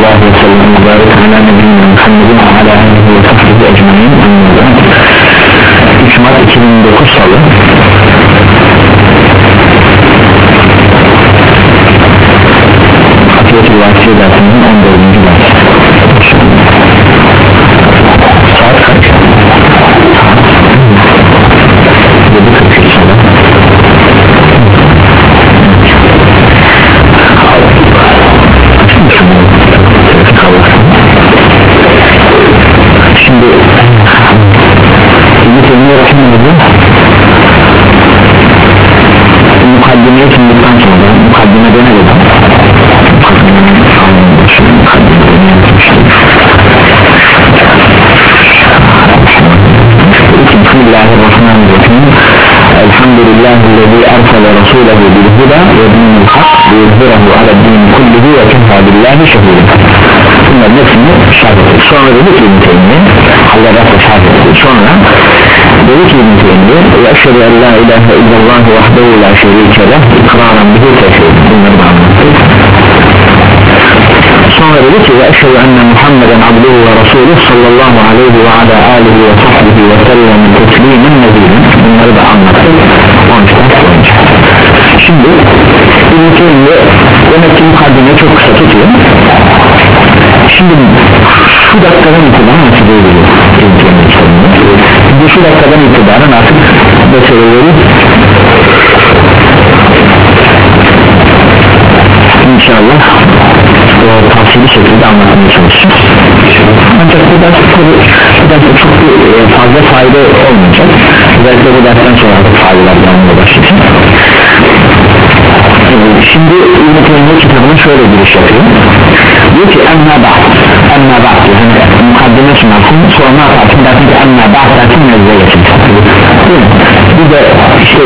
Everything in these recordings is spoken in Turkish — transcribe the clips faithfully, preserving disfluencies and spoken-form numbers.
sallallahu aleyhi ve sellem mübarek ala nebiyyina Muhammedin ve ala alihi ve sahbihi ecmaîn. üç Mart iki bin dokuz Salı. Akiyet-i Vasiye dersinin on dördüncü dersi. Saat kaç? yedi kırk üç Salı. Şimdi İbn-i Teymiye Rahimahullah mukaddimeyi sunduktan sonra mukaddimede ne dedi? Bismillahirrahmanirrahim. Elhamdülillahi'llezî ersele rasûlehu bil-huda ve dinil hak liyuzhirahu aled-dîn kullihi ve kefâ billahi şehîden. Bunların hepsini şerh ettik. Sonra dedi ki İbn-i Teymiye Allah'ta şerh ettik. Sonra dedi ki İbn-i Teymiye ve eşhedü en la ilahe illallah vahdehu la şerîke leh ikraran bihi tefsir. Bunları da anlattık. Sonra dedi ki ve eşhedü enne Muhammeden abduhu ve rasuluhu sallallahu aleyhi ve ala alihi ve sahbihi ve sellem teslimen nezîlen. Bunları da anlattık. Şimdi İbn-i Teymiye demek ki mukaddime çok kısa tutuyor. Şimdi şu dakikadan itibaren nasıl böyle bu şu dakikadan itibaren artık meseleleri İnşallah o tavsiyeli şekilde anlatmaya çalışacağız. Ancak bu ders bu ders çok fazla fayda olmayacak. Özellikle bu dersten sonra artık faydalar gelmeye başlayacak. Şimdi İbn-i Teymiye kitabının şöyle giriş yapıyor. Diyor ki emmâ ba'd emmâ ba'd diyor. Hani mukaddime sunarsın sonra ne yaparsın dersin ki emmâ ba'd dersin mevzuya geçin. Bir de işte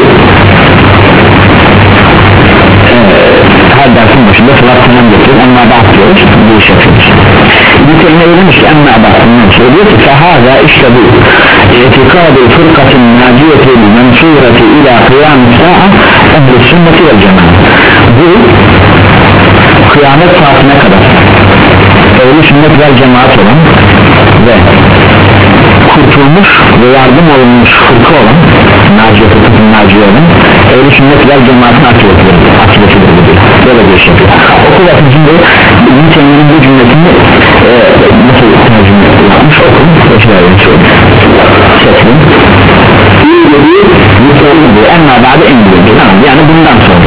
her dersin başında sırat senem getiriyor emmâ ba'd diyoruz bu iş yapıyoruz. İbn-i Teymiye demiş ki emmâ ba'd diyor ki fehâzâ işte bu itikâd-ı fırkatın nâciyetil mensûreti ilâ kıyâm-ı sâ'a ehl-i sünneti vel cemaat. Bu kıyamet saatine kadar ehl-i sünnet vel cemaat olan ve kurtulmuş ve yardım olunmuş fırka olan naciye fırkatın naciye olan ehl-i sünnet vel cemaatin akıbetidir böyle bir şey yapıyor. Oku bakın şimdi İbn-i Teymiye'nin bu cümlesini e, nasıl tercüme yapmış okun geçirelim şöyle seçelim emmâ ba'de emri tamam yani bundan sonra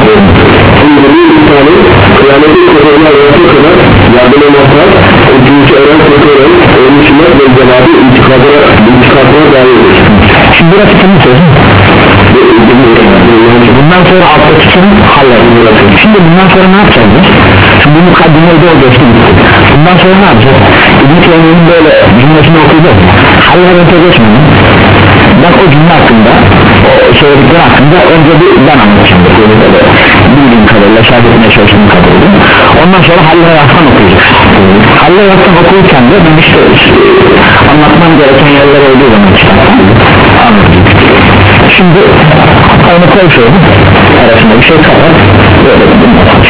kıyametin kuruluna uğraştığı kadar yardım olmaklar ödüncü öğren kurtulan ehl-i sünnet ve cemaati intikadına dair. Şimdi burası kimin sözü? Bundan sonra alttaki kimin halleri? Şimdi bundan sonra ne yapacağız biz? Şimdi bu mukaddimeyi de o geçti gitti. Bundan sonra ne yapacağız? İbn-i Teymiye'nin böyle cümlesini okuyacağız. Hallerine geçmeyin. Ben o cümle hakkında o söyledikleri hakkında önce bir ben anlatacağım bildiğim kadarıyla şahit etmeye çalıştığım kadarıyla ondan sonra Halle Yastan okuyacağız. Halle Yastan okuyurken de ben işte anlatmam gereken yerler olduğu zaman işte anlatayım. Şimdi onu koy şöyle arasında bir şey kapat böyle bir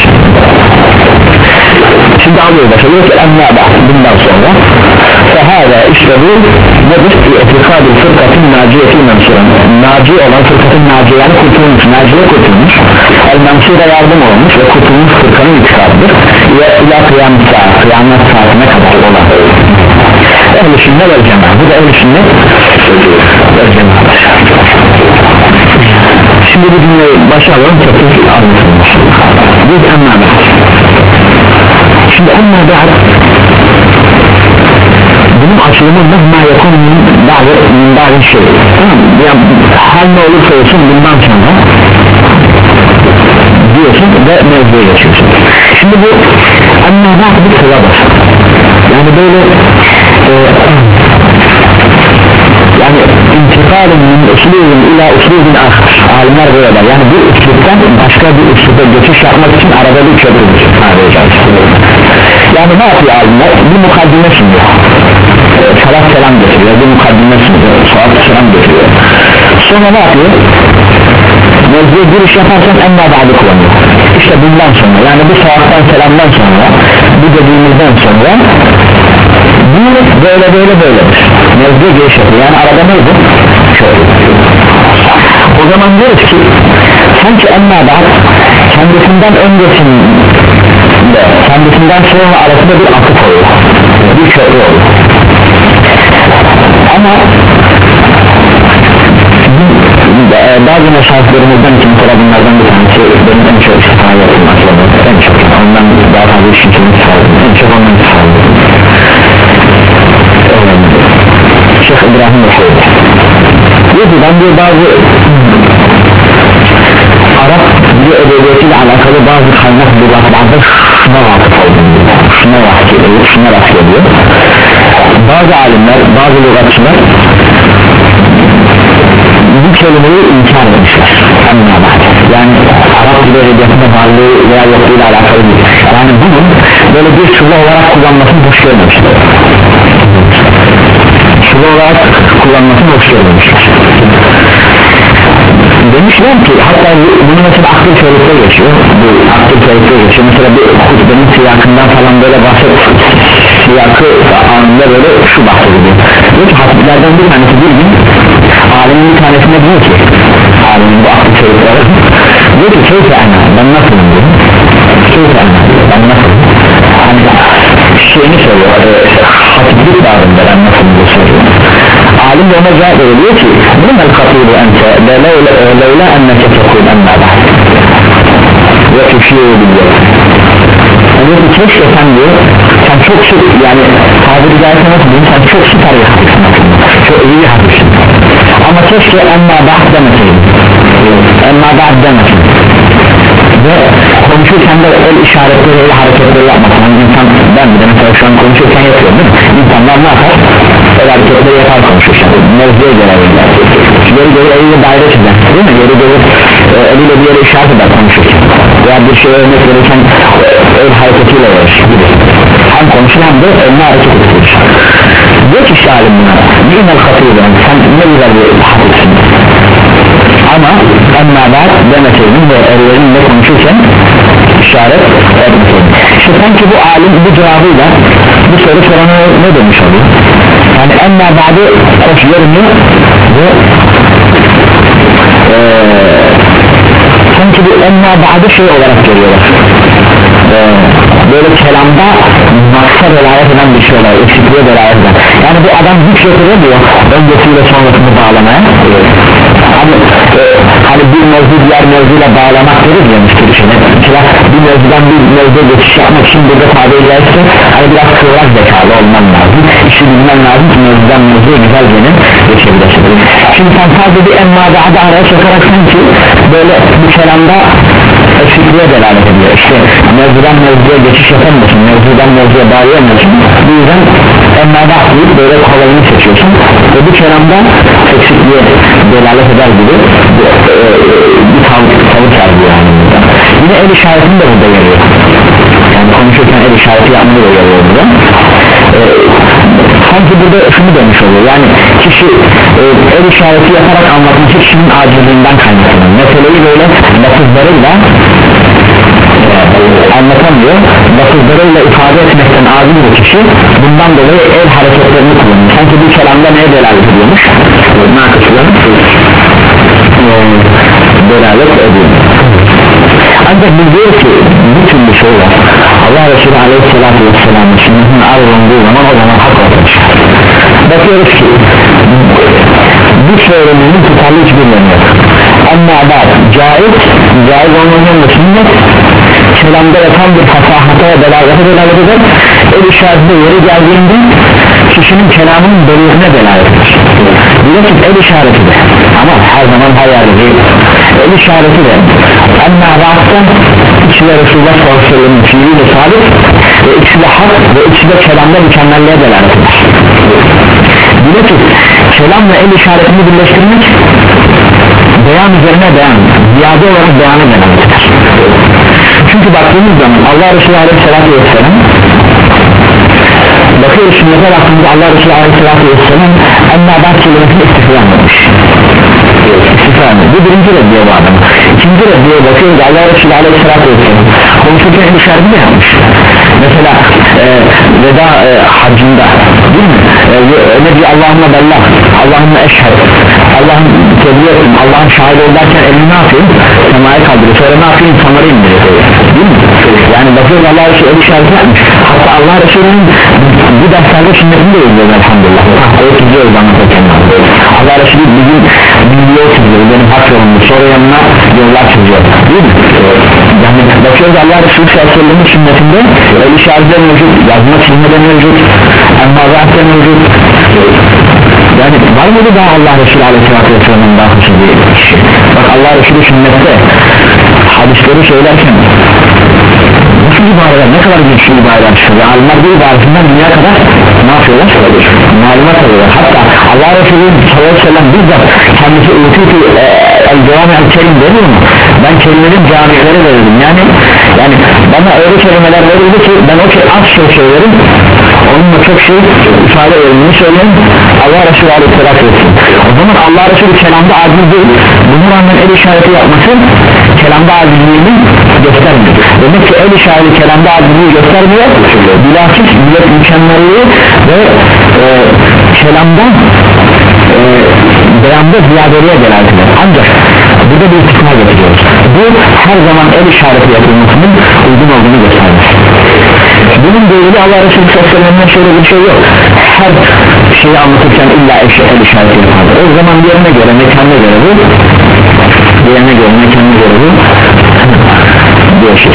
şimdi alıyor başa diyor ki emmâ ba'd bundan sonra fehâzâ işte bu nedir? İtikâd-ı fırkatın nâciyeti mensuran naci olan fırkatın naciye yani kurtulmuş naciye kurtulmuş el mensura yardım olmuş ve kurtulmuş fırkanın itikadıdır ve ila kıyamet saat kıyamet saatine kadar olan ehl-i sünnet vel cemaat bu da ehl-i sünnet vel cemaat. Şimdi bu cümleyi başa alalım tekrar anlatılmış biz emmâ ba'd şimdi emmâ ba'd bunun açılımı mehmâ yakun min ba'd şey tamam yani her ne olursa olsun bundan sonra diyorsun ve mevzuya geçiyorsun. Şimdi bu emmâ ba'd bir kıladır yani böyle e, yani intikalın min usulün ila usulün ahir alimler böyle der yani bir üsluptan başka bir üslupa geçiş yapmak için arada bir köprüdür yani ne yapıyor alimler bir mukaddime sunuyor e, salat selam getiriyor bir mukaddime sunuyor salat selam getiriyor sonra ne yapıyor bu mevzuya giriş yaparsan emma ba'dı kullanıyor. İşte bundan sonra, yani bu saatten selamdan sonra, bu dediğimizden sonra bu böyle böyle böyledir. Mevzuya giriş yapıyor. Yani arada neydi? Şöyle. O zaman diyoruz ki sanki emma ba'd kendisinden öncesinde kendisinden sonra arasında bir atıf oluyor, bir köprü oluyor. Ama bazı meşahitlerimizden ki mesela bunlardan bir tanesi benim en çok istifade ettiğim aslında en çok ondan daha fazla işin için istifade en çok ondan istifade ettim. Şeyh İbrahim Rahim diyor ki ben diyor bazı Arap bir edebiyatıyla alakalı bazı kaynak bulaklarda şuna vakıf oldum diyor, şuna vakıf ediyor, şuna vakıf ediyor. Bazı alimler, bazı lügatçılar bu kelimeyi inkar etmişler. Yani Arap dili edebiyatında varlığı veya yokluğuyla alakalı değil. Yani bunun böyle bir şuba olarak kullanmasını hoş görmemişler. Şuba olarak kullanmasını hoş görmemişler. Demişler ki hatta bunu mesela akıl teorikte geçiyor. Bu akıl teorikte geçiyor. Mesela bir hutbenin siyakından falan böyle bahset, siyakı anında böyle şu bahsediyor. Diyor ki hatiplerden bir tanesi bir gün alimin bir tanesine diyor ki alimin bu akıl teorikleri diyor ki keyfe ana ben nasılım diyor. Keyfe ana ben nasılım. Hani şeyini söylüyor, hatiplik bağında ben nasılım diye söylüyor. Alim de ona cevap veriyor ki bunun el katibu ente leyla enneke tekul emma ba'd ve tüşiyor biliyor. Diyor ki keşke sen diyor sen çok süt yani tabiri caizse nasıl diyeyim sen çok süper bir hafifsin çok iyi bir hafifsin ama keşke emma ba'd demeseydin emma ba'd demesin ve konuşurken de el işaretleri el hareketleri yapmasın. Yani insan ben de mesela şu an konuşurken yapıyorum değil mi? İnsanlar ne yapar? El hareketleri yapar konuşurken mevzuya göre geri geri eliyle daire çizer değil mi? Geri geri e, eliyle bir yere işaret eder konuşurken veya bir şeye örnek verirken el hareketiyle verir gibi hem konuşur hem de eline hareket edilir. Diyor ki işte alim buna ni'mel hatibı sen ne güzel bir hafifsin ama emma ba'd demeseydin ve ellerinle konuşurken işaret etmeseydin. İşte sanki bu alim bu cevabıyla bu soru sorana ne demiş oluyor? Yani emma ba'dı hoş görünüyor ve ee, sanki bu emma ba'dı şey olarak görüyorlar. Ee, böyle kelamda maksa velayet eden bir şey olarak, eksikliğe velayet eden. Yani bu adam güç getiriyor diyor öncesiyle sonrasını bağlamaya. Hani, e, hani bir mevzu diğer mevzuyla bağlamak deriz ya Türkçe'de. Mesela bir mevzudan bir mevzuya geçiş yapmak için burada tabiri caizse hani biraz kıvrak zekalı olman lazım. İşi bilmen lazım ki mevzudan mevzuya güzel gene geçebilirsin. Şimdi sen sadece bir emma ba'da araya sokarak sanki böyle bu kelamda eksikliğe delalet ediyor. İşte mevzudan mevzuya geçiş yapamıyorsun, mevzudan mevzuya bağlayamıyorsun. Bu yüzden emma ba'd deyip böyle kolayını seçiyorsun ve bu kelamda eksikliğe delalet eder gibi bir, e, e, bir tavuk tavuk sergiyor yani. Yine el işaretini de burada görüyor. Yani konuşurken el işareti yapmayı da görüyor burada. E, sanki burada şunu demiş oluyor. Yani kişi e, el işareti yaparak anlatması kişinin acizliğinden kaynaklanıyor. Meseleyi böyle lafızlarıyla anlatamıyor, lafızlarıyla ifade etmekten aciz bir kişi bundan dolayı el hareketlerini kullanıyor. Sanki bir kelamda neye delalet ediyormuş? Nakıslar delalet ediyor. Ancak biz diyoruz ki bütün bir şey var. Allah Resulü Aleyhisselatü Vesselam'ın sünnetinin ayrılındığı zaman o zaman hak ortaya çıkar. Bakıyoruz ki bu söylemenin tutarlı hiçbir yönü yok. Ama bak caiz, caiz olmanın da sünnet kelamda yatan bir fasahata ve belagata delalet eder. El işaretinde yeri geldiğinde kişinin kelamının belirine delalet eder. Biliyorsun el işareti de ama her zaman hayali değil. El işareti de ama vakten ikisi de Resulullah sallallahu aleyhi ve sellem'in fiiliyle sabit ve ikisi de hak ve ikisi de kelamda mükemmelliğe delalet eder. Biliyorsun kelamla el işaretini birleştirmek beyan üzerine beyan, ziyade olarak beyanı delalet eder. Çünkü baktığımız zaman Allah Resulü Aleyhisselatü Vesselam bakıyoruz sünnete baktığımızda Allah Resulü Aleyhisselatü Vesselam emma ba'd kelimesini istifra etmiş. istifade. Bu birinci reddiye bu adam. İkinci reddiyeye bakıyoruz, Allah Resulü Aleyhisselatü Vesselam konuşurken el işareti de yapmış. Mesela e, veda e, hacında değil mi? E, ne diyor? Allahümme bellah, Allahümme eşhed, Allah'ın tebliğ etsin, Allah'ın şahit ol derken elini ne yapıyor? Semaya kaldırıyor, sonra ne yapıyor? İnsanları indiriyor, değil mi? Yani bakıyoruz Allah Resulü el işareti yapmış. Hatta Allah Resulü'nün bu derslerde sünnetini de yazıyoruz elhamdülillah. O tutuyoruz anlatırken. Allah Resulü bizim bir yol çiziyor, benim hak yolumdu, sonra yanına yollar çiziyor, değil mi? Yani bakıyoruz Allah Resulü sallallahu aleyhi ve sellem'in sünnetinde el işareti mevcut, yazma çizme de mevcut, emmazatı mevcut. Yani var mıydı daha Allah Resulü Aleyhisselatü Vesselam'ın daha hısı bir kişi? Bak Allah Resulü sünnette hadisleri söylerken nasıl ibareler, ne kadar güçlü ibareler çıkıyor. Alimler bu ibaresinden dünya kadar ne yapıyorlar? Malumat alıyorlar. Hatta Allah Resulü sallallahu aleyhi ve sellem bizzat kendisi ülkütü el-Cevami el-Kerim veriyor mu? Ben kelimelerin camileri verildim. Yani yani bana öyle kelimeler verildi ki ben o şey az şey söylerim, onunla çok şey ifade edildiğini söyleyeyim. Allah Resulü Aleyhisselatü Vesselam. O zaman Allah Resulü kelamda aciz değil. Buna rağmen el işareti yapması kelamda acizliğini göstermiyor. Demek ki el işareti kelamda acizliği göstermiyor. Bilakis millet mükemmelliği ve e, kelamda e, beyanda ziyadeliğe delaletler. Ancak burada bir istisna getiriyoruz. Bu her zaman el işareti yapılmasının uygun olduğunu göstermiş. Bunun delili Allah Resulü sallallahu aleyhi ve sellem'den şöyle bir şey yok. Her şeyi anlatırken illa el işareti yapar. O zaman yerine göre, mekanına göre bu yerine göre, mekanına göre bu değişir.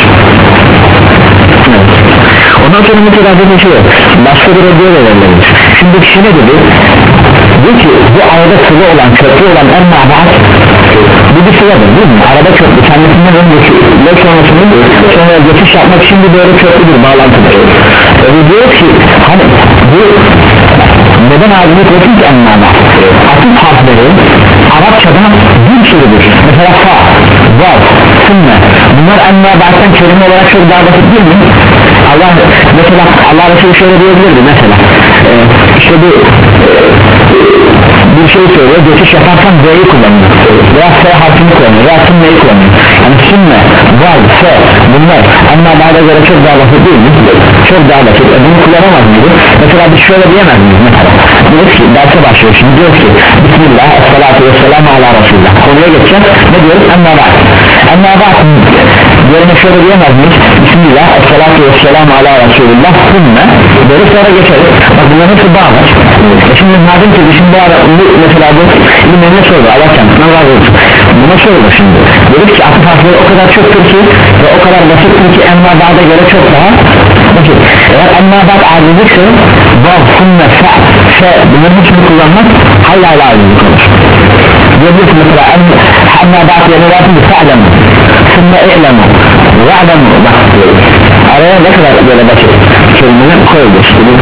Evet. Ondan sonra mesela bir şey yok. Başka bir reddiye de verilir. Şimdi kişi ne dedi? Diyor ki bu arada sıvı olan, köprü olan en ma'bad bu bir sıvıdır değil mi? Arada köprü kendisinden önceki ve sonrasını sonra geçiş yapmak için bir böyle köprü bir bağlantıdır. Öyle diyor ki hani bu neden ağzını koysun ki en ma'bad? Atıf harfleri Arapçada bir sürüdür. Mesela fa, vav, sümme. Bunlar en ma'bad'dan kelime olarak çok daha basit değil mi? Allah mesela Allah Resulü şöyle diyebilirdi mesela e, işte bu e, bir şey söylüyor, geçiş yaparsan D'yi kullanıyor veya F harfini kullanıyor veya sünneyi kullanıyor. Yani sünne, vav, F bunlar ama daha da göre çok daha basit değil mi? Çok daha basit. E, bunu kullanamaz mıydı? Mesela biz şöyle diyemez miyiz mesela? Diyoruz ki derse başlıyor şimdi diyoruz ki Bismillah, Esselatu Vesselamu Ala Resulullah. Konuya geçeceğiz. Ne diyoruz? Emma ba'd. Emma ba'd yerine şöyle diyemez miyiz? Bismillah, Esselatu Vesselamu Ala Resulullah. Sümme. Böyle sonra geçeriz. Bak bunların hepsi bağlar. E şimdi madem ki şimdi bu ara bu mesela bu ilimlerine sordu. Allah kendisinden razı olsun. Buna sordu şimdi. Dedik ki atıf harfleri o kadar çoktur ki ve o kadar basittir ki emma ba'da göre çok daha basit. Eğer emma ba'd acizlikse vav, sümme, fe, fe bunların hepsini kullanmak hayli hayli acizlik olur. Diyebilirsin mesela emma ba'd yerine versin de fe'lemu sümme e'lemu ve'lemu bak araya ne kadar böyle basit kelimeler koydu.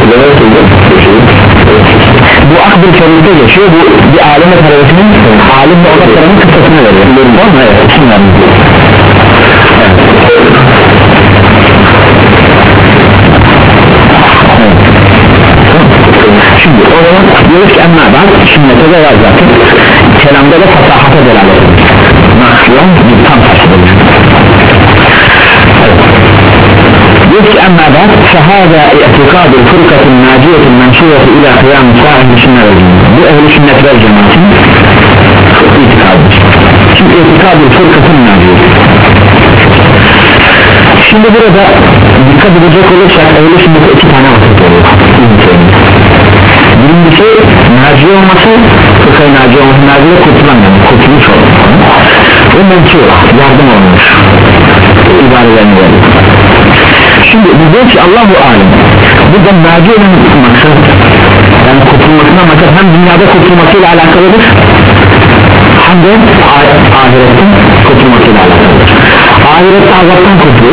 Bu akbil kelimesi geçiyor. Bu bir alim ve talebesinin alim ve odak tarafının kıssasını veriyor. Tamam mı? Evet. Şimdi Şimdi o zaman diyoruz ki emma ba'd sünnete de var zaten. Kelamda da fasahata delalet edilir. Maksiyon bir tam taşıdır. Diyor ki emma ba'd fehâzâ i'tikâdü fırkatın nâciyetin mensûveti ilâ kıyâm-ı sâhî sünnet bu ehl-i sünnet vel cemaatin itikadıdır. Şimdi i'tikâdü fırkatın nâciyeti. Şimdi burada dikkat edecek olursak ehl-i sünnete iki tane vakit oluyor. Birincisi naciye olması, fırkayı naciye olması, naciye kurtulan yani kurtulmuş olmuş ve mensûv yardım olmuş ibarelerini veriyor. Şimdi bu diyor ki Allahu alem burada naciyenin maksat yani kurtulmasına maksat hem dünyada kurtulmasıyla alakalıdır hem de ahiretin kurtulmasıyla alakalıdır. Ahirette azaptan kurtulur,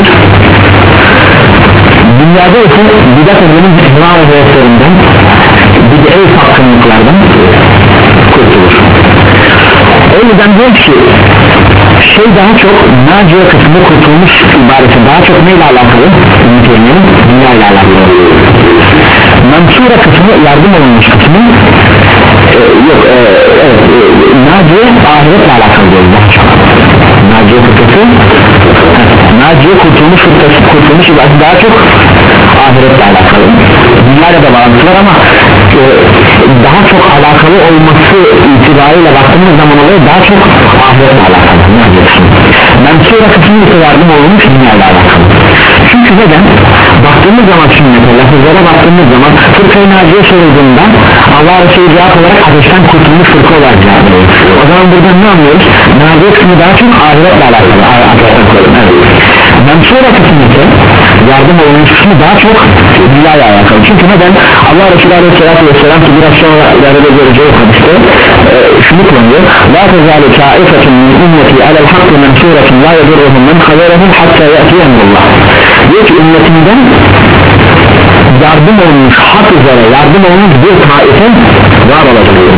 dünyada ise bidat edenin ihram ve heyetlerinden bid'e sapkınlıklardan kurtulur. O yüzden diyor ki şey daha çok naciye kısmı kurtulmuş ibaresi daha çok neyle alakalı? Ümmetlerinin dünya ile alakalı. Mansura kısmı yardım olunmuş kısmı e, yok e, evet Naciye ahiretle alakalı diyoruz daha çok. Naciye fırkası Naciye kurtulmuş fırkası, kurtulmuş ibadeti daha çok ahiretle alakalı. Dünyayla da bağlantısı var ama e, daha çok alakalı olması itibariyle baktığımız zaman oluyor daha çok ahiretle alakalı. Naciye kısmı Mensura kısmı ise yardım olmuş dünyayla alakalı. Çünkü neden? Baktığımız zaman sünnete, lafızlara baktığımız zaman fırkayı naciye sorulduğunda Allah Resulü cevap olarak ateşten kurtulmuş fırka olarak cevap veriyor. O zaman buradan ne anlıyoruz? Naciye kısmı daha çok ahiretle alakalı. Evet. Mensura kısmı ise yardım olmuş kısmı daha çok dünyayla alakalı. Çünkü neden? Allah Resulü Aleyhisselatü Vesselam ki biraz sonra ileride göreceği hadiste e, şunu kullanıyor. La tezâli kâifetin min ümmeti alel hakkı mensuratin la yedurruhum men haberehum hatta ya'tiye emrullah. Diyor ki ümmetinden yardım olmuş, hak üzere yardım olmuş bir taife var olacaktır.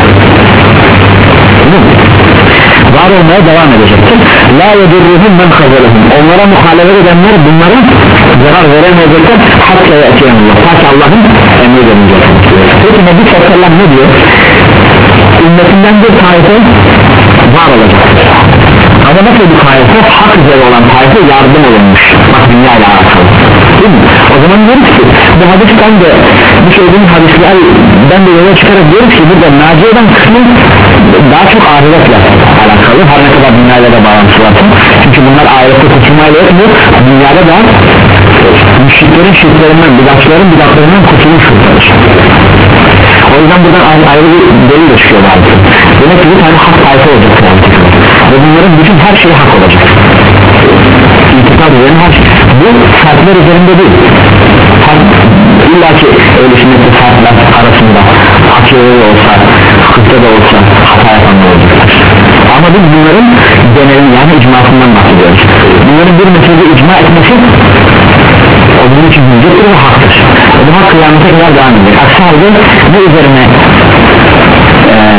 Var olmaya devam edecektir. La yedurruhum men haberehum. Onlara muhalefet edenler bunlara zarar veremeyecekler. Hatta ya'tiye emrullah. Ta ki Allah'ın emri gelince. Peki Nebi sallallahu aleyhi ve sellem ne diyor? Ümmetinden bir taife var olacaktır. Ama nasıl bir taife? Hak üzere olan taife yardım olunmuş. Bak dünya ile alakalı. Değil mi? O zaman diyoruz ki bu hadisten de bu söylediğimiz hadislerden de yola çıkarak diyoruz ki burada Naciye'den kısmı daha çok ahiretle alakalı. Her ne kadar dünyayla da bağlantısı var. Çünkü bunlar ahirette kurtulmayla yetmiyor. Dünyada da müşriklerin şirklerinden, bidatçıların bidatlarından kurtulmuş kurtarır. O yüzden buradan ayrı, ayrı bir delil de çıkıyor bazı. Demek ki bir tane hak taife olacak ve bunların bütün her şeyi hak olacak. İtikad üzerine her şey. Bu farklar üzerinde değil. İlla ki öyle sünnetli farklar arasında akıllı olsa, fıkıhta da olsa hata yapanlar olacaktır. Ama biz bunların genelini yani icmasından bahsediyoruz. Bunların bir meselede icma etmesi o bunun için hüccettir ve haktır. O bu hak kıyamete kadar devam edecek. Aksi halde bu üzerine eee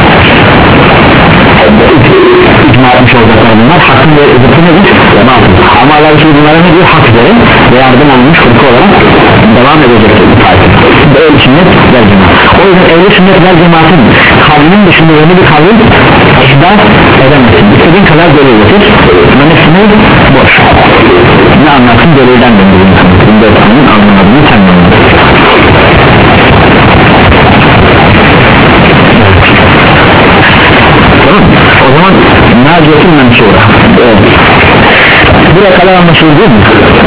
icma etmiş olacaklar bunlar hakkın ve zıttı nedir? Ama Allah Resulü bunlara ne diyor? Hak üzere ve yardım olmuş fırka olarak devam edecektir bu tarife. Ehl-i sünnet vel cemaat. O yüzden ehl-i sünnet vel cemaatin kavlinin dışında yeni bir kavl ihdas edemezsin. İstediğin kadar delil getir. Menesini boş. Ne anlatsın delilden döndürün. Bunda senin anlamadığını sen anladın. O zaman Naciyetin Mensura. Evet. Buraya kadar anlaşıldı değil mi?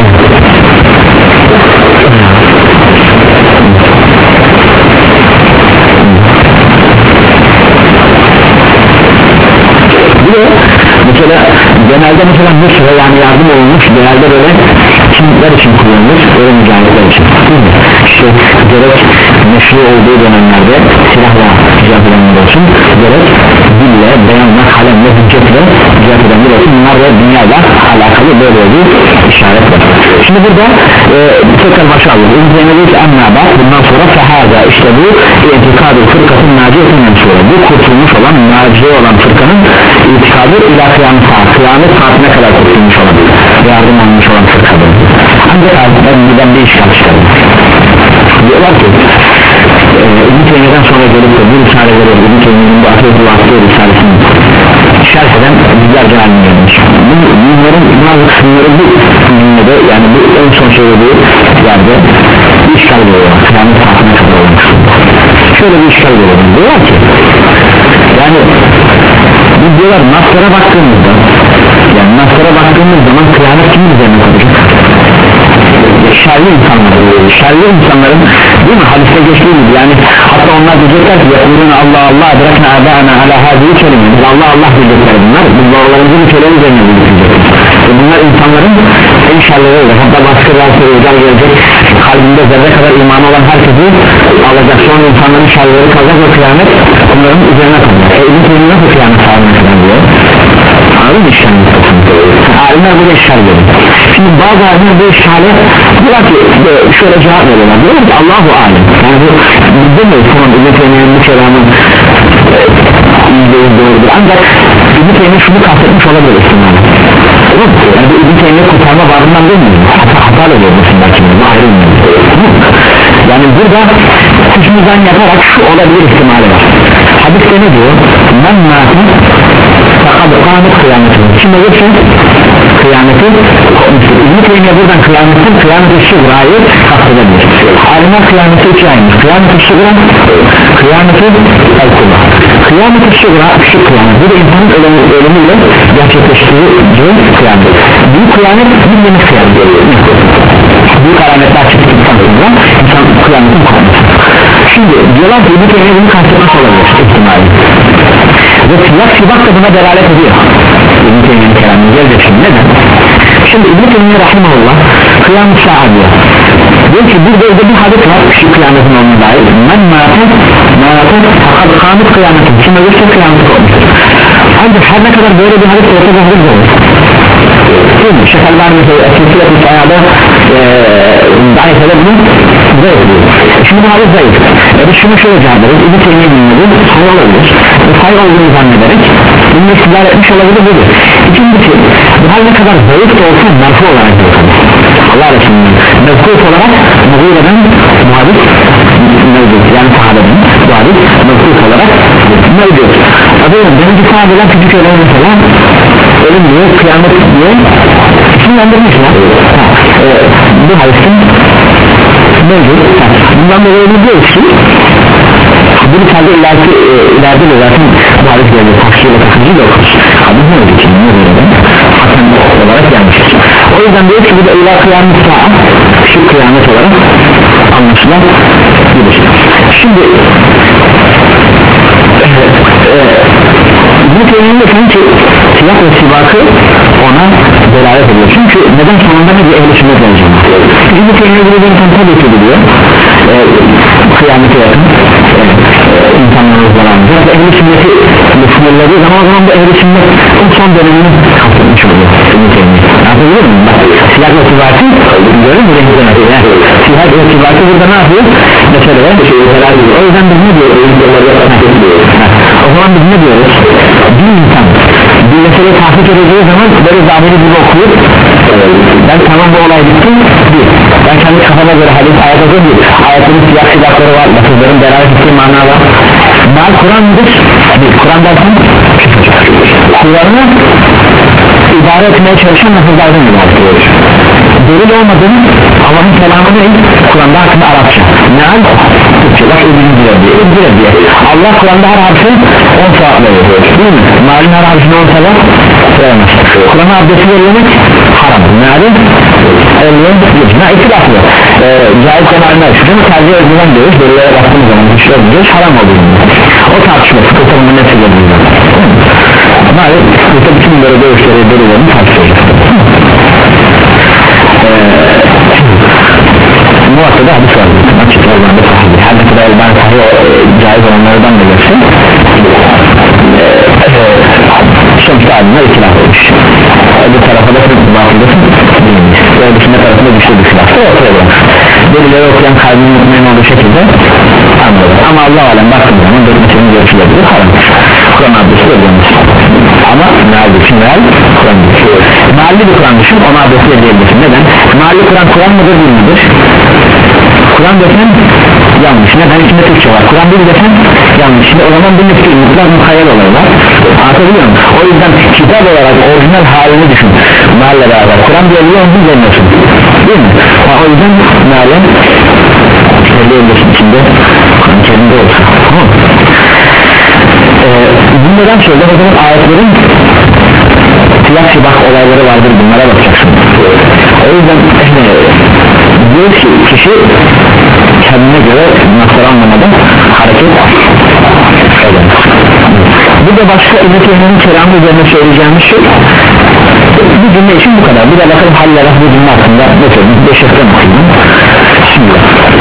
Bir de mesela genelde mesela Nusra yani yardım olunmuş genelde böyle kimler için kullanılır? Öyle mücadeleler için. İşte gerek meşru olduğu dönemlerde silahla cihat edenler olsun, gerek dille, beyanla, kalemle, hüccetle cihat edenler olsun, bunlar da dünyayla alakalı böyle bir işaret var. Şimdi burada e, tekrar başa alıyoruz. İncenelik emmâba bundan sonra fehaza işte bu itikadı fırkatın naciyetin mensura. Bu kurtulmuş olan, naciye olan fırkanın itikadı ila kıyamet saat, kıyamet saatine kadar kurtulmuş olan, yardım almış olan fırkadır. Ancak ben bir işgal çıkarım. Diyorlar ki e, İbn-i Teymiye'den sonra gelip de bir risale verir İbn-i Teymiye'nin bu Ahmet-i Vası'yı risalesini şerh eden bizlerce haline gelmiş. Bunların bazı kısımları bu cümlede yani bu en son söylediği yerde bir işgal veriyorlar. Kıyamet saatine kadar olmuş. Şöyle bir işgal veriyorlar. Diyorlar ki yani biz diyorlar naslara baktığımızda yani naslara baktığımız zaman kıyamet kimin üzerine kalacak? Şerli insanların, şerli insanların değil mi? Hadiste geçtiği gibi yani hatta onlar diyecekler ki yakulun Allah Allah bırakın âbâna alâ hâzî kelime Allah Allah diyecekler bunlar biz babalarımızı bu kelime üzerine diyecekler e bunlar insanların en şerleri olur hatta başka bir rüzgar gelecek kalbinde zerre kadar imanı olan herkesi alacak sonra insanların şerleri kalacak ve kıyamet onların üzerine kalacak e İbn-i Teymiye nasıl kıyamet sağlığına kadar diyor anladın mı işlerini alimler bu işgal verir şimdi bazı alimler bu işgale diyorlar ki şöyle cevap veriyorlar diyorlar ki Allahu alem yani bu demeyiz tamam İbn-i Teymiye'nin bu kelamın yüzdeyiz doğrudur ancak İbn-i Teymiye şunu kastetmiş olabilir ihtimalle yani bu İbn-i Teymiye kurtarma varlığından değil mi? hata hata oluyor bu belki bu ayrılmıyor yani burada hücmüzden yaparak şu olabilir ihtimali var hadiste ne diyor? Men mâti fakat kâmet kıyameti. Kim olursa kıyameti kopmuştur. İbn-i Teymiye buradan kıyametin kıyamet-i şugrayı kastedilir. Alimler kıyameti iki aymış. Kıyamet-i şugra, kıyameti el-kubra. Kıyamet-i şugra küçük kıyamet. Bu da insanın ölümü, ölümüyle gerçekleştiği kıyamet. Büyük kıyamet bir yeni kıyamet. Büyük alametler çıktıktan sonra insan kıyametin kopması. Şimdi diyorlar ki İbn-i Teymiye bunu kastetmiş olabilir ihtimali. Ve siyah sibak da buna delalet ediyor. İbn-i Teymiye'nin kelamını gelecek şimdi neden? Şimdi İbn-i Teymiye rahimahullah kıyamet sağa diyor. Diyor ki burada öyle bir hadis var şu kıyametin olmalı dair. Men mâte mâte fakat kâmet kıyametin. Kim ölürse kıyamet olmuştur. Ancak her ne kadar böyle bir hadis ortada hadis olur. Değil mi? Şeyh Albani mesela etkisiyle bir sayada zayıf edebilir zayıf diyor. Şimdi bu hadis zayıf. E biz şunu şöyle cevap ederiz. İbn-i Teymiye dinledi. Sayı olabilir. Ve sayı olduğunu zannederek bunu istidare etmiş olabilir budur. İkincisi bu hal ne kadar zayıf da olsa merfu olarak diyor. Allah Resulü'nün mevkuf olarak Muğire'den bu hadis mevcut. Yani sahabeden bu hadis mevkuf olarak mevcut. Adıyorum birinci sahabeden küçük ölen mesela ölüm diyor, kıyamet diyor isimlendirmişler. E, bu hadisin mevcut. Bundan dolayı diyor ki bu misalde ileride, e, ileride de zaten bu hadis geldi takşirle takıcıyla okur. Hadis ne oldu ki? Ne böyle? Hasan olarak gelmiştir. O yüzden diyor ki bu da ilah kıyamet sağa şu kıyamet olarak anlaşılabilir. Şimdi bu teriminde sanki siyah ve sibakı ona delalet ediyor. Çünkü neden sonunda ne bir ehl-i sünnet olacağım? Bu teriminde bir insan tabi ki biliyor e, kıyamete yakın e, insanlarımız zamanında ve ehl-i sünneti sınırladığı zaman o zaman bu ehl-i sünnet son dönemini kapatmış oluyor. Anlatabiliyor muyum? Bak siyah ve sibakı görür mü? Siyah ve sibakı burada ne yapıyor? Mesela o yüzden biz ne diyoruz? O zaman biz ne diyoruz? Bir insan bir mesele tahkik edeceği zaman böyle zahiri gibi okuyup ben tamam bu olay bitti bir ben kendi kafama göre hadis ayet okuyup bir ayetlerin siyah silahları var lafızların beraber ettiği mana var mal Kur'an'dır bir Kur'an derken Kur'an'ı idare etmeye çalışan lafızlardan ibaret ediyor delil olmadığını Allah'ın kelamı değil Kur'an'da hakkında Arapça meal Türkçeler ödülündür diye ödülündür diye Allah Kur'an'da her harfi on saat veriyor değil mi? Mealin her harfine on saat veremez Kur'an'a abdesti verilmek haram mealin elliye yüzüne itilaflı ee, cahil konularına şunu tercih edilen diyoruz delillere baktığımız zaman güçler diyoruz haram oluyor o tartışma sıkıntının nesi geliyor maalesef sıkıntı bütün böyle görüşleri delillerini tartışıyoruz muhakkada hadis var açık Elbani sahibi her ne kadar Elbani sahibi caiz olanlardan da görse sonuçta adına itilaf olmuş bu tarafa da bakıldasın ve dışında tarafında düştü düşülaf delilleri okuyan kalbinin mutmain olduğu şekilde anladım ama Allah alem baktığım zaman dörtmesinin görüşülebilir haramdır Kur'an adresi ödülmüş ama meal düşün meal Kur'an düşün mealli bir Kur'an düşün ona adresi ödeyebilirsin neden? Mealli Kur'an Kur'an mıdır değil midir? Kur'an desen yanlış neden içinde Türkçe var Kur'an değil desen yanlış şimdi o zaman bir müftü mutlak mukayyel olaylar anlatabiliyor muyum? O yüzden kitap olarak orijinal halini düşün mealle beraber Kur'an diye biliyor musun görmüyorsun değil mi? Ha, o yüzden mealle elli içinde Kur'an kendinde olsun tamam mı? Ee, bunu neden söylüyor? O zaman ayetlerin siyah sibak olayları vardır bunlara bakacaksın o yüzden diyor ki kişi kendine göre nasıl anlamada hareket eder bu da başka ümmetlerinin kelamı üzerine söyleyeceğimiz şey bu cümle için bu kadar bir de bakalım hallere bu cümle hakkında ne söyleyeyim beşikten okuyayım şimdi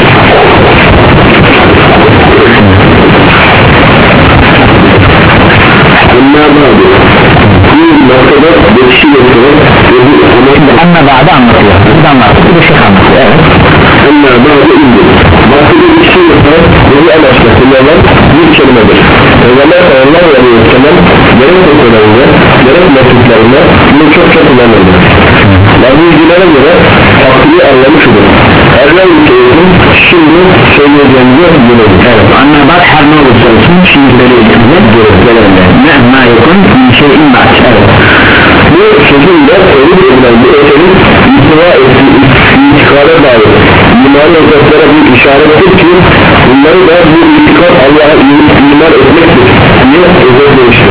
Ama bazı anlatıyor bu anlatıyor bu şey anlatıyor evet Ama bazı indir bazı bir şey yapar yeni amaçlasınlar bir kelimedir Peygamber sallallahu aleyhi ve sellem gerek okularında gerek metriklerinde bunu çok çok kullanırdı bazı ilgilere göre farklı anlamı şudur Erler ülkeyetin şimdi söyleyeceğimize gelelim. Evet, anne bak her ne olursa olsun şimdi söyleyeceğimize ne ma yakın bir şeyin bak. Evet, bu sözünle ölü edilen bu eserin itiva ettiği itikada dair iman edeceklara bir işarettir ki bunları da bu itikad Allah'a iman etmektir diye özetlemiştir.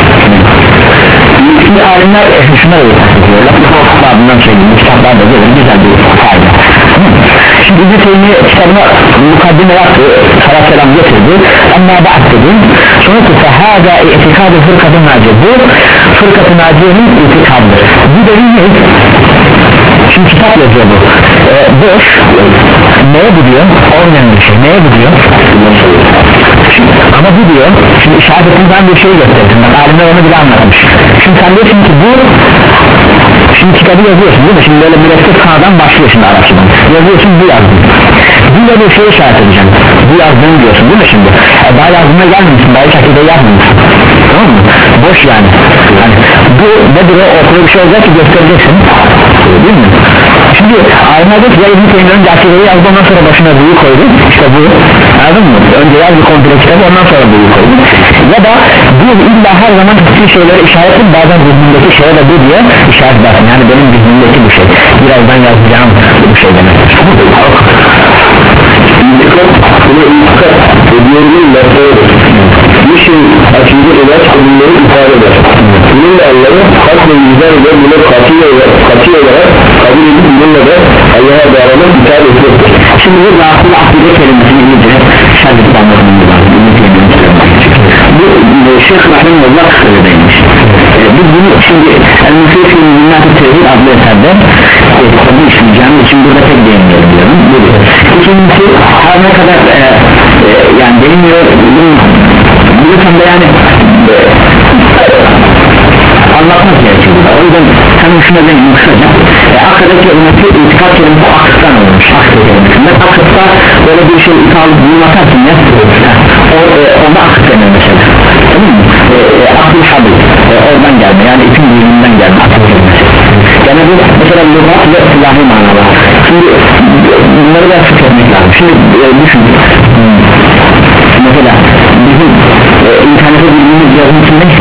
şimdi alimler şuna da takılıyorlar, bu babından söyleyeyim, kitaplarda böyle güzel bir fayda. Şimdi İbn-i Teymiye kitabına mukaddime yaptı, salat selam getirdi, ama ba'd dedi, sonra ki fehâdâ itikâd-ı fırkat-ı naciye, bu fırkat-ı naciyenin itikadıdır. Bu dedi ne? Şimdi kitap yazıyor bu, ee, boş, neye bu diyor? Olmayan bir şey, neye bu diyor? Ama bu diyor, şimdi işaret ettiğinden bir şey gösterdim, bak alimler onu bile anlatmış. Şimdi sen diyorsun ki bu, şimdi kitabı yazıyorsun değil mi? Şimdi böyle mürekkep sağdan başlıyor şimdi Arapçadan, yazıyorsun bu yazdın. Burada bir şey işaret edeceğim, bu yazdığını diyorsun değil mi şimdi? E, daha yazdığına gelmemişsin, daha hiç akide yazmamışsın, tamam mı? Boş yani, yani bu nedir o, ortada bir şey olacak ki göstereceksin, değil mi? Şimdi alimler diyor ki ya İbn-i Teymiye önce akideyi yazdı, ondan sonra başına buyu koydu, işte bu, anladın mı? Önce yaz bir komple kitabı, ondan sonra buyu koydu. Ya da bu illa her zaman hiçbir şeylere işaret edip bazen zihnindeki şeye de bu diye işaret edersin, yani benim zihnimdeki bu şey, birazdan yazacağım bu şey demektir. İntikam, buna intikam ödüyorunun laflarıdır. Bir şey akide ilaç bunları ifade eder. Bununla anlamı hak ve yüzden ve buna katiye olarak kabul edip bununla da Allah'a bağlamak ithal etmektir. Şimdi bu aslında akide kelimesini iyice şerdik anlamamız lazım. Bu Şeyh Rahimullah öyleymiş. Biz bunu şimdi El-Müfeyf-i Müzinnat-ı Tevhid adlı eserde konu işleyeceğim için burada tek değinmeyelim diyorum. İkincisi her ne kadar e, e, yani değinmiyor bilirsem de yani e, anlatmak gerekiyor. O yüzden sen şuna değinmek kısaca e, Akka'daki ümmeti itikad kelimesi akıttan olmuş. Akkı kelimesinden akıtta böyle bir şey ithal büyüm atarsın ya o, e, onda akıt denir mesela, tamam mı? E, e, akıl habil e, oradan gelme, yani ipin büyümünden gelme akıl kelimesi. Yani bu mesela lügat ve silahı manalar. Şimdi bunları da sık etmek lazım. Şimdi e, düşün hmm. mesela bizim e, internete bildiğimiz yazım için ne?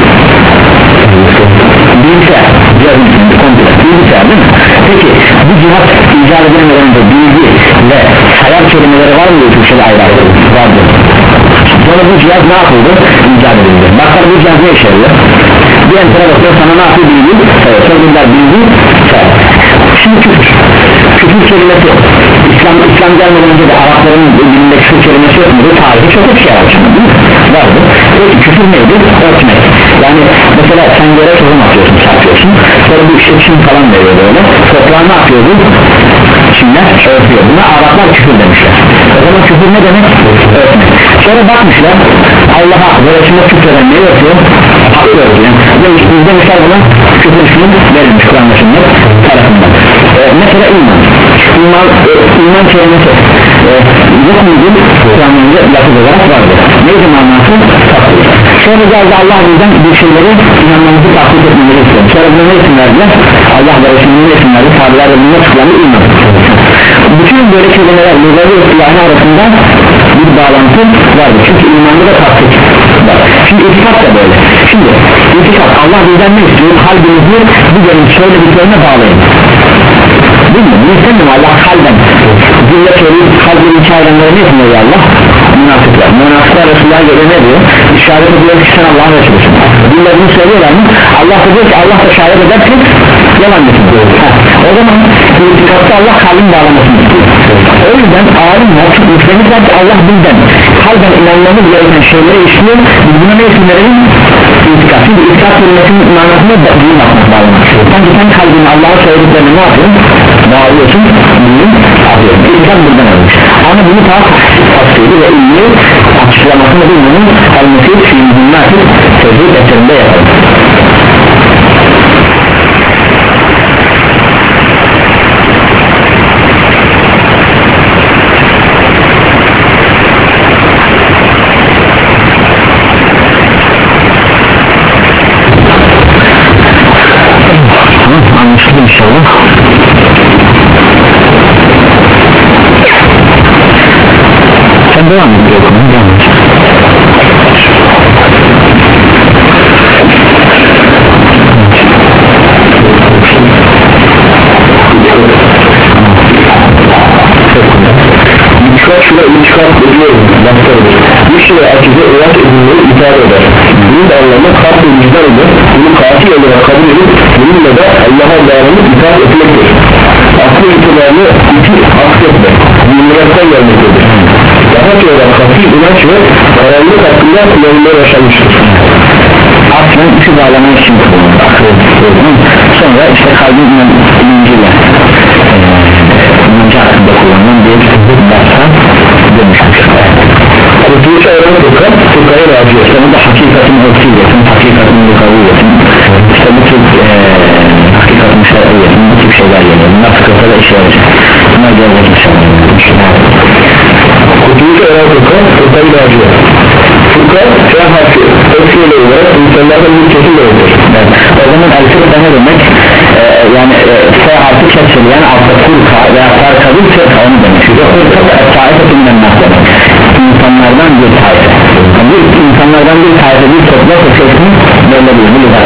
Bilgisayar cihazın içinde komple bilgisayar değil mi? Peki bu cihaz icat edilen önce bilgi ve sayar kelimeleri var mı Türkçe'de ayrı ayrı? Vardır. Sonra bu cihaz ne yapıldı? İcat edildi. Bakar bu cihaz ne işe yarıyor? Bir entere bakıyor sana ne yapıyor bilgi? Evet, sorunlar bilgi sayar. Şimdi küfür küfür kelimesi İslam, İslam gelmeden önce de Arapların dilinde küfür kelimesi yok muydu? Tarihi çok bir şey var değil mi? Vardı. Peki küfür neydi? Örtmek. Yani mesela sen yere tohum atıyorsun, satıyorsun, sonra bu işte çim falan veriyor böyle, toprağı ne yapıyordu? Çimler örtüyor. Buna Araplar küfür demişler. O zaman küfür ne demek? Örtmek. Sonra bakmışlar Allah'a ve Resulü'ne küfreden ne yapıyor? Hakkı örtüyor. Demiş, biz demişler buna küfür ismi verilmiş Kur'an-ı Sünnet tarafından. Ee, mesela iman. İman, e, iman kelimesi e, yok muydu? Kur'an'ın lafız olarak vardı. Neydi manası? Takdir. Sonra geldi Allah bizden bir şeyleri inanmamızı takdir etmemizi istiyor. Sonra buna ne isim verdiler? Allah ve Resulü'nün ne isim verdi? Tabiler ve bununla çıkılanı iman. Bütün böyle kelimeler lügavi ve silahı arasında bir bağlantı vardı. Çünkü imanda da takdir var. Şimdi itikad da böyle. Şimdi itikad Allah bizden ne istiyor? Kalbimizi bu görüntü söylediklerine bağlayın. Değil mi? Bunu istemiyorum Allah kalben. Zillet söyleyip kalbin iki ayrımları ne yapıyor Allah? Münafıklar. Münafıklar Resulullah'a göre ne diyor? İşaret ediyor ki sen Allah'ın Resulüsün. Bunlar bunu söylüyorlar mı? Allah da diyor ki Allah da şahit eder ki yalan getiriyor. O zaman itikatta Allah kalbin bağlamasını istiyor. O yüzden alimler çok müfremişler ki Allah bizden kalben inanmamız gereken şeyleri işliyor. Biz buna ne isim verelim? İtikad. Şimdi itikad kelimesinin manasında da büyüm atmak bağlamak. Sanki sen kalbini Allah'a söylediklerini ne yapıyorsun? Bağlıyorsun, büyüm atıyorsun. İtikad buradan almış. Ama bunu daha tafsiri ve ilmi açıklamasını da bunun el-Müfid fi Müzinnat-ı Tevhid eserinde yapalım. Anlaşıldı inşallah. devam ediyor. İtikad şuna itikad ediyorum laflarıdır. Bir şeye akide evlat edinmeyi itaat eder. Bunun da anlamı kalp ve vicdan eder. Bunu katil olarak kabul edip bununla da Allah'a bağlanıp itaat etmektir. Aklı itibarını iki akletme bilmekten gelmektedir. Daha sonra katil inanç ve karanlık hakkında kullanımlar yaşanmıştır. Aslında üçü bağlamak için kullanılır. Sonra işte kalbin inancıyla inancı hakkında kullanılan bir dersa dönüşmüştür. Kurtuluş ayrımı dikkat, fıkhaya raciyet. İşte bu da hakikatin ölçüyetin, hakikatin lukaviyetin, işte bu tür e, hakikatin şer'iyetin, bu tip şeyler geliyor. Bunlar fıkıhta da işe yarayacak. Bunlar gelecek inşallah. Kurtuluş ayrımı dikkat, fıkhaya raciyet. Fıkha, şey harfi, ölçüyle olarak insanlardan bir kesim öğrenir. Evet. O zaman el-fıkha ne demek? Ee, yani e, F harfi kesiliyen altta fırka veya farkalı fırka onu demek. Şurada fırka da taifetinden demek. İnsanlardan bir taife. Bir insanlardan bir taife bir topluluk sesini böyle bir lügat.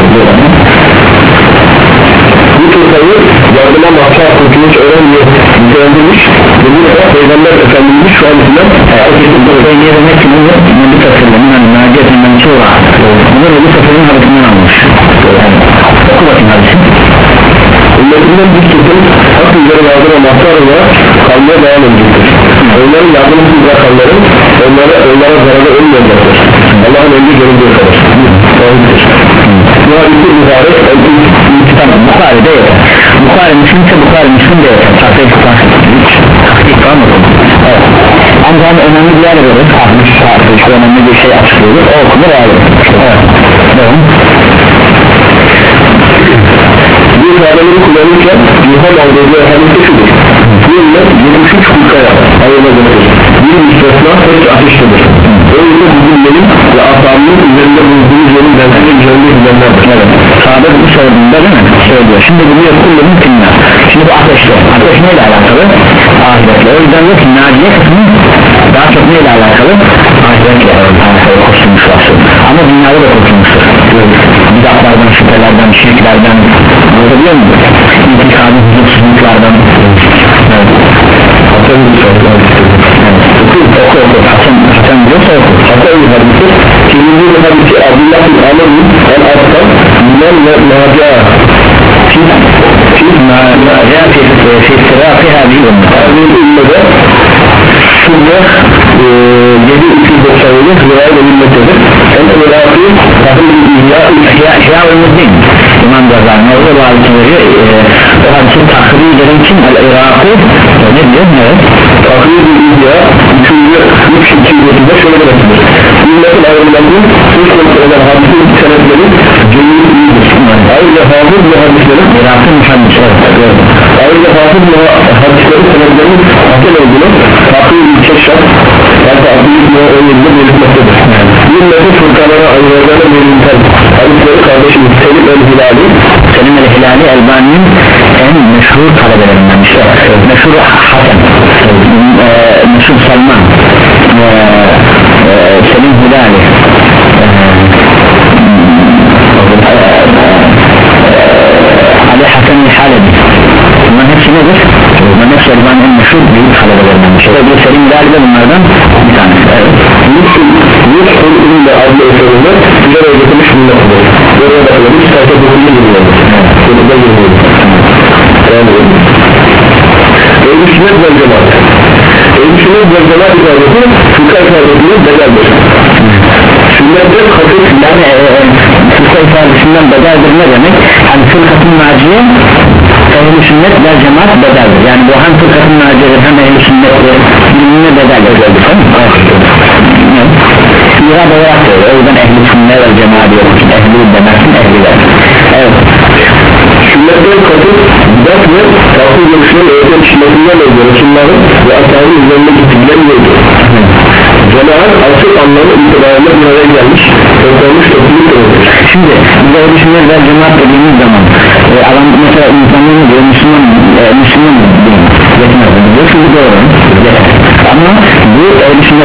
Bu fırkayı yardıma mahşer kurtuluş öğren diye nitelendirmiş ve burada Peygamber Efendimiz şu an içinden fırkayı niye demek ki bunu Nebi Tasarlı'nın hani Naciye'tinden sonra bunu Nebi Tasarlı'nın hadisinden almış. Oku bakayım hadisi. ümmetinden bir kesim hak üzere yardıma mahşer olarak kalmaya devam edecektir. Onların yardımsız bırakanların onlara, onlara zararı olmayacaktır. Allah'ın emri görüldüğü kadar. Bu hadisi mübarek Tamam, Bukhari de yeter. Bukhari Müslim ise Bukhari Müslim de yeter. Tahkik tahkik var mı? Evet. Ancak önemli bir yer verir. Ahmet Şarkı şu önemli bir şey açıklıyor. O okunur ayrı. Evet. Devam. Bu ifadeleri kullanırken İlham aldığı hadisi şudur. Bu ümmet yetmiş üç fırkaya ayrılacaktır. Bir müstesna tek ateştedir. O yüzden bizim benim ve ashabımın üzerinde bulunduğumuz yolun benzeri üzerinde gidenlerdir. Evet. Sağda bu sorduğunda değil mi? Söylüyor. Şimdi bu bir kulluğun kimler? Şimdi bu ateşte. Ateş neyle alakalı? Ahiretle. O yüzden yok ki naciye kısmı daha çok neyle alakalı? Ahiretle alakalı kurtulmuş vasıl. Ama dünyada da kurtulmuştur. Bidatlardan, şüphelerden, şirklerden görebiliyor musun? İntikadi huzursuzluklardan. Evet. Hasan bir sorduğu Oku oku oku. Hasan, Hasan biliyorsa oku. Hasan bir hadisi Kirmizi bir hadisi Abdullah bin Amr'ın El-Aslan Yunan ve Naciye ما جاء في في افتراق هذه الأمة. هذه الأمة şurada yedi iki yüz doksan yedi rivayet edilmektedir. En Irak'ı tahmin İhya İhya-ül-Muddin İmam Gazali orada bu hadisi veriyor. O hadisi tahrir eden kim? El-Irak'ı ne diyor? Evet. tahmin İhya üçüncü üç iki yüz otuzda şöyle demektedir. Ümmetin ayrılmasının söz konusu olan hadisin senetleri cemil iyidir. Ayrıca hafız bu hadislerin Irak'ı muhaddis. ayrıca hafız bu hadislerin senetlerinin hakel olduğunu tahmin keşfet hatta büyük bir oyunda belirtmektedir. Ümmetin fırkalara ayrıldığını belirten hadisleri kardeşimiz Selim el-Hilali Selim el-Hilali Elbani'nin en meşhur talebelerinden işte meşhur Hasan meşhur Salman Selim Hilali Ali Hasan el-Halebi bunların hepsi nedir? Bunların hepsi Elbani'nin en meşhur büyük talebelerinden işte bu Selim Hilali de bunlardan bir tanesi. Yusuf'un ünlü adlı eserinde güzel öğretilmiş bulunmaktadır. Oraya bakalım hiç sayfa dokuzda yirmiyordu. dokuzda yirmiyordu. Ehl-i sünnet vel cemaat. Ehl-i sünnet vel cemaat ifadesi fıkha ifadesinin bedeldir. Sünnetten hafif Yani e, fıkha ifadesinden bedeldir ne demek? Hani fırkatın naciye ehl-i sünnet vel cemaat bedeldir. Yani bu hem fırkatın naciyedir hem ehl-i sünnettir birbirine bedeldir. İrad olarak söylüyor. O yüzden ehl-i sünnet vel cemaat diyor. Ehli demezsin ehli der. Evet. sünnetten kasıt bidat ve farklı görüşlerin ortaya çıkmasından öldü Resulların ve ashabın üzerinde gittikleri yoldur. Cemaat asıl anlamı itibarında bir araya gelmiş toplanmış topluluk demektir. Şimdi biz ehl-i sünnet vel cemaat dediğimiz zaman e, adam mesela insanların diyor Müslüman e, Müslüman diyor yetmez diyor çünkü doğru ama bu ehl-i sünnet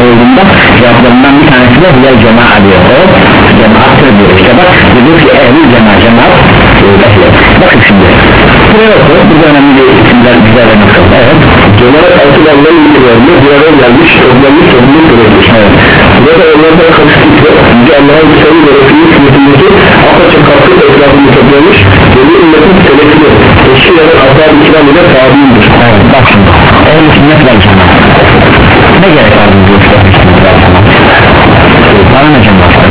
sorulduğunda cevaplarından bir tanesi de hilal cemaat diyor, o cemaattır diyor. İşte bak diyor ki ehli cemaat cemaat ehli. Bakın şimdi buraya oku, burada önemli bir isimler güzel ve nasıl. Evet, cemaat altı Allah'ın ilgilerini bir araya gelmiş, toplanmış, topluluk görülmüş. evet. Burada onlardan kasıtlı Yüce Allah'ın sayı gerektiği sünnetindeki apaçık kapsız etrafını toplamış ve bu ümmetin selefini eşki yaran ashab-ı kiram ile tabiindir. Evet, bak şimdi ehl-i sünnet vel cemaat ne gerek var bu diyor ehl-i sünnet vel cemaat bana ne cemaat var?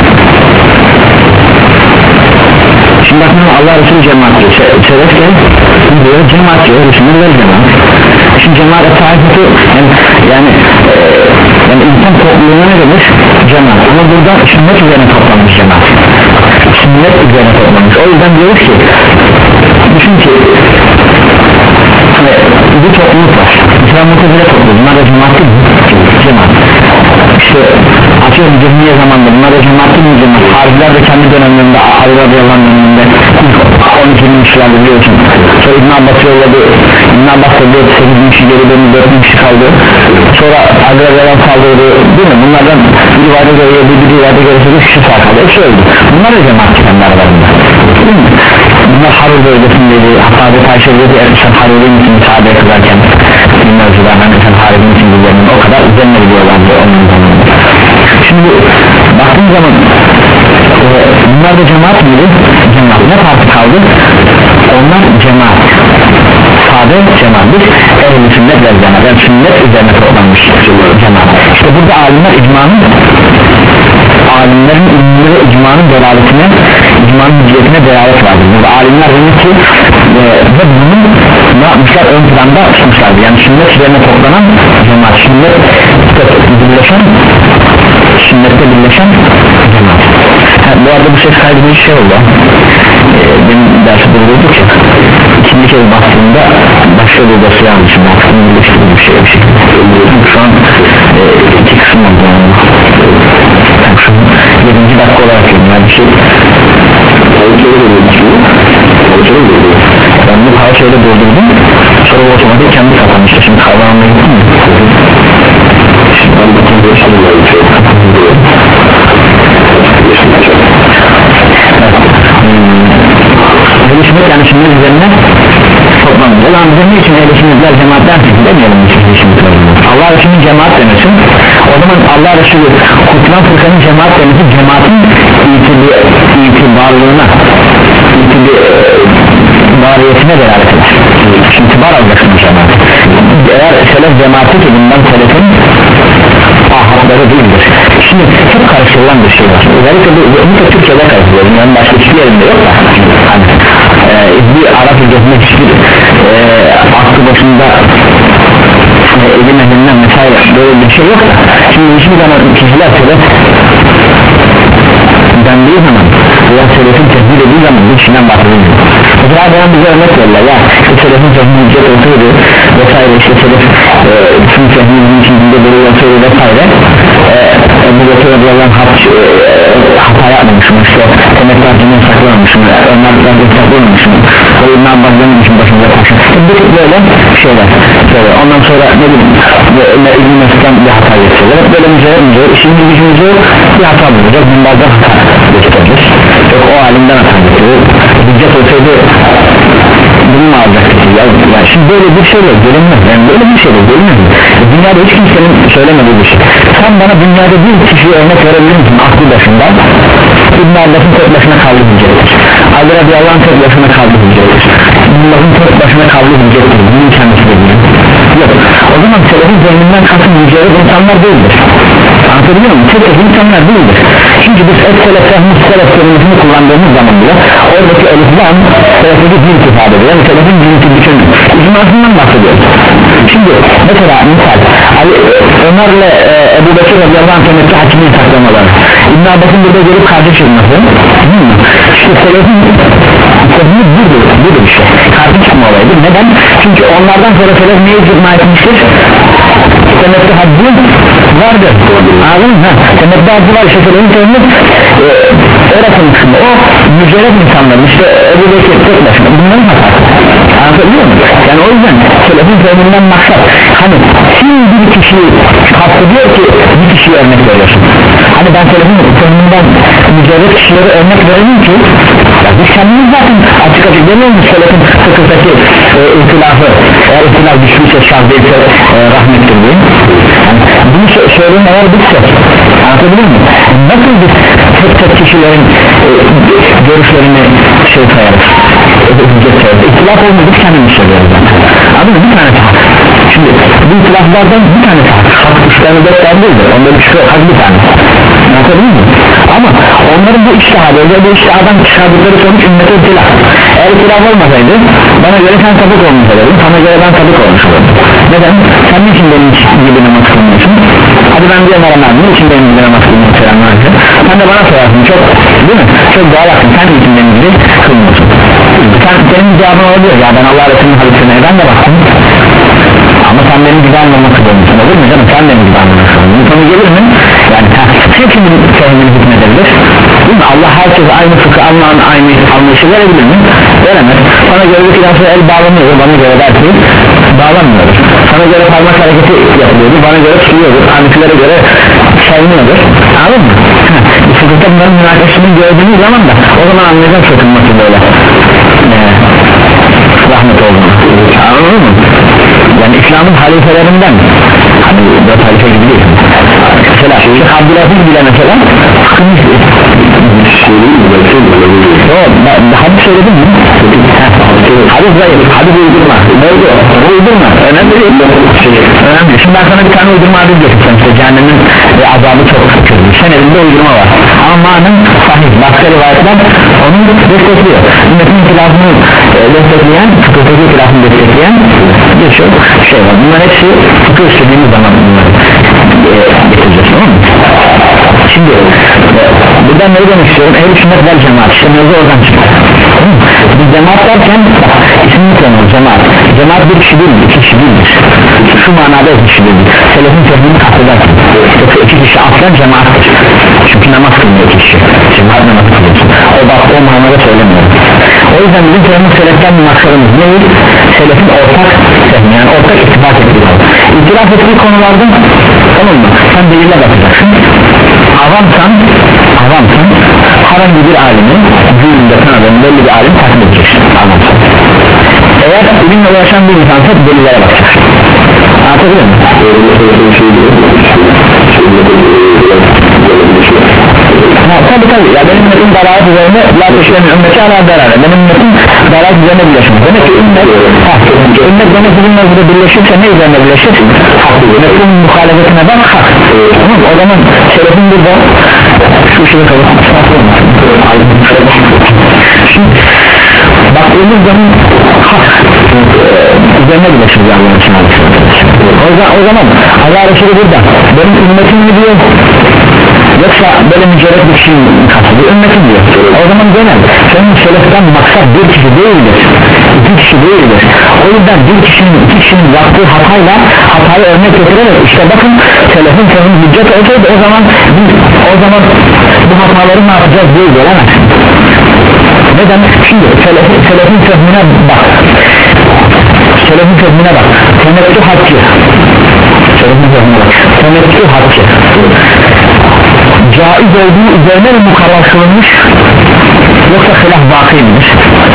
Şimdi bakın Allah Resulü cemaat diyor, selef gel diyor cemaat diyor, ehl-i sünnet vel cemaat. Şimdi cemaat tarifeti yani, yani, e, yani insan topluluğuna ne demiş? Cemaat. Ama burada sünnet üzerine toplanmış cemaat, sünnet üzerine toplanmış. O yüzden diyoruz ki düşün ki hani, bir topluluk var, mesela mutezile topluluğu, bunlar da cemaat değil mi? Cemaat. İşte atıyorum cehmiye zamanında bunlar da cemaat değil mi? Cemaat. Hariciler de kendi dönemlerinde Ali radıyallahu anh döneminde on iki bin kişilerdi biliyorsun. Sonra İbn Abbas yolladı, İbn Abbas da dört sekiz bin kişi geri döndü, dört bin kişi kaldı. Sonra Ali radıyallahu anh saldırdı değil mi? Bunlardan bir rivayete göre bir rivayete göre sekiz kişi sağ kaldı, hepsi öldü. Bunlar da cemaat kendi aralarında değil mi? Bunlar Harur bölgesindeydi, hatta bir Ayşe dedi sen Harur'un için sahabeye kızarken bir mevzudan hani sen Harur'un için bilgilerinin o kadar üzerine gidiyorlardı onun zamanında. Şimdi baktığım zaman e, bunlar da cemaat miydi? Cemaat. Ne farkı kaldı? Onlar cemaat, sade cemaat, biz ehl-i sünnet ve cemaat, yani sünnet üzerine toplanmış cemaat. İşte burada alimler icmanın alimlerin ünlüleri icmanın delaletine, icmanın hücciyetine delalet vardır. Burada alimler demek ki e, ve bunu ne yapmışlar, ön planda tutmuşlardı. Yani sünnet üzerine toplanan cemaat, sünnette birleşen sünnette birleşen cemaat. Ha, bu arada bu ses kaydı bir şey oldu. E, benim dersi buluyorduk ya, ikinci kez bastığımda başka bir dosyayı almışım, aklımı birleştirdiğim bir şey bir şey. Şu an e, iki kısım oldu yani. yedinci dakika olarak yedim yani bir şey ben bu parçayla doldurdum, sonra o otomatik kendi kapanmıştı. Şimdi kavramına gittim mi? Şimdi ben bakın bir şey ehl-i sünnet yani sünnet üzerine toplanıyor. Ulan bize ne için ehl-i sünnetler cemaat dersin demeyelim ehl-i sünnet. Allah Resulü'nün cemaat demesin, o zaman Allah Resulü kurtulan fırkanın cemaat demesin, cemaatin itibarlığına itibariyetine delalet eder. İtibar alacaksın cemaat. Eğer selef cemaati ki bundan selefin ahadları değildir. Şimdi çok karıştırılan bir şey var. Özellikle bu, bu da Türkiye'de karıştırıyor. Yani başka hiçbir yerinde yok da hani, e, bir Arap ülkesinde hiçbir e, aklı başında e, elim elinden vesaire böyle bir şey yok da şimdi hiçbir zaman kişiler selef dendiği zaman veya selefin tehdit edildiği zaman bir kişiden bahsedilmiyor. Mesela bana bize örnek verirler ya işte selefin tehdit olsaydı vesaire işte selef e, tüm tehdidin içinde böyle olsaydı vesaire e, bu Bekir radıyallahu anh e, hata yapmamışım işte temek harcını saklamamışım onlardan saklamamışım o İbn Abbas'ın için başımıza taşın bir tık böyle şeyler böyle. Ondan sonra ne bileyim İbn Mesut'tan bir hata getiriyorlar böyle mücadele mücadele işin gücümüzü bir hata bulacak bunlardan hata getiriyoruz yok o alimden hata getiriyor hüccet olsaydı bunu mu alacaktık ya? Yani şimdi böyle bir şeyle görünmez yani böyle bir şeyle görünmez dünyada hiç kimsenin söylemediği bir şey. Sen bana dünyada bir kişiye örnek verebilir misin aklı başında? İbn Abbas'ın tek başına kaldı hüccettir, Ali radıyallahu anh tek başına kaldı hüccettir, Allah'ın tek başına kaldı hüccettir, bunun kendisi de değil. Yok, o zaman selefin zihninden kalsın hüccettir insanlar değildir. Anlatabiliyor muyum? Tek tek insanlar değildir. Çünkü biz et selef fehmus selef kelimesini kullandığımız zaman bile oradaki eliflan selefin bir ifade ediyor. Yani selefin bir bütün icmasından bahsediyoruz. Şimdi mesela misal Ali, Ömer'le e, Ebu Bekir radıyallahu anh temettü hakimliği saklamaları, İbn Abbas'ın burada gelip kardeş çıkması işte selefin selefin budur, budur işte kardeş çıkma olayıdır. Neden? Çünkü onlardan sonra selef neye icma etmiştir? Temettü haccı vardır. Anladın mı? Temettü haccı var işte selefin temettü e, öğretilmişinde o mücerred insanların işte Ebu Bekir tek başına bunların hatası anlatabiliyor muyum? Yani o yüzden selefin fehminden maksat hani kim bir kişiyi kastediyor ki bir kişiye örnek veriyorsun hani ben selefin fehminden mücerred kişileri örnek vereyim ki ya biz kendimiz zaten açık açık demiyor muyuz selefin fıkıhtaki e, ihtilafı eğer ihtilaf düşmüşse şart değilse e, rahmettir diye yani bunu söyleyin eğer bitse anlatabiliyor muyum? Nasıl biz tek tek kişilerin e, görüşlerini şey sayarız ihtilaf olmadık kendimiz söylüyoruz anladın mı? Bir tanesi hak şimdi bu ihtilaflardan bir tanesi hak hak üç tane dört tane değildir onda bir şey hak bir tane anlatabiliyor muyum? Ama onların bu iştihadı ve bu iştihadan çıkardıkları sonuç ümmete ihtilaf eğer ihtilaf olmasaydı bana göre sen sapık olmuş olurdun sana göre ben sapık olmuş olurdum neden? Sen niçin benim gibi namaz kılmıyorsun? Hadi ben diye Ömer'e ne için benim gibi namaz kılmıyorsun selamünaleyküm sen de bana sorarsın çok değil mi? Çok doğal hakkın sen niçin benim gibi kılmıyorsun? Sen, senin cevabın olabilir ya ben Allah Resulü'nün hadisine ben de baktım ama sen benim gibi anlamak istiyorsun olur mu canım sen benim gibi anlamak istiyorsun bu konu gelir mi? Yani hepsinin fehmini hükmedebilir değil mi? Allah herkes aynı fıkı Allah'ın aynı anlayışı verebilir mi? Veremez sana göre bir filan el bağlanıyor bana göre belki bağlanmıyordur sana göre parmak hareketi yapılıyordur bana göre tutuyordur haniflere göre sayılmıyordur anladın mı? fıkıhta bunların münakaşını gördüğünüz zaman da o zaman anlayacağım sakınması böyle ee, rahmet olduğunu anladın mı? Yani İslam'ın halifelerinden hani dört halife gibi değil mesela Şeyh Abdülhafiz bile mesela fıkhını hadis söyledin mi? hadis zayıf, hadis uydurma neydi o? uydurma, önemli değil önemli, şimdi ben sana bir tane uydurma hadis getireceğim işte cehennemin ve azabı çok kötü sen elinde uydurma var ama manın sahih, başka rivayetler onu destekliyor ümmetin ihtilafını e, destekleyen fıkıhtaki ihtilafını destekleyen birçok şey var bunlar hepsi fıkıh istediğimiz zaman bunları e, getireceğiz tamam mı? Şimdi e, buradan ne demek istiyorum? Ehl-i sünnet vel cemaat işte mevzu oradan çıkıyor biz cemaat derken ismini koyuyoruz cemaat cemaat bir kişi değildir, iki kişi değildir şu manada iki kişi değildir selefin fehmini kastederken yoksa iki kişi aslen cemaattir çünkü namaz kılmıyor iki kişi cemaat namaz kılıyorsun o bak o manada söylemiyorum o yüzden bizim fehmin seleften bir maksadımız nedir? Selefin ortak fehmi yani ortak ittifak ettiği İtilaf ettiği konularda tamam mı? Sen delille bakacaksın avamsan avamsan herhangi bir alimi düğünde tanıdığın belli bir alim takip edeceksin avamsan eğer ilimle uğraşan bir insansa delillere bakacaksın anlatabiliyor muyum? Ha, tabi tabi ya benim ümmetim dalalet üzerine la teşlemi ümmeti ala beraber benim ümmetim dalalet üzerine birleşmiş demek ki ümmet hak ümmet demek ki bununla burada birleşirse ne üzerine birleşir? hak ümmetin muhalefetine bak hak tamam o zaman selefin burada şu şunu kalıp şimdi baktığımız zaman hak üzerine birleşir Allah'ın için o zaman, o zaman Allah Resulü burada benim ümmetim mi diyor yoksa böyle mücerred bir kişinin kastediyor ümmetim diyor o zaman genel senin seleften maksat bir kişi değildir iki kişi değildir o yüzden bir kişinin iki kişinin yaptığı hatayla hatayı örnek getirerek işte bakın selefin fehmi hüccet olsaydı o zaman biz o zaman bu hataları ne yapacağız diye gelemezsin neden? Şimdi selefin, selefin fehmine bak selefin fehmine bak temettü hakkı selefin fehmine bak temettü hakkı caiz olduğu üzerine mi mukarrar kılınmış yoksa hilaf vakıymış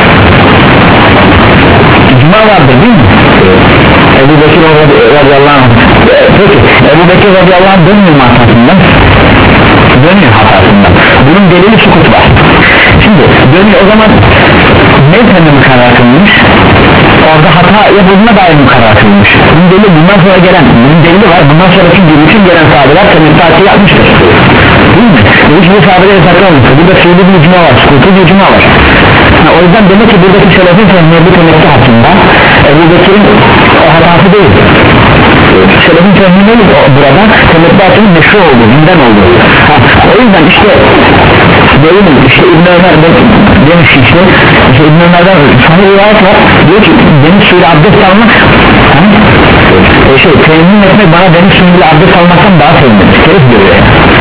icma vardır değil mi? Ebu Bekir radıyallahu anh peki Ebu Bekir radıyallahu anh dönmüyor mu hatasından? Dönüyor hatasından bunun delili sukut var şimdi dönüyor o zaman ne sende mukarrar kılınmış? Orada hata yapıldığına dair mukarrar kılınmış bunun delili bundan sonra gelen bunun delili var bundan sonraki bütün gelen sahabeler temettü yapmıştır değil mi? Hiç bu sahabeleri saklamıştır burada suylu bir icma var sukutu bir icma var ha, o yüzden demek ki buradaki selefin fehmiye bu temettü hakkında Ebu Bekir'in o hatası değil selefin fehmiye burada temettü hakkının meşru olduğu günden olduğu ha, o yüzden işte değil mi? İşte İbn-i Ömer demiş ki işte, işte İbn-i Ömer'den sahih rivayet var diyor ki deniz suyuyla abdest almak ha? E şey temin etmek bana deniz suyuyla abdest almaktan daha temin etmek gerek diyor yani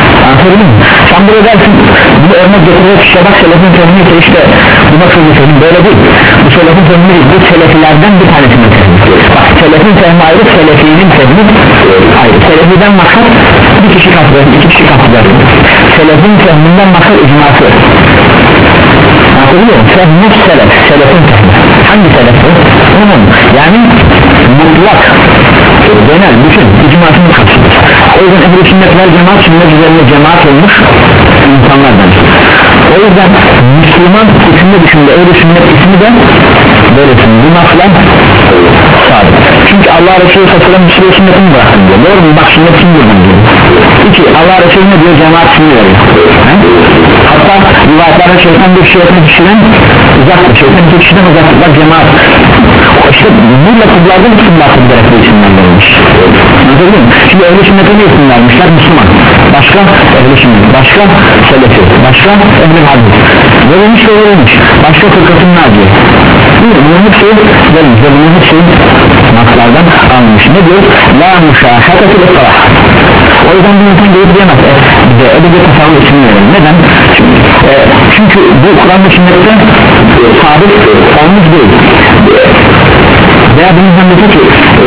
anladın mı? Sen burada dersin bunu örnek getirerek işte bak selefin fehmi ise işte bu nasıl bir fehmi, böyle değil. Bu selefin fehmi değil, bu selefilerden bir tanesinin fehmi. Bak selefin fehmi ayrı, selefinin fehmi ayrı. Selefiden maksat bir kişi katılır, iki kişi katılır. Selefin fehminden maksat icması. Anladın mı? Fehmi selef, selefin fehmi. Hangi selef bu? Onun yani mutlak, genel, bütün icmasını kapsıyor. O yüzden ehl-i sünnetler cemaat, sünnet üzerine cemaat olmuş insanlardan. O yüzden Müslüman ismi dışında ehl-i sünnet ismi de böylesin, bu naslen sabit. Çünkü Allah Resulü sallallahu aleyhi ve sellem Müslüman sünnetini bıraktın diyor. Doğru mu? Bak sünnet kim diyor diyor. İki, Allah Resulü ne diyor? Cemaat ismini veriyor. He? Hatta rivayetlerde şeytan bir şeytan kişiden uzaktır, şeytan bir kişiden uzaktır. Bak cemaat işte bu lafızlarda bütün lafızlar bu isimler verilmiş. Anladın mı? Şimdi ehl-i sünnete ne isim vermişler? Müslüman, başka ehl-i sünnet, başka selefi, başka ehl-i hadis verilmiş ve verilmiş, başka fırkatın naci. Bunun hepsi verilmiş ve bunun hepsi naslardan almış. Ne diyor? La müşahetetil ıstırah. O yüzden bir insan gelip diyemez e, bize öyle tasavvur için verelim. Neden? Çünkü, e, çünkü bu Kur'an-ı sünnette sabit olmuş değil. Veya bir insan dedi ki e,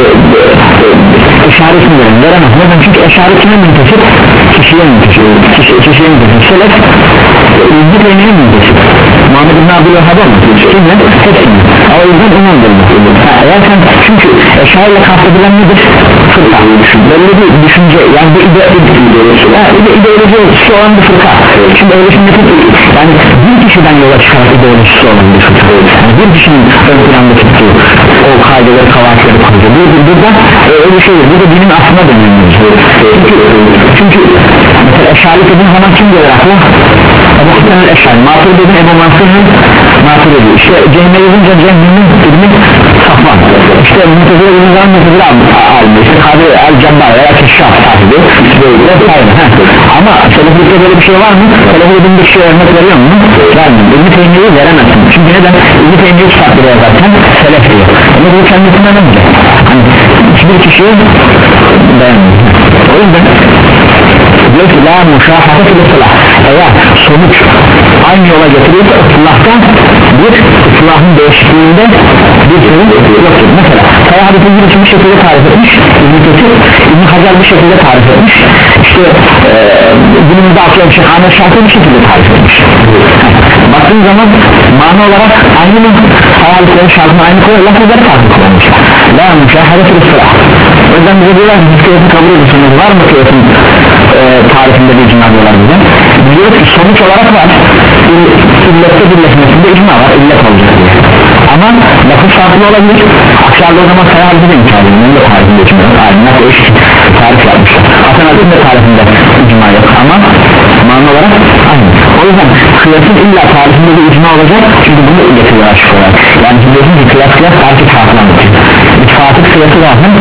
e, işaretini verin, veremez. Neden? Çünkü işaret kime müntesip? Kişiye müntesip. Kişi, kişiye müntesip. Selef İzzi peyniri müntesip. Muhammed İbn Abdülvahhab'a mı? Kimle? Hepsini. O yüzden umum bulmuş. Eğer sen, çünkü eşarıyla kastedilen nedir? Fırka. Belli bir düşünce, yani bir ide, ide, ideoloji ölçüsü olan bir fırka. Şimdi öyle şimdi yani bir kişiden yola çıkarak ideolojisi olan bir fırka. Yani bir kişinin ön planda tuttuğu o kaideleri, kavakları koyuyor. Bu burada öyle bir şey yok. Bu da dinin aslına dönüyor. Çünkü, çünkü mesela eşarlık dediğin zaman kim gelir akla? Ebu Hüseyin'in eşar, Matur dediğin Ebu Mansur'un Matur dediği. İşte Cehme yazınca Cehme'nin dediğini Safvan. İşte Muntezile dediğin zaman Muntezile almış. İşte Kadir El-Cabbar veya Keşşaf sahibi. Böyle sayılır. Ama seleflikte böyle bir şey var mı? Seleflikte bir şey örnek veriyor mu? Vermiyor. İbn-i Teymiye'yi veremezsin. Çünkü neden? İbn-i Teymiye kitapları yazarken selef diyor. Ama bu kendisinden önce. Hani hiçbir kişiye beğenmiyor. O yüzden diyor ki la müşahate fil ıslah. Eğer sonuç aynı yola getiriyorsa ıslahtan bir ıslahın değişikliğinde bir sorun yoktur. Mesela Sayı Hadis'in bir şekilde tarif etmiş, İbn-i Kesir, İbn-i Hacer bir şekilde tarif etmiş, işte e, günümüzde atıyorum Şeyh Ahmet Şafi bir şekilde tarif etmiş. Baktığın zaman mani olarak aynı mı? Sayı Hadis'lerin şartını aynı koyuyor, lafızları farklı kullanmışlar. La müşahate fil ıslah. O yüzden bize diyorlar ki kıyasını kabul ediyorsunuz, var mı kıyasın e, tarifinde bir icma diyorlar bize. Diyoruz ki sonuç olarak var, illette birleşmesinde icma var, illet olacak diye. Ama lafız farklı olabilir. Aksarda o zaman sayı halde de imkan ediyor. Onun da tarifinde icma yok. Aynen o iş tarif yapmışlar. Hasan Azim de tarifinde icma yok ama mani olarak aynı. O yüzden kıyasın illa tarifinde de icma olacak. Çünkü bunu getiriyor aşık olarak. Yani biliyorsun ki kıyas kıyas tarif farklanmış. İttifakı kıyası zaten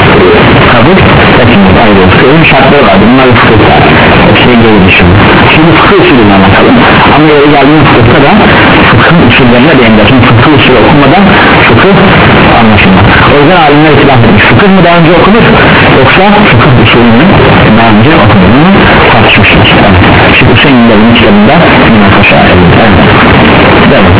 kabul etmiyor. Ayrı. Kıyasın şartları var. Bunlar fıkıhta. Hepsine geldi şimdi. Şimdi fıkıh usulüne bakalım. Ama yere geldiğimiz fıkıhta da fıkhın usullerine değindir. Şimdi fıkıh usulü okumadan fıkıh anlaşılmaz. O yüzden alimler itilaf etmiş. Fıkıh mı daha önce okunur yoksa fıkıh usulünü daha önce okunduğunu tartışmışlar. Şimdi Hüseyin'in de bunun kitabında münakaşa edildi. Evet. Devam.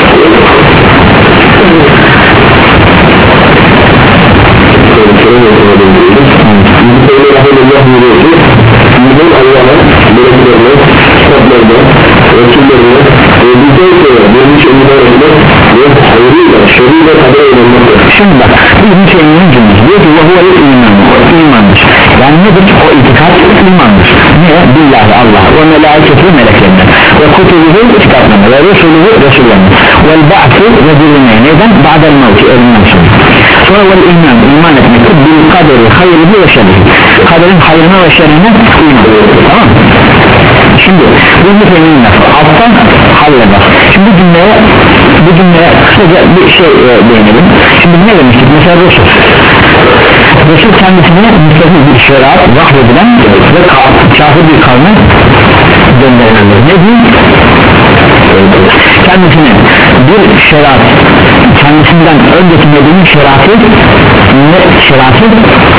Bizim Allah'a, meleklerine, kitaplarına, Resullerine ve bizden sonra vermiş emirlerine ve hayrıyla, şerriyle kader edilmektir. Şimdi bak, bizim şeyinin cümlesi diyor ki vahuve iman, imandır. Yani nedir? O itikat imandır. Niye? Billahi Allah ve melaiketi meleklerine ve kutubuhu kitaplarına ve Resulühü Resullerine ve ba'su ve dirilmeyi neden? Ba'del mevki, ölümden sonra. Sonra vel iman, iman etmektir. Bil kaderi, hayırlı ve şerrihi. Kaderin hayrına ve şerrine iman. Tamam. Şimdi bu müfemin lafı alttan halleder. Şimdi bu cümleye bu cümleye kısaca bir şey e, değinelim. Şimdi ne demiştik? Mesela Resul Resul kendisine müstahil bir şeriat vahyedilen ve kafir bir kavme gönderilendir. Ne diyeyim? Kendisine bir şeriat kendisinden önceki medeni şeriatı ne şeriatı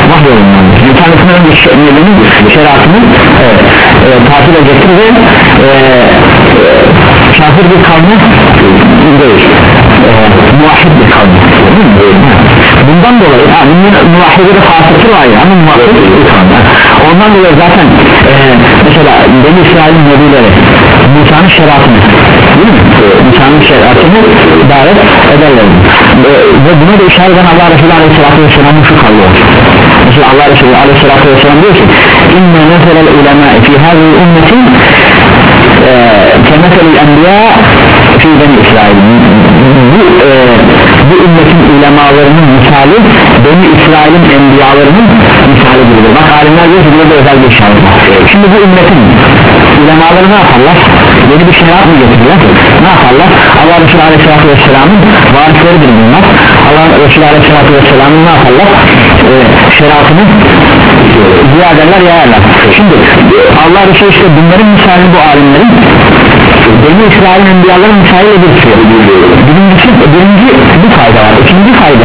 vahyolundandır. Bir tanesinin önce şe'nelerin şeriatını evet, e, takip edecektir ve e, e, kafir bir kavme değil e, muvahhid bir kavme. Bundan dolayı yani muvahhide de fasıktır var ya ama muvahhid bir kavme. Ondan dolayı zaten e, mesela Beni İsrail'in nebileri Musa'nın şeriatını değil mi? Musa'nın şeriatını davet ederler e, ve buna da işaret eden Allah Resulü Aleyhisselatü Vesselam'ın şu kavli olur. Mesela Allah Resulü Aleyhisselatü Vesselam diyor ki İnne meselel ulema fi hazil ümmetin kemeselil enbiya fi Beni İsrail. Bu, e, bu ümmetin ulemalarının misali Beni İsrail'in enbiyalarının misali gibidir. Bak alimler diyor ki burada özel bir işaret var. Şimdi bu ümmetin ulemaları ne yaparlar? Yeni bir şeriat mı getirirler? Ne yaparlar? Allah Resulü Aleyhisselatü Vesselam'ın varisleridir bunlar. Allah Resulü Aleyhisselatü Vesselam'ın ne yaparlar? E, şeriatını ziyadeler yayarlar. Şimdi Allah Resulü işte bunların misali bu alimlerin Beni İsrail'in enbiyaların misaliyle bir şey. Birincisi, birinci bir fayda var. İkinci fayda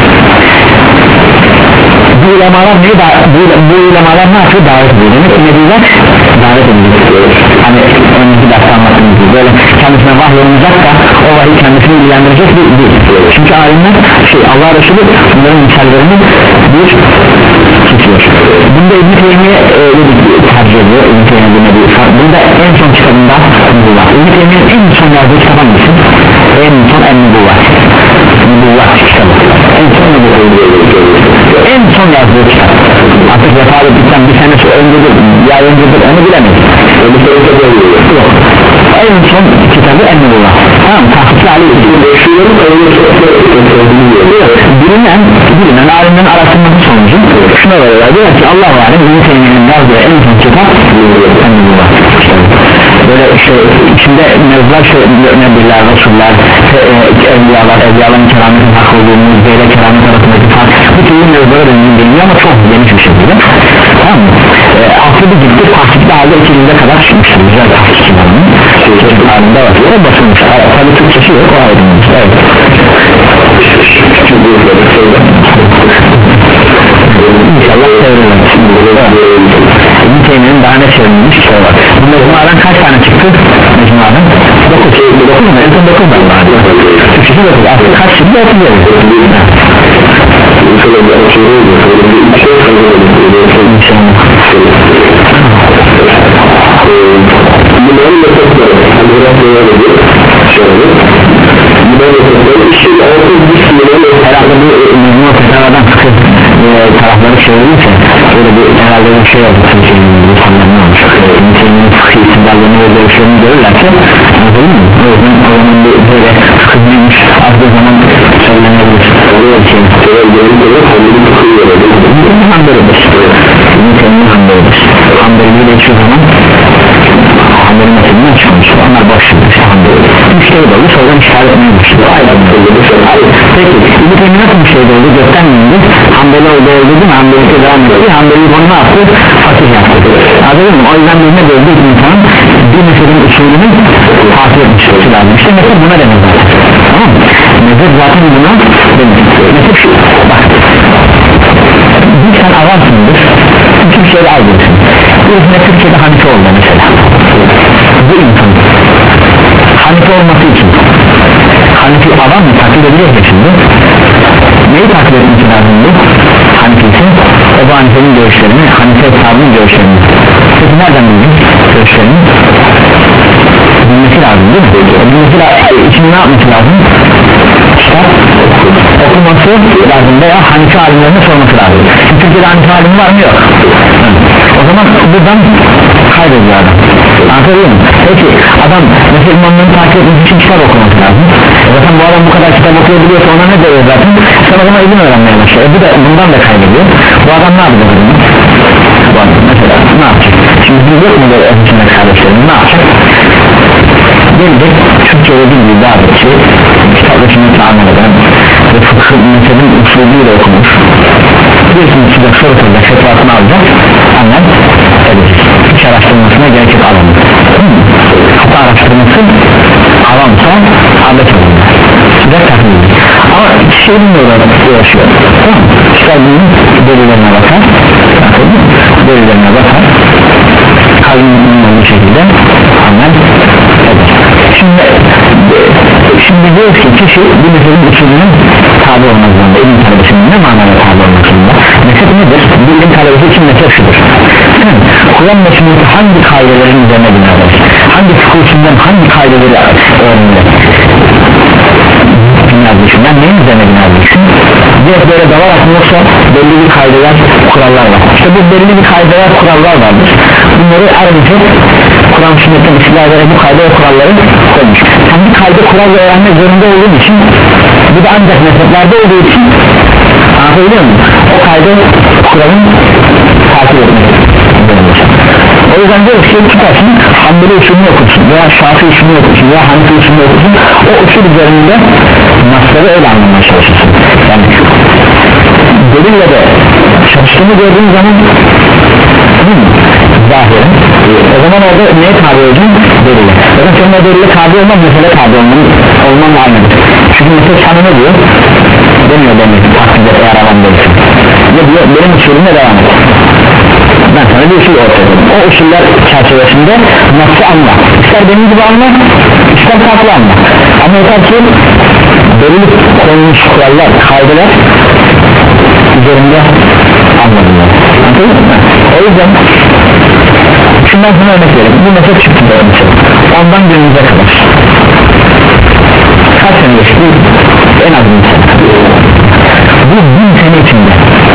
bu ulemalar neyi da, bu, bu ulemalar ne yapıyor? Davet ediyor. Demek ki nebiler davet ediyor. Hani önceki derste anlattığımız gibi böyle kendisine vahiy olmayacak da o vahiy kendisini ilgilendirecek bir değil. Çünkü alimler şey Allah Resulü bunların misallerini bir tutuyor. Bunda İbn-i Teymiye e, tercih ediyor. İbn-i Teymiye bir bunda en son kitabında Nübüvvet. İbn-i Teymiye'nin en son yazdığı kitap hangisi? En son en Nübüvvet. Nübüvvet kitabı. En son Nübüvvet. En son yazdığı kitap. Artık vefat ettikten bir senesi öncedir ya öncedir onu bilemeyiz. Yok. En son kitabı en Nübüvvet. Tamam mı? Tahkikli Ali bilinen bilinen alimlerin arasındaki sonucu şuna veriyorlar. Diyor ki Allah var İbn-i Teymiye'nin yazdığı en son kitap en Nübüvvet. Böyle işte içinde mevzular şey nebiler, resuller, evliyalar, evliyaların kerametin hak olduğunu, böyle keramet arasındaki fark bu türlü mevzulara dönüyor ama çok geniş bir şekilde tamam mı? E, altı bir ciddi tahkikli halde iki yüze kadar çıkmıştır güzel tahkikli halinde çeşit halinde var o basılmış tabi Türkçesi yok o ayrılmış evet İnşallah çevrilir İbn-i Teymiye'nin daha ne çevrilmiş kitabı var bu mecmuadan kaç tane çıktı? Mecmuadan dokuz dokuz mu? En son dokuz da var Türkçesi dokuz aslında kaç çıktı? otuz yedi bunların mesajları herhalde bu mecmua fetavadan fıkıh tarafları çevrilirse öyle bir herhalde bir şey oldu bu sanırım olmuş insanın fıkıh isimlerlerini ve görüşlerini görürlerse anladın mı? O yüzden o zaman böyle fıkıh neymiş azdığı zaman söylenebilir öyle bir şey Hanbelidir Hanbelidir Hanbelidir Hanbelidir hiçbir zaman Hanbeli meselini açıklamış onlar boş işte Hanbelidir müşteri dolu sorudan işaret etmemiş peki İbn-i Teymiye nasıl müşteri dolu gökten indi Hanbeli oldu oldu değil mi Hanbeli'de devam etti Hanbeli bunu ne yaptı fakir yaptı anladın mı o yüzden birine gördüğü bir insan bir meselenin usulünü takip etmiştir lazım işte mesela buna denir zaten tamam mı mezhep zaten buna denir mesela şu bak bir sen avansındır Türkiye'de aldırsın birisine Türkiye'de Hanife oldu mesela bu insan Hanife olması için Hanife avam mı takip edilir mi şimdi neyi takip etmesi lazım bu Hanife ise Ebu Hanife'nin görüşlerini Hanife sahabının görüşlerini peki nereden bildin görüşlerini bilmesi lazım değil mi bilmesi lazım için ne yapması lazım kitap okuması lazım veya Hanife alimlerine sorması lazım Türkiye'de Hanife alimi var mı yok o zaman buradan kaybediyor adam anlatabiliyor muyum? Peki adam mesela imamlarını takip etmek için kitap okuması lazım zaten bu adam bu kadar kitap okuyabiliyorsa ona ne diyor zaten sen o zaman ilim öğrenmeye başlıyor e bu da bundan da kaybediyor bu adam ne yapacak o zaman? bu adam mesela ne yapacak? şimdi biz yok mu böyle öncesinde kardeşlerim ne yapacak? gelecek Türkçe'de bildiği daha bir şey kitapla sünnetini anlamadan ve fıkhın mezhebin usulüyle okumuş birisinin sıcak soru soracak fetvasını alacak anlar edecek hiç araştırmasına gerek yok alanı hatta araştırması avamsa adet olunur sıcak takip edilir ama kişi bilmiyorlar uğraşıyor tamam kitap bilmiyor delillerine bakar, delillerine bakar, kalbinin bir şekilde amel eder. Şimdi şimdi diyoruz ki kişi bir mezhebin usulünün tabi olmak zorunda, ilim talebesinin ne manada tabi olmak zorunda? Mezhep nedir? Bir ilim talebesi için mezhep şudur. Kur'an ve sünnet hangi kaidelerin üzerine binadır? Hangi fıkhusundan hangi kaideleri öğrenir? Ben neyin üzerine binadır? Diğer böyle dalarak mı yoksa belli bir kaideler, kurallar var. İşte bu belli bir kaideler, kurallar vardır. Bunları ayrıca Kur'an sünnetten istilahlere bu kaide ve kuralları koymuş. Sen bir kaide kural öğrenmek zorunda olduğun için, bu da ancak mezheplerde olduğu için anlatabiliyor muyum? O kaide kuralın takip etmek. O yüzden diyoruz ki tutarsın, Hanbeli usulünü okursun veya Şafii usulünü okursun veya Hanefi usulünü okursun, o usul üzerinde nasları öyle anlamaya çalışırsın. Yani delille de çalıştığını gördüğün zaman değil mi? Zahiren o zaman orada neye tabi olacaksın? Delille. Zaten senin o delille tabi olman mesele tabi olman, olmanla aynıdır. Çünkü mesela sana ne diyor? Demiyor beni takdirde eğer alan değilsin. Ne diyor? Benim usulüme devam et. Ben sana bir usul ortaya edeyim. O usuller çerçevesinde nasıl anla? İster benim gibi anla, ister farklı anla. Ama yeter ki belirli konulmuş kurallar, kaideler üzerinde anladığında. O yüzden şundan sonra örnek verelim. Bu mesele çıktı mesela. Ondan günümüze kadar. Kaç sene geçti? En az bin sene. Bu bin sene içinde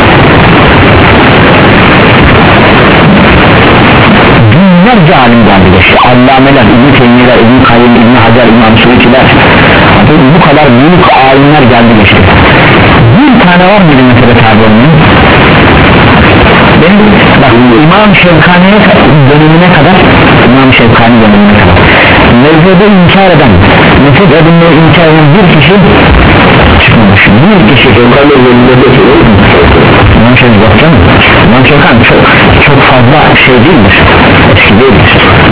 binlerce alim geldi geçti. Allameler, İbn-i Teymiyeler, İbn-i Kayyum, İbn-i Hacer, İmam Suyutiler, bu kadar büyük alimler geldi geçti. Bir tane var mıydı mesela tabi olmanın? Benim bak İmam Şevkani'ye dönemine kadar İmam Şevkani dönemine kadar mezhebi inkar eden, mezhep edinmeyi inkar eden bir kişi çıkmamış. Bir kişi Şevkani'ye dönemine geçiyor. İmam Şevkani İmam Şevkani çok, çok fazla şey değildir, eski değildir.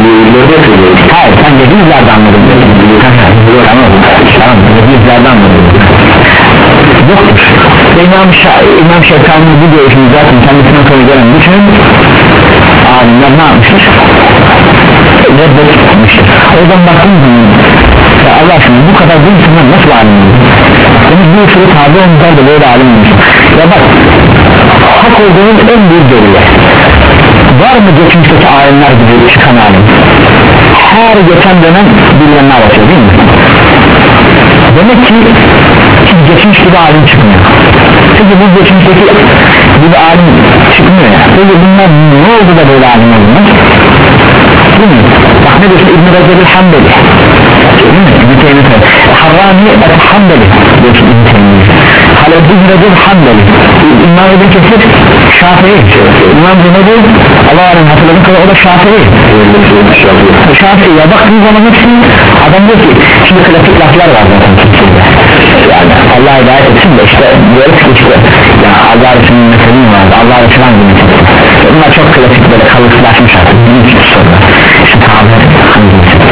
Hayır, sen yedi yüzlerde anladın. Tamam, tamam, yedi yüzlerde anladın. Yoktur. İmam, İmam Şevkani'nin bu görüşünü zaten kendisinden sonra gelen bütün alimler ne yapmıştır? Reddetmiştir. O yüzden baktığım zaman ya Allah aşkına bu kadar bir insanlar nasıl alim olur? Yani bir sürü tabi olmuşlar da böyle alim olmuş. Ya bak hak olduğunun en büyük delili var mı geçmişteki alimler gibi çıkan alim? Her geçen dönem birilerine anlatıyor değil mi? Demek ki hiç geçmiş gibi alim çıkmıyor. Çünkü bu geçmişteki gibi alim çıkmıyor ya. Peki bunlar ne oldu da böyle alim oldular? Değil mi? Bak ne diyorsun İbn-i Recep'il Hanbeli, değil mi? İbn-i Teymiye Harrani et-Hanbeli diyorsun İbn-i Teymiye. Halep İbn-i Recep Hanbeli, İmam İbn Kesir Şafii, İmam Cumhur'u Allah alem hatırladığım kadar o da Şafii. Şafii ya baktığın zaman hepsi adam diyor ki şimdi klasik laflar var zaten Türkiye'de. Yani Allah hidayet etsin de işte diyoruz ki işte ya Allah Resulü'nün meselini var, Allah Resulü'nün hangi meselini? Bunlar çok klasik böyle kalıplaşmış artık. Büyük bir soru. İşte tabi hangi meselini?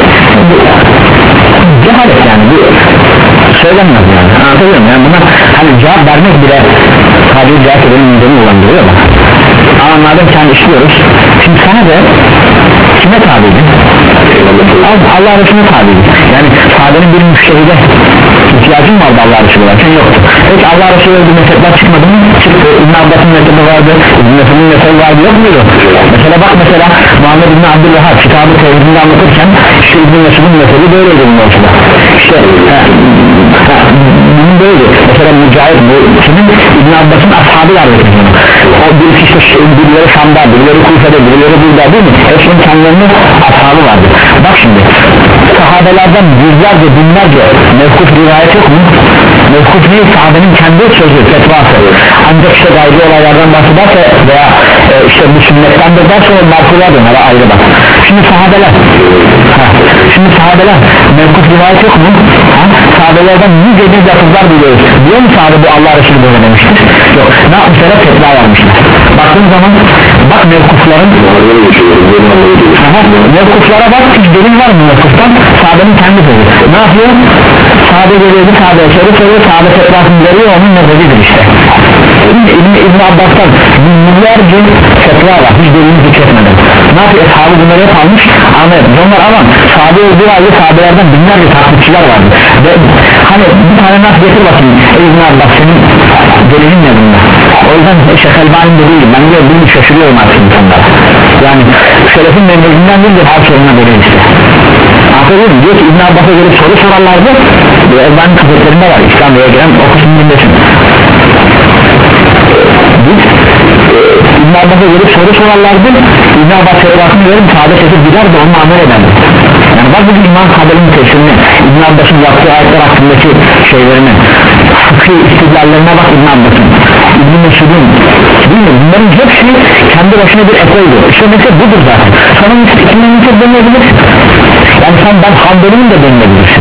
Cehalet yani bu söylenmez yani. Anlatabiliyor muyum? Yani buna hani cevap vermek bile tabi cevap edelim mideni ulandırıyor mu? Ama madem kendi işliyoruz şimdi sana da kime tabiydi? Allah Resulü'ne tabiydi. Yani sahabenin bir müşteride ihtiyacın vardı Allah Resulü varken yoktu. Peki Allah Resulü'ne bir mezhepler çıkmadı mı? Çıktı. İbn Abbas'ın mezhebi vardı, İbn Mesud'un mezhebi vardı, yok muydu? Mesela bak mesela Muhammed İbn Abdülvahhab kitabı tevhidinde anlatırken işte İbn Mesud'un mezhebi böyleydi bunun ortada. İşte bunun böyle mesela Mücahit bu kimin? İbn Abbas'ın ashabı vardı. O birisi işte birileri Şam'da, birileri Kufe'de, birileri burada değil mi? Hepsinin kendilerinin ashabı vardı. Bak şimdi sahabelerden yüzlerce binlerce mevkuf rivayet yok mu? Mevkuf değil, sahabenin kendi sözü, fetvası. Ancak işte gayri olaylardan bahsederse veya e, işte bu sünnetten de derse o marfular dönere ayrı bak. Şimdi sahabeler ha, şimdi sahabeler mevkuf rivayet yok mu? Ha? Sahabelerden yüz yedi lafızlar biliyoruz. Diyor mu sahabe bu Allah Resulü böyle demiştir? Yok. Ne yapmışlar? Fetva vermişler. Baktığın zaman bak mevkufların aha, mevkuflara bak hiç delil var mı mevkuftan? Sahabenin kendi sözü. Ne yapıyor? Sahabe geliyordu, sahabe söylüyor, söylüyor, sahabe fetvasını veriyor, onun mezhebidir işte. İbn-i İbn Abbas'tan milyarca fetva var hiç delini zikretmeden. Ne yapıyor? Sahabe bunları hep almış anlayalım. Onlar ama sahabe olduğu halde sahabelerden binlerce taklitçiler vardı. Ve hani bir tane nasıl getir bakayım İbn Abbas senin delilin ne bunda? O yüzden Şeyh Elbani'nin de değil. Ben de bunu şaşırıyorum artık insanlara. Yani Selefin memlekinden değil de her soruna böyle işte. Anladın diyor ki İbn Abbas'a gelip soru sorarlardı. Elbani kafetlerinde var. İslam'a gelen o kısmı dinlesin. Biz İbn Abbas'a gelip soru sorarlardı. İbn Abbas fetvasını verip sağda çekip gider de onunla amel ederdi. Yani bak bugün İmam Kadir'in tefsirini, İbn Abbas'ın yaptığı ayetler hakkındaki şeylerini, fıkhi istidlallerine bak İbn Abbas'ın, İbn Mesud'un, bilmiyorum bunların hepsi kendi başına bir ekoydu. İşte mesela budur zaten. Sana İbn Mesud denilebilir. Yani sen ben Hanbeli'nin de denilebilirsin.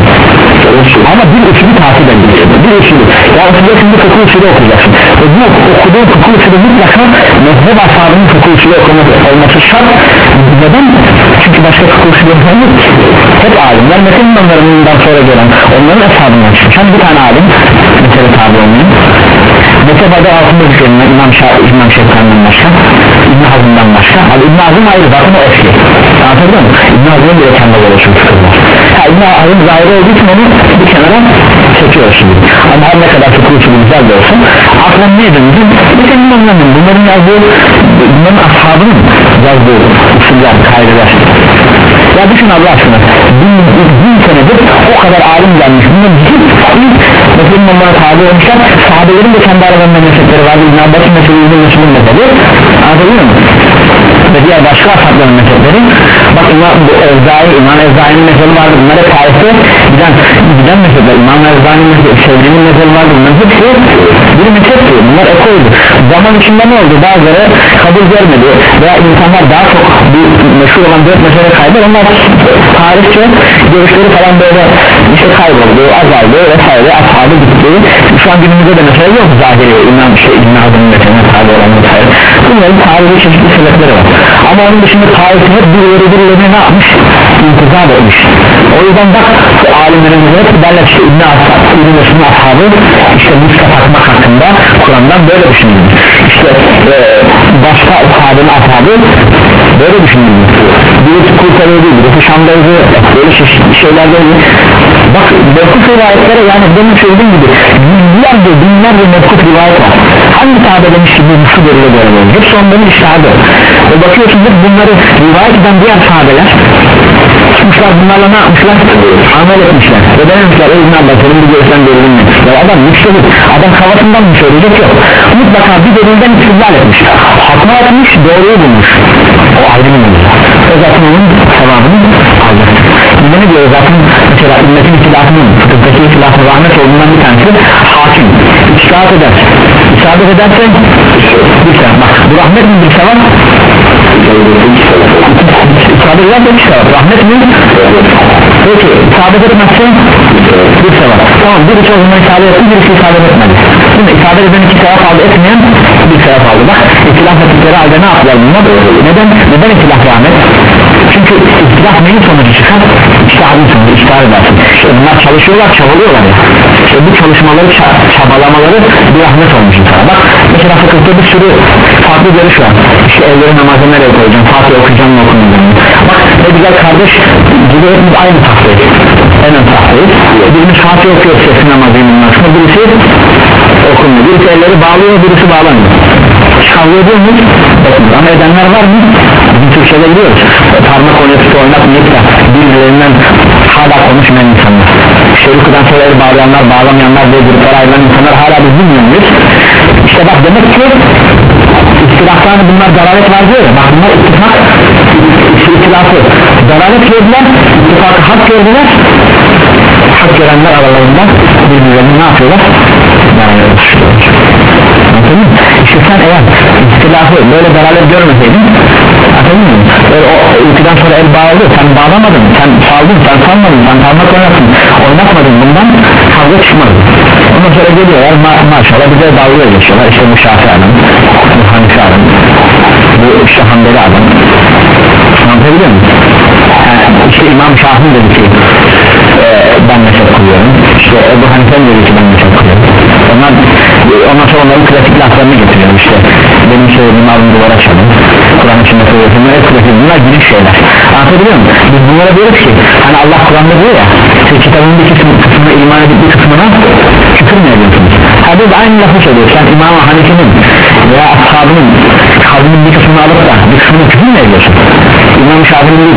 Ama bir usulü takip edeceksin. Bir usulü. Ya okuyacaksın bir fıkıh usulü okuyacaksın. Ve bu okuduğun fıkıh usulü mutlaka mezhep ashabının fıkıh usulü olması şart. Neden? Çünkü başka fıkıh usulü yok. Hep alimler mesela onlarından sonra gelen onların ashabından çıkmış. Hani bir tane alim mesela tabi olmayın. Mezhebada altında üzerine İmam Şafi, İmam Şefkan'dan başka, İbn Hazm'dan başka. Abi İbn Hazm ayrı zaten o eski. Anladın mı? İbn Hazm'ın bile kendi oluşum fıkıhlar. Ha İbn Hazm zahiri olduğu için onu bir kenara çekiyor şimdi. Ama her ne kadar fıkıh usulü güzel de olsun aklım ne edindim? Bir senin anlamın bunların yazdığı, bunların ashabının yazdığı usuller, kaydeler. Ya düşün Allah aşkına bin, bin senedir o kadar alim gelmiş bunların hiç mesela onlara tabi olmuşlar sahabelerin de kendi aralarında meselleri vardı İbn Abbas'ın meselesi İbn Mesud'un meselesi anladın mı? Ve diğer başka ashabların meselleri bak İmam Evzai, İmam Evzai'nin meselesi vardı bunlar hep tarihte giden, giden meseleler İmam Evzai'nin meselesi, Sevri'nin meselesi vardı bunların hepsi bir meselesi bunlar ekoydu zaman içinde ne oldu bazıları kabul görmedi veya insanlar daha çok bir meşhur olan dört mesele kaydı onlar tarihçe görüşleri falan böyle işte kayboldu, azaldı vesaire ashabı gitti şu an günümüzde de mesela yok zahiri İmam şey İbn Hazm'ın meselene tabi olan vesaire bunların tarihi çeşitli sebepleri var ama onun dışında tarihi hep birileri birilerine ne yapmış? İntizam etmiş o yüzden bak alimlerimiz hep derler işte İbn Ashab, İbn Mesud'un ashabı işte muska takmak hakkında Kur'an'dan böyle düşünülür işte e, başka ashabın ashabı böyle düşünülür birisi Kurtarıyor değil, birisi Şam'daydı böyle şeyler değil bak mevkuf rivayetlere yani benim söylediğim gibi yüzlerce binlerce mevkuf rivayet var hangi sahabe demiş ki bu şu böyle böyle böyle hepsi onların iştihadı ve bakıyorsun hep bunları rivayet eden diğer sahabeler tutmuşlar bunlarla ne yapmışlar amel etmişler ve demişler ey İbn Abbas senin bir görüşten delilin mi ya adam müştehit adam kafasından mı söyleyecek yok mutlaka bir delilden istidlal etmiş hatma etmiş doğruyu bulmuş o ayrı bir mevzu o zaten onun sevabını alacak ne diyor zaten mesela ümmetin ihtilafının fıkıhtaki ihtilafın rahmet olduğundan bir tanesi hakim ispat eder ispat edersen bir sevap bak bu rahmet mi bir sevap ispat edersen bir sevap rahmet mi peki ispat etmezsen bir sevap tamam birisi o zaman ispat etti birisi ispat etmedi şimdi ispat eden iki sevap aldı etmeyen bir sevap aldı bak ihtilaf ettikleri halde ne yaptılar bunlar neden neden ihtilaf rahmet çünkü ihtilaf neyin sonucu çıkar İçtiharın sonucu içtihar edersin işte bunlar çalışıyorlar çabalıyorlar ya işte bu çalışmaları çabalamaları bir rahmet olmuş insana bak mesela fıkıhta bir sürü farklı görüş var işte evleri namazı nereye koyacağım Fatih okuyacağım mı okumayacağım bak ne güzel kardeş gibi hepimiz aynı tahtayız en ön tahtayız birimiz Fatih okuyor sesli namazıyım bunlar birisi okumuyor birisi elleri bağlıyor birisi bağlamıyor kavga ediyor muyuz? Ama edenler var mı? Bizim Türkçe'de biliyoruz parmak oynatı oynatmayıp da birbirlerinden hala konuşmayan insanlar şerikudan sonra el bağlayanlar bağlamayanlar diye gruplara ayrılan insanlar hala biz bilmiyor muyuz? İşte bak demek ki istilaflarını bunlar dalalet var diyor ya bak bunlar ittifak istilafı dalalet gördüler ittifakı hak gördüler hak görenler aralarında birbirlerini ne yapıyorlar? dalalet işte sen eğer istilafı böyle dalalet görmeseydin anladın mı? Böyle o ülkeden sonra el bağladı sen bağlamadın sen saldın sen salmadın sen parmak oynattın oynatmadın bundan kavga çıkmadı ondan sonra geliyorlar ma maşallah bize dalga geçiyorlar işte bu Şafii adam bu Hanifi adam bu işte Hanbeli adam anlatabiliyor muyum? Yani işte İmam Şafii dedi ki e, ben mezhep kılıyorum işte Ebu Hanife dedi ki ben mezhep kılıyorum onlar ondan sonra onların klasik laflarını getiriyor işte benim söylediğim alın duvara çalın Kur'an içinde söylüyorsun bunlar hep klasik bunlar giriş şeyler anlatabiliyor muyum? Biz bunlara diyoruz ki hani Allah Kur'an'da diyor ya siz kitabın bir kısmına iman edip bir kısmına küfür mü ediyorsunuz? Hadi aynı lafı söylüyor sen İmam-ı Hanefi'nin veya ashabının kavminin bir kısmını alıp da bir kısmını küfür mü ediyorsun? İmam-ı Şafii'nin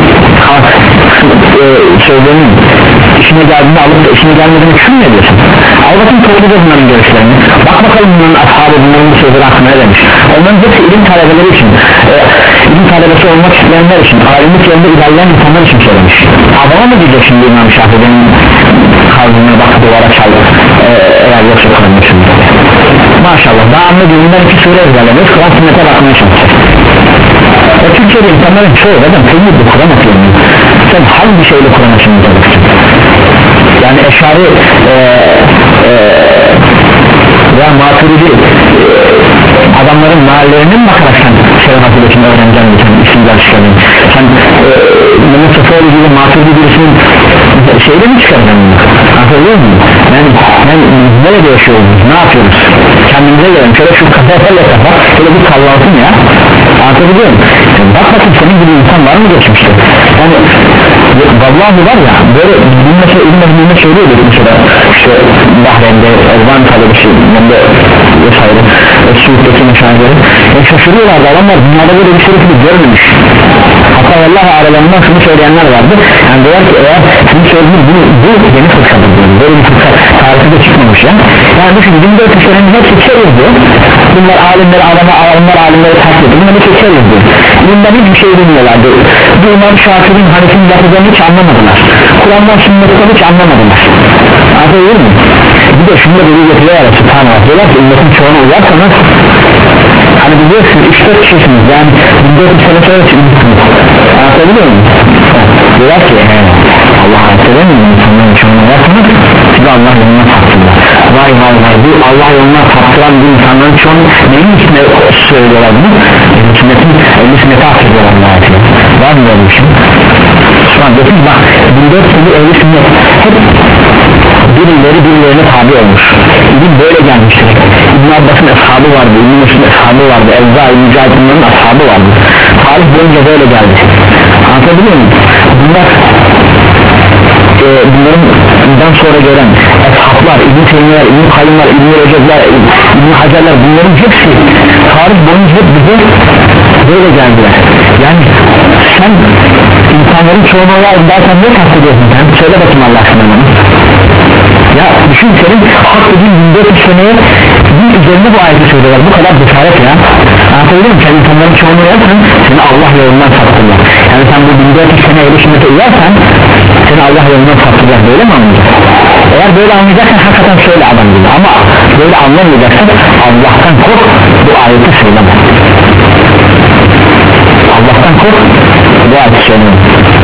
e, sözlerinin işine geldiğini alıp da işine gelmediğini küfür mü ediyorsun? Al bakın topluca bunların görüşlerini bak bakalım bunların ashabı bunların bu sözleri hakkında ne demiş onların hepsi ilim talebeleri için e, ilim talebesi olmak isteyenler için alimlik yolunda ilerleyen insanlar için söylemiş adama mı diyecek şimdi İmam-ı Şafii'nin kavmine bak duvara çal e, eğer yoksa kılınmışsın maşallah daha anladığından iki sure ezberlemiş Kur'an sünnete bakmaya çalışacak o Türkiye'de insanların çoğu zaten temiz bir Kur'an okuyor sen hangi şeyle Kur'an'a şimdi çalışsın yani eşari e, e, ya maturidi e, adamların mahallelerinin bakarak sen selam akıbetini öğreneceğim sen isimler çıkardın sen Mehmet Sofoğlu gibi maturidi birisinin şeyle mi çıkardın bunu anlatabiliyor muyum yani, yani nerede yaşıyoruz ne yapıyoruz kendimize gelelim şöyle şu kafayla kafa şöyle bir kallansın ya anlatabiliyor muyum bak bakın senin gibi insan var mı geçmişte yani vallahi var ya böyle bilmese ilmediğini söylüyordu mesela işte Bahreyn'de Elvan talebesi yanında vesaire Suud'daki meşahirleri yani şaşırıyorlardı adamlar dünyada böyle bir şerifi görmemiş hatta vallahi aralarından şunu söyleyenler vardı yani diyorlar ki eğer sizin söylediğiniz bu, bu yeni fırkadır diyor böyle bir fırka tarihi de çıkmamış ya yani düşün bin dört yüz senenin hepsi içeriz diyor bunlar alimleri adama onlar alimleri takip ediyor bunlar hepsi içeriz diyor bundan hiçbir şey bilmiyorlardı bu İmam Şafii'nin Hanefi'nin lafızlarını hiç anlamadılar Kur'an'dan sünnetten hiç anlamadılar anlatabiliyor muyum? Bir de şunu da böyle getiriyorlar subhanallah diyorlar ki ümmetin çoğuna uyarsanız hani biliyorsunuz üç dört kişisiniz yani bin dört yüz sene sonra çıkmışsınız anlatabiliyor muyum? diyorlar ki Allah anlatabiliyor muyum? insanların çoğuna uyarsanız size Allah yoluna saptırlar vay vay vay bu Allah yoluna saptıran bu insanların çoğunu neyin içinde söylüyorlar bunu? sünnetin elli sünneti aktarıyorlar var mı böyle bir şey? şu an diyorsun bak bin dört yüz elli sünnet hep birileri birilerine tabi olmuş İbn böyle gelmiştir İbn Abbas'ın ashabı vardı İbn Mesud'un ashabı vardı Evza-i Mücahit'in ashabı vardı tarih boyunca böyle geldi anlatabiliyor muyum? bunlar e, bunların sonra gelen ashablar İbn Teymiyeler, İbn Kayyumlar, İbn Recepler İbn Hacerler bunların hepsi tarih boyunca hep bize böyle geldiler yani sen insanların çoğuna var derken ne kastediyorsun sen? Söyle bakayım Allah aşkına ya düşün senin hak dediğin bin dört yüz seneye bir üzerinde bu ayeti söylüyorlar bu kadar cesaret ya anlatabiliyor muyum? Sen insanların çoğunu yersen seni Allah yolundan saptırlar yani sen bu bin dört yüz sene eli sünnete uyarsan seni Allah yolundan saptırlar böyle mi anlayacaksın? eğer böyle anlayacaksan hakikaten söyle adam gibi ama böyle anlamayacaksan Allah'tan kork bu ayeti söyleme Allah'tan kork bu ayeti söyleme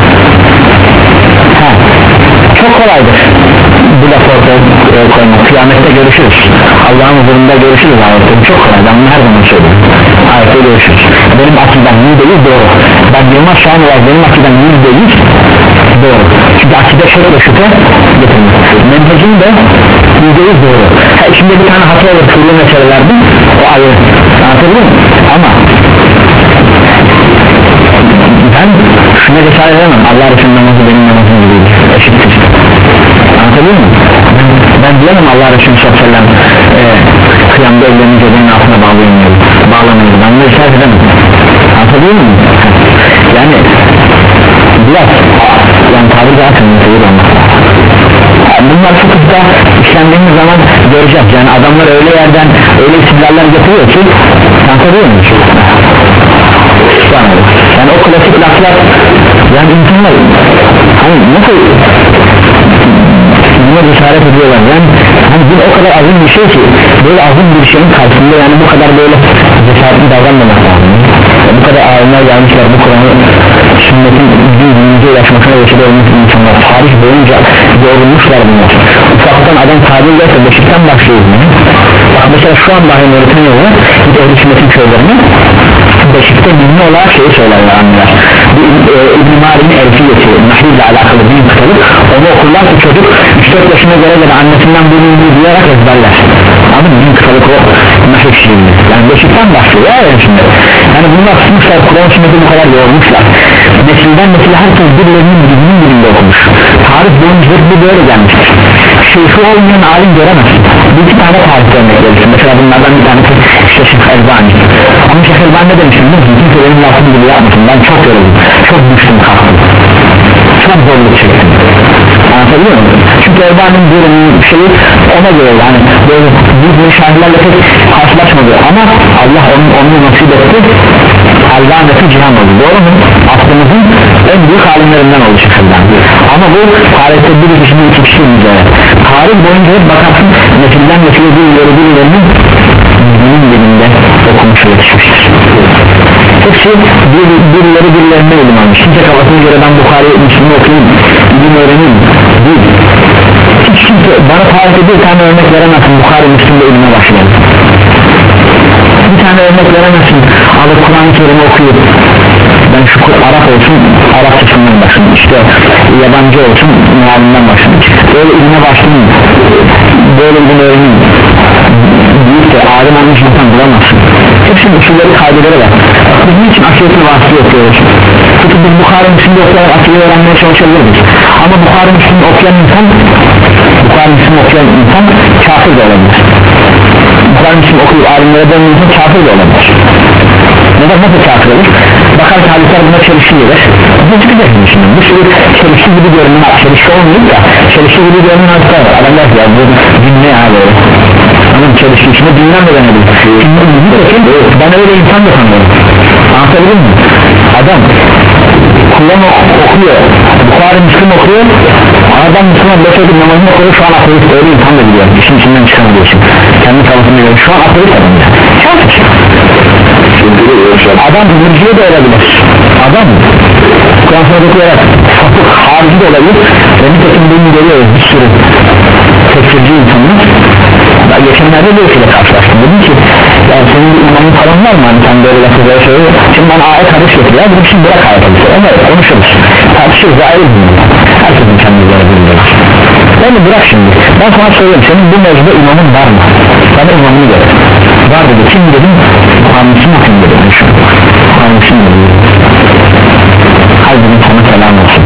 ha çok kolaydır bu lafı ortaya koymak kıyamette görüşürüz Allah'ın huzurunda görüşürüz ayette çok kolay ben bunu her zaman söylüyorum ayette görüşürüz benim akidem yüzde yüz doğru ben Yılmaz Şahin olarak benim akidem yüzde yüz doğru çünkü akide şöyle şüphe getirmiş menhecim de yüzde yüz doğru ha içinde bir tane hata olur kırılı meselelerde o ayrı anlatabiliyor muyum ama ben şuna cesaret edemem Allah Resulü'nün namazı benim namazım gibi eşittir anlatabiliyor muyum? Ben, ben diyemem Allah Resulü sallallahu aleyhi ve sellem e, kıyamda ellerini göbeğinin altına bağlayamıyor bağlamıyor ben bunu cesaret edemem anlatabiliyor muyum? yani biraz yani tabiri daha kıymetlidir bunlar fıkıhta işlendiğimiz zaman göreceğiz yani adamlar öyle yerden öyle isimlerler getiriyor ki anlatabiliyor muyum? yani o klasik laflar yani insanlar hani nasıl buna cesaret ediyorlar yani hani bu o kadar azim bir şey ki böyle azim bir şeyin karşısında yani bu kadar böyle cesaretli davranmamak lazım bu kadar alimler gelmişler bu Kur'an'ı sünnetin düzgünce ulaşmasına vesile olmuş insanlar tarih boyunca yorulmuşlar bunlar ufaktan adam tabir ederse Beşik'ten başlıyor bak mesela şu an dahi Moritanya'da bir de ehl-i sünnetin köylerine Beşik'te bilme olarak şeyi söylerler anneler bu e, İbn-i Mari'nin elfiyeti Nahil ile alakalı bir kitabı onu okurlar ki çocuk üç dört yaşına göre göre annesinden bunu duyarak ezberler. Anladın mı? Bin kısalık o nahif şiirli. Yani beşikten başlıyor ya yani şimdi. Yani bunlar sınıflar Kur'an sünneti bu kadar yoğurmuşlar. Nesilden nesile herkes birilerinin birinin birinde okumuş. Tarih boyunca hep bu böyle gelmiştir. Şeyhi olmayan alim göremezsin. Bir iki tane tarih örnek verirsin. Mesela bunlardan bir tanesi işte Şeyh Elbani. Ama Şeyh Elbani ne demişim? Kimse benim lafım gibi yapmasın. Ben çok yoruldum. Çok düştüm kalktım. Çok zorluk çektim. Anlatabiliyor muyum? Çünkü Elbani'nin bir şeyi ona göre yani böyle büyük müşahidelerle pek karşılaşmadı ama Allah onun, onu nasip etti. Elbani'deki cihan oldu. Doğru mu? Aklımızın en büyük alimlerinden oldu Şeyh Elbani. Ama bu tarihte bir kişinin iki kişinin üzerine. Tarih boyunca hep bakarsın nesilden nesile birileri birilerinin bunun dilinde okumuş ve yetişmiştir. Hepsi bir, birileri birilerine ilim almış. Kimse kafasına göre ben Bukhari Müslüm'ü okuyayım, ilim öğreneyim değil. Hiç kimse bana tarihte bir tane örnek veremezsin Bukhari Müslüm'de ilime başlayalım. Bir tane örnek veremezsin alıp Kur'an-ı Kerim'i okuyup ben şu Arap olsun Arapçasından başlayayım, işte yabancı olsun mealinden başlayayım, böyle ilime başlayayım, böyle ilim öğreneyim büyük de alim olmuş insan bulamazsın. Hepsinin usulleri kaydeleri var. Biz niçin akiyetli vasıtı okuyoruz? Çünkü biz Bukhari Müslüm'de okuyarak akiyeti öğrenmeye çalışabiliriz. Ama Bukhari Müslüm'de okuyan insan Bukhari Müslüm'de okuyan insan kafir de olabilir. Bukhari Müslüm'de okuyup alimlere dönmeyen insan kafir de olabilir. Neden nasıl kafir olur? Bakar ki hadisler buna çelişki gelir. Bu çıkacak mı şimdi? Bu sürü çelişki gibi görünen, çelişki olmayıp da çelişki gibi görünen hadisler var. Adamlar ya bu dinle ya böyle. Onun çelişki içinde dinlen de denebilir. Şimdi ben öyle insan da sanıyorum. Anlatabilir miyim? Adam Kur'an okuyor, Bukhari Müslüm okuyor, adam Müslüman beş ödül namazını okuyor, şu an ateist öyle insan da biliyor. İşin içinden çıkamıyorsun. Kendi kafasını görüyor. Şu an ateist adam ya. Kafir. Adam mürciye de olabilir. Adam Kur'an sonra okuyarak sapık harici de olabilir. Ve nitekim bunu görüyoruz bir sürü tekfirci insanlar. Daha geçenlerde bir şeyle karşılaştım. Dedim ki yani senin bir imanın falan var mı? Hani sen böyle lafızları söylüyor. Şimdi bana ayet hadis getiriyor. Dedim şimdi bırak ayet hadisi. Onlar konuşuruz. Tartışırız ayrı bilmiyorum. Herkesin kendi üzerine bilmiyor. Yani bırak şimdi. Ben sana söyleyeyim. Senin bu mevzuda imamın var mı? Bana imamını gör. Var dedi. Kim dedim? Hamisi mi kim dedim? Hamisi mi dedim? Hayır dedim sana selam olsun.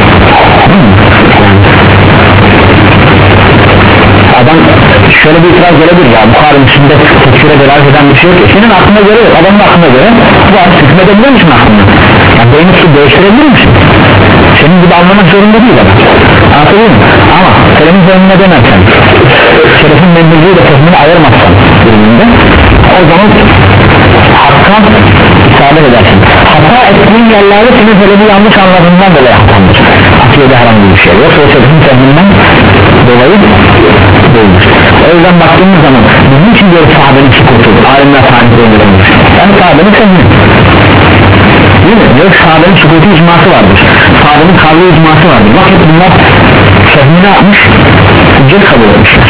Adam şöyle bir itiraz gelebilir ya Bukhari Müslüm'de tekfire delalet eden bir şey yok. Senin aklına göre yok, adamın aklına göre var, hükmedebilir misin aklına? Yani beynini su değiştirebilir misin? Senin gibi anlamak zorunda değil adam. Anlatabilir mi? Ama Selim'in zemmine denerken Şeref'in memnunluğu da fehmini ayırmazsan durumunda o zaman hakka isabet edersin. Hata ettiğin yerlerde senin Selim'i yanlış anladığından dolayı hatandır. Akiyede herhangi bir şey yok. O Şeref'in fehminden dolayı değildir. O yüzden baktığımız zaman bizim için diyoruz sahabenin sükutu, alimler tarihlerinde olmuş. Yani sahabenin fehmi değil mi? Diyoruz sahabenin sükutu icması vardır. Sahabenin kavli icması vardır. Bak hep bunlar fehmini yapmış, hüccet kabul etmişler.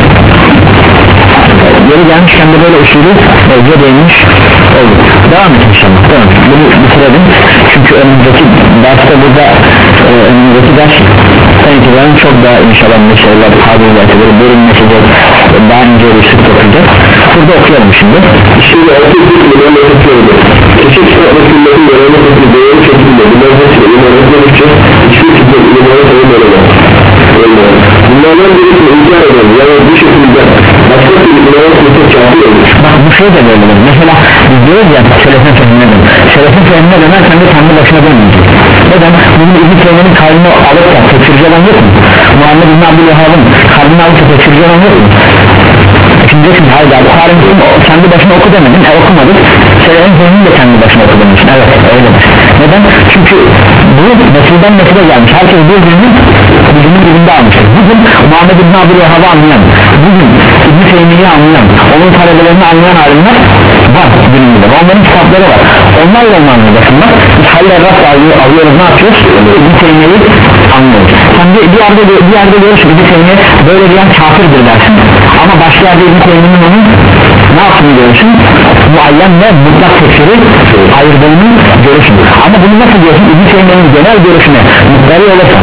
Yeri gelmişken de böyle usulü evde değinmiş oldu. Devam et inşallah. Devam et. Bunu bitirelim. Çünkü önümüzdeki derste burada e, önümüzdeki ders itibaren çok daha inşallah meseleler kabiliyetleri bölünmesidir, daha ince bir sık okuyacak. Burada okuyalım şimdi. Şimdi altı yüzyılda mevcutluyordu. Çeşit sıratlıkların yorulma tekli doğru şekilde bunlar hepsini imanetledikçe hiçbir şekilde imanı sayılmalılar. Bunlardan birisini inkar eden yani bu şekilde başka bir imanı kurtar kâfir olmuş. Bak bu şey de böyledir. Mesela biz diyoruz ya şerefin fehmine dön. Şerefin fehmine dönersen de kendi başına dönmeyecek. Neden? Bugün İbn-i Teymiye'nin kalbini alıp da tekfirci olan yok mu? Muhammed İbn Abdülvahab'ın kalbini alıp da tekfirci olan yok mu? Şimdi diyorsun hayır abi Bukhari Müslüm kendi başına oku demedin, e okumadın. Şerefin fehmini de kendi başına oku demişsin. Evet öyledir. Neden? Çünkü bu nesilden nesile gelmiş. Herkes birbirinin birbirinin birinde almıştır. Bugün Muhammed İbn Abdülvahab'ı anlayan, bugün İbn-i Teymiye'yi anlayan, onun talebelerini anlayan alimler var günümüzde. Onların kitapları var. Onlarla onu anlayacaksın. Bak biz hayır rast alıyoruz, ne yapıyoruz? İbn-i Teymiye'yi anlıyoruz. Sen bir, bir yerde bir yerde görürsün İbn-i Teymiye böyle diyen kafirdir dersin. Ama başka yerde İbn-i Teymiye'nin onun ne yaptığını görürsün? Muayyen ve mutlak tekfiri ayırdığını görürsün. Ama bunu nasıl diyorsun? İbn-i Teymiye'nin genel görüşüne mutlaka olursan, e,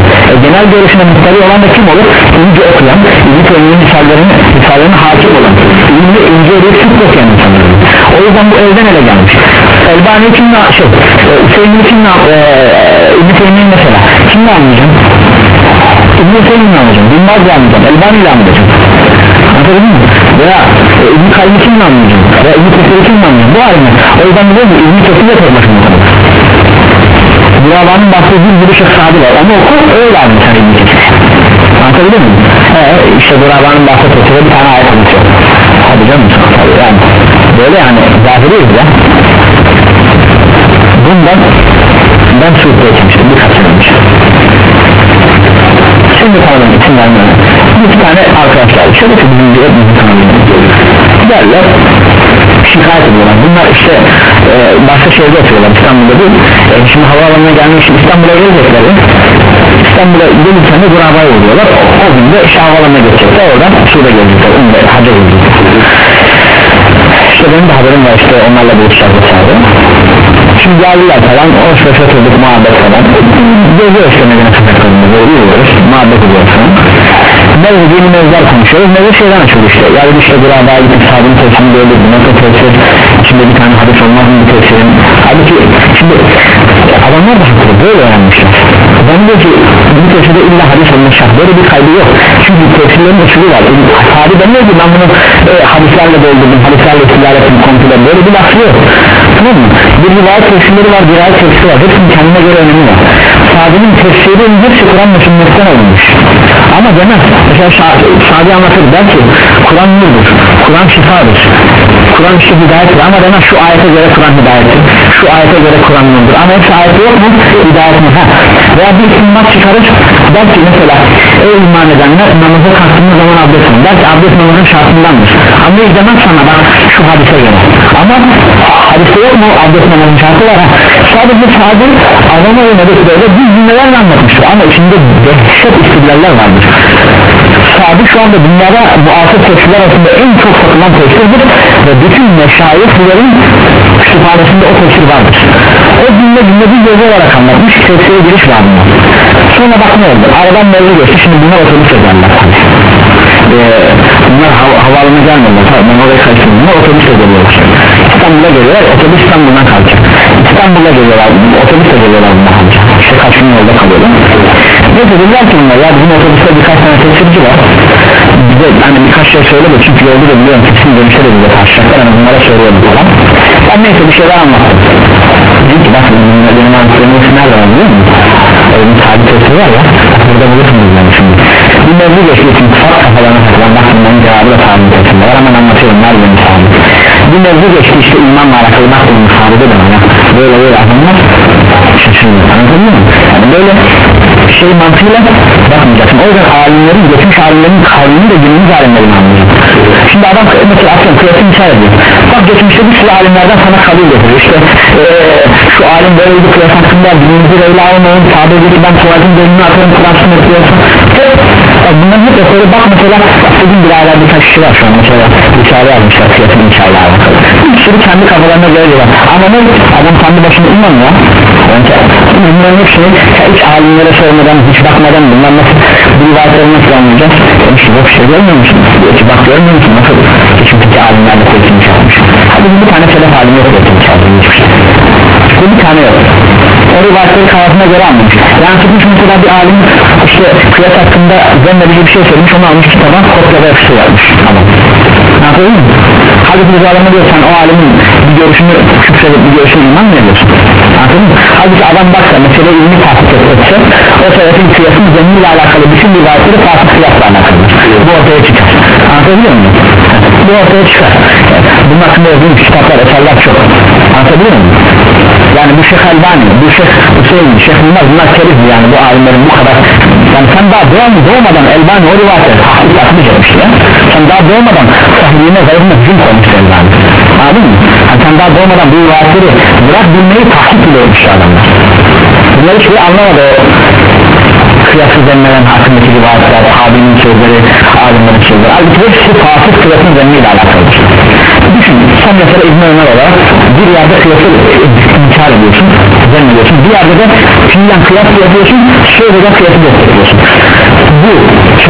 genel görüşüne muhtari olan da kim olur? İnce okuyan, İbn-i Teymiye'nin misallerine, misallerine hakim olan, İbn-i İnce edip sık okuyan insanlar. O yüzden bu elden ele gelmiş. Elbani kimle şey, Hüseyin'i kimle e, İbn-i Teymiye'nin mesela kimle anlayacağım? İbn-i Teymiye'nin anlayacağım, Bilmaz'la anlayacağım, Elbani'yle anlayacağım. Anladın mı? Veya e, İbn-i Kayyım'ı kimle anlayacağım? Veya İbn-i Kesir'i kimle anlayacağım? Bu ayrı. O yüzden biliyor musun? İbn-i Kesir'i de tek başına okuyor. Burabanın bahsettiği bir şey sahibi var. Onu oku öyle abi sen İbn-i Kesir. Anlatabiliyor muyum? Ee, işte Burabanın bahsettiği bir tane ayet anlatıyor. Hadi canım tabii yani. Böyle yani zahiriyiz ya. Bundan ben suikle etmiştim birkaç sene önce. Şimdi tanıdım için vermiyorum. Bir tane arkadaşlar şöyle ki bizim bir etmesi tanıdım. Derler şikayet ediyorlar. Bunlar işte e, başka şehirde oturuyorlar İstanbul'da değil. E, şimdi havaalanına gelmek için İstanbul'a gelecekler. İstanbul'a gelirken de Guraba'ya uğruyorlar. O, o gün de işte havaalanına geçecekler. Oradan Suud'a gelecekler. Onu da hacca gelecekler. İşte benim de haberim var işte onlarla buluşacağız vesaire. Şimdi geldiler falan, hoş hoş oturduk muhabbet falan. Geziyor işte Medine sokaklarında böyle yürüyoruz, muhabbet ediyoruz falan. Mevzu yeni mevzular konuşuyoruz, mevzu şeyden açılıyor işte. Yani işte Guraba'ya gidip sahabinin tefsirini gördük, bu nasıl tefsir, içinde bir tane hadis olmaz mı bu tefsirin. Halbuki şimdi adamlar da haklı, böyle öğrenmişler. Ben diyor ki bu tefsirde illa hadis olmak şart, böyle bir kaybı yok. Çünkü tefsirlerin usulü var. Sahabi demiyor ki ben bunu e, hadislerle doldurdum, hadislerle ticaret ettim, komple böyle bir lafı yok. Tamam mı? Bir rivayet tefsirleri var, bir rivayet tefsiri var, hepsinin kendine göre önemi var. Sahabenin tefsirinin hepsi Kur'an ve sünnetten olmuş. Ama demez, mesela Sahabi anlatır der ki Kur'an nurdur, Kur'an şifadır, Kur'an işte hidayettir ama demez şu ayete göre Kur'an hidayettir, şu ayete göre Kur'an nurdur ama hepsi ayeti yok mu? Hidayet mi? Ha. Veya bir istimbat çıkarır der ki mesela ey iman edenler namaza kalktığınız zaman abdest alın, der ki abdest namazın şartındandır ama hiç demez sana bak şu hadise göre ama hadiste yok mu abdest namazın şartı var ha. Sadece sahabe Allah'ın oynadık böyle bir cümlelerle anlatmıştır ama içinde dehşet istidlaller vardır. Sahabe şu anda dünyada bu asır tefsirler arasında en çok satılan tefsirdir ve bütün meşayihlerin kütüphanesinde o tefsir vardır. O cümle cümle bir gözü olarak anlatmış, tefsire giriş var bunlar. Sonra bak ne oldu, aradan mevzu geçti, şimdi bunlar otobüs ederler tabii. Ee, bunlar hav havaalanına gelmiyorlar tabii, ben oraya kaçtım, bunlar otobüs geliyorlar. İstanbul'a geliyorlar, otobüs İstanbul'dan kalacak. İstanbul'a geliyorlar, otobüsle geliyorlar bunlar halde. İşte kaç gün yolda kalıyorlar. Ne dediler ki bunlar, ya bizim otobüste birkaç tane tefsirci var. Bize hani birkaç şey söyledi çünkü yolda da biliyorum kesin dönüşe de bize karşılayacaklar, hani bunlara söylüyorum falan. Ben neyse bir şeyler anlattım. Dedim ki bak benim anlattığım için nerede var biliyor musun? Öyle bir tabi tefsiri var ya, burada bulursunuz yani şimdi. Bir mevzu geçti için fark kafalarına takılan, bak bunların cevabı da tabi tefsiri var, hemen anlatıyorum nerede bir tabi. Bir mevzu geçti işte imanla alakalı, bak bunun sahibi de bana böyle böyle adamlar şaşırıyor, anladın mı? Yani böyle şey mantığıyla bakmayacaksın. O yüzden alimlerin, geçmiş alimlerin kavmini de günümüz alimlerini anlayacaksın. Şimdi adam mesela atıyorum kıyasını misal ediyor. Bak geçmişte bir sürü alimlerden sana kabul getiriyor. İşte ee, şu alim böyle bir kıyas hakkında dinimizi öyle almayın, sahabe diyor ki ben tuvaletin bölümünü atıyorum, Kur'an yapıyorsun. Bunların hep böyle bak mesela bugün bir hala birkaç kişi var şu an mesela risale yazmışlar kıyasını inşallah alakalı. Bir sürü kendi kafalarına göre diyorlar. Ama ne? Adam kendi başına iman ya. Bunların hepsini hiç alimlere sormadan, hiç bakmadan bunlar nasıl bu rivayetleri nasıl anlayacağız? İşte bak şey görmüyor musun? Hiç bak görmüyor musun? Nasıl? Hiçbir alimlerle kıyasını çalmış. Hadi bir tane selef alimi yok kıyasını çalmış. Bu bir tane yok. O rivayetleri kafasına göre anlamış. Yani tutmuş mesela bir alim işte kıyas hakkında zemmedici bir şey söylemiş, onu almış kitaba kopyada yapıştı yapmış. Tamam. Anladın mı? Halbuki bir adamı diyor sen o alimin bir görüşünü şükredip bir görüşünü iman mı ediyorsun? Anladın mı? Halbuki adam baksa mesela ilmi tahsis etse o sebebin kıyasın zemmiyle alakalı bütün rivayetleri tahsis kıyasla alakalı. Bu ortaya çıkar. Anlatabiliyor muyum? Bu ortaya çıkar. Bunun hakkında yazılmış kitaplar, eserler çok. Anlatabiliyor muyum? Yani bu Şeyh Elbani, bu Şeyh Hüseyin, Şeyh bunlar, bunlar keriz yani bu alimlerin bu kadar. Yani sen daha doğum, doğmadan Elbani o rivayetleri tahsis atmayacakmış ya. Sen daha doğmadan sahibine zayıfına hücum koymuştu Elbani. Anladın mı? Yani sen daha doğmadan bu rivayetleri bırak bilmeyi tahsis bile etmişti adamlar. Bunları hiçbir anlamadı o kıyası zemmeden hakkındaki rivayetler, abinin sözleri, alimlerin sözleri. Halbuki hepsi tahsis kıyasın zemmiyle alakalıdır. Düşün, sen mesela İbn-i Ömer olarak bir yerde kıyası inkar ediyorsun, zemmediyorsun, bir yerde de fiilen kıyas yapıyorsun, söyleden kıyası destekliyorsun.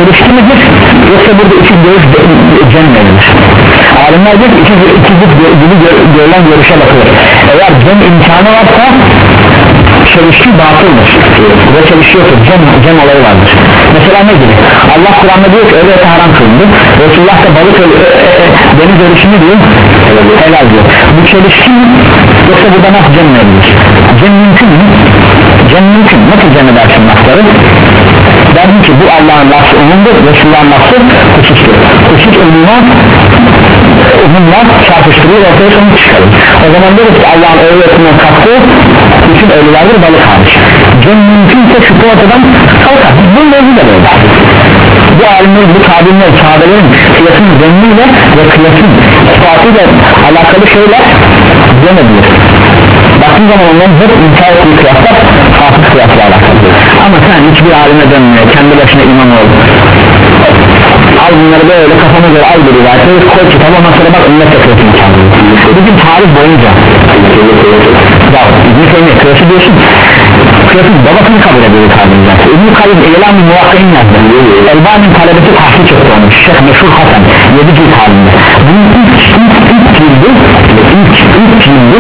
çelişki midir yoksa burada iki görüş cem verilir? Alimler diyor ki iki, iki gibi görülen görüşe bakılır. Eğer cem imkanı varsa çelişki batıldır ve çelişki yoktur, cem, cem olayı vardır. Mesela ne gibi? Allah Kur'an'da diyor ki öyle ete haram kılındı, Resulullah da balık ölü, e, e, deniz ölüşünü diyor helal diyor. Bu çelişki mi yoksa burada nasıl cem verilir? Cem mümkün mü? Cem mümkün. Nasıl cem edersin lafları? Derdim ki bu Allah'ın lafı umumdur, Resulullah'ın lafı husustur. Husus umuma umumla çarpıştırıyor, ortaya sonuç çıkarır. O zaman deriz ki Allah'ın öğretinden kattığı bütün ölülerdir, balık hariç. Cem mümkünse şüphe ortadan kalkar. Bu mevzu da böyle. Bu alimler, bu tabirler, sahabelerin kıyasın zemniyle ve kıyasın ispatıyla alakalı şeyler cem edilir. Baktığın zaman onların hep inkar ettiği kıyaslar hafız kıyasla alakalı. Ama sen hiçbir alime dönmüyor, kendi başına imam ol, al bunları böyle kafana göre al bir rivayetleri koy kitaba, ondan sonra bak ümmet yapıyorsun kendini. Bugün tarih boyunca ya İbn-i Teymiye kıyası diyorsun, kıyasın babasını kabul ediyor tabirler. İbn-i Kayyum eylem-i muvakkain yazdı, Elbani'nin talebesi tahsis etti onu, Şeyh Meşhur Hasan yedi cilt halinde. Bunun ilk ilk ilk cildi ilk ilk cildi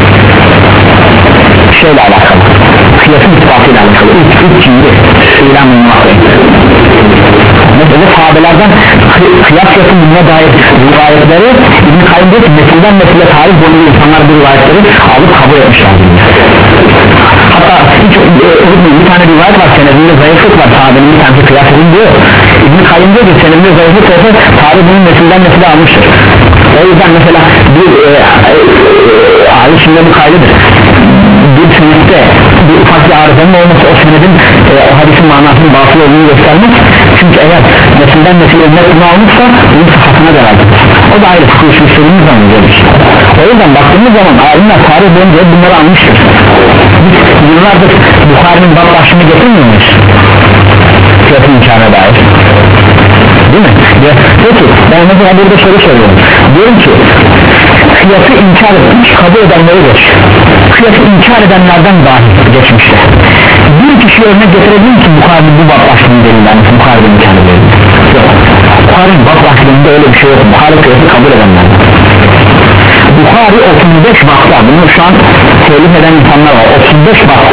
şeyle alakalı, kıyasın ispatıyla alakalı ilk ilk cildi eylem-i muvakkain. Mesela sahabelerden kıyas yapımına dair rivayetleri İbn-i Kayyum diyor ki nesilden nesile tarih boyunca insanlar bu rivayetleri alıp kabul etmişler. Hatta hiç e, bir tane rivayet var, senedinde zayıflık var, sahabenin bir tanesi kıyas edin diyor. İbn-i Kayyum diyor ki senedinde zayıflık olsa tarih bunun nesilden nesile almıştır. O yüzden mesela bir e, e, e, aile şimdi bu kaydıdır. Bir senette bir ufak bir arızanın olması o senedin e, o hadisin manasının batıl olduğunu göstermek. Çünkü eğer nesilden nesil ümmet bunu almışsa bunun sıfatına zarardır. O da ayrı fıkıh usulümüz anlıyoruz. O yüzden baktığımız zaman alimler tarih boyunca bunları almıştır. Biz yıllardır Bukhari'nin bab başlığını getirmiyor muyuz? Fiyatın imkanına dair. Değil mi? Ya, peki ben mesela burada soru soruyorum. Diyorum ki kıyası inkar etmiş, kabul edenleri geç. Kıyası inkar edenlerden dahi geçmişte. Bir kişi örnek getirebilir misin Bukhari'nin bu bab başlığını delinden, Bukhari'nin inkar edenleri? Yok. Bukhari'nin bab başlığında öyle bir şey yok. Bukhari kıyası kabul edenlerden. Bukhari otuz beş bakta, bunu şu an telif eden insanlar var, otuz beş bakta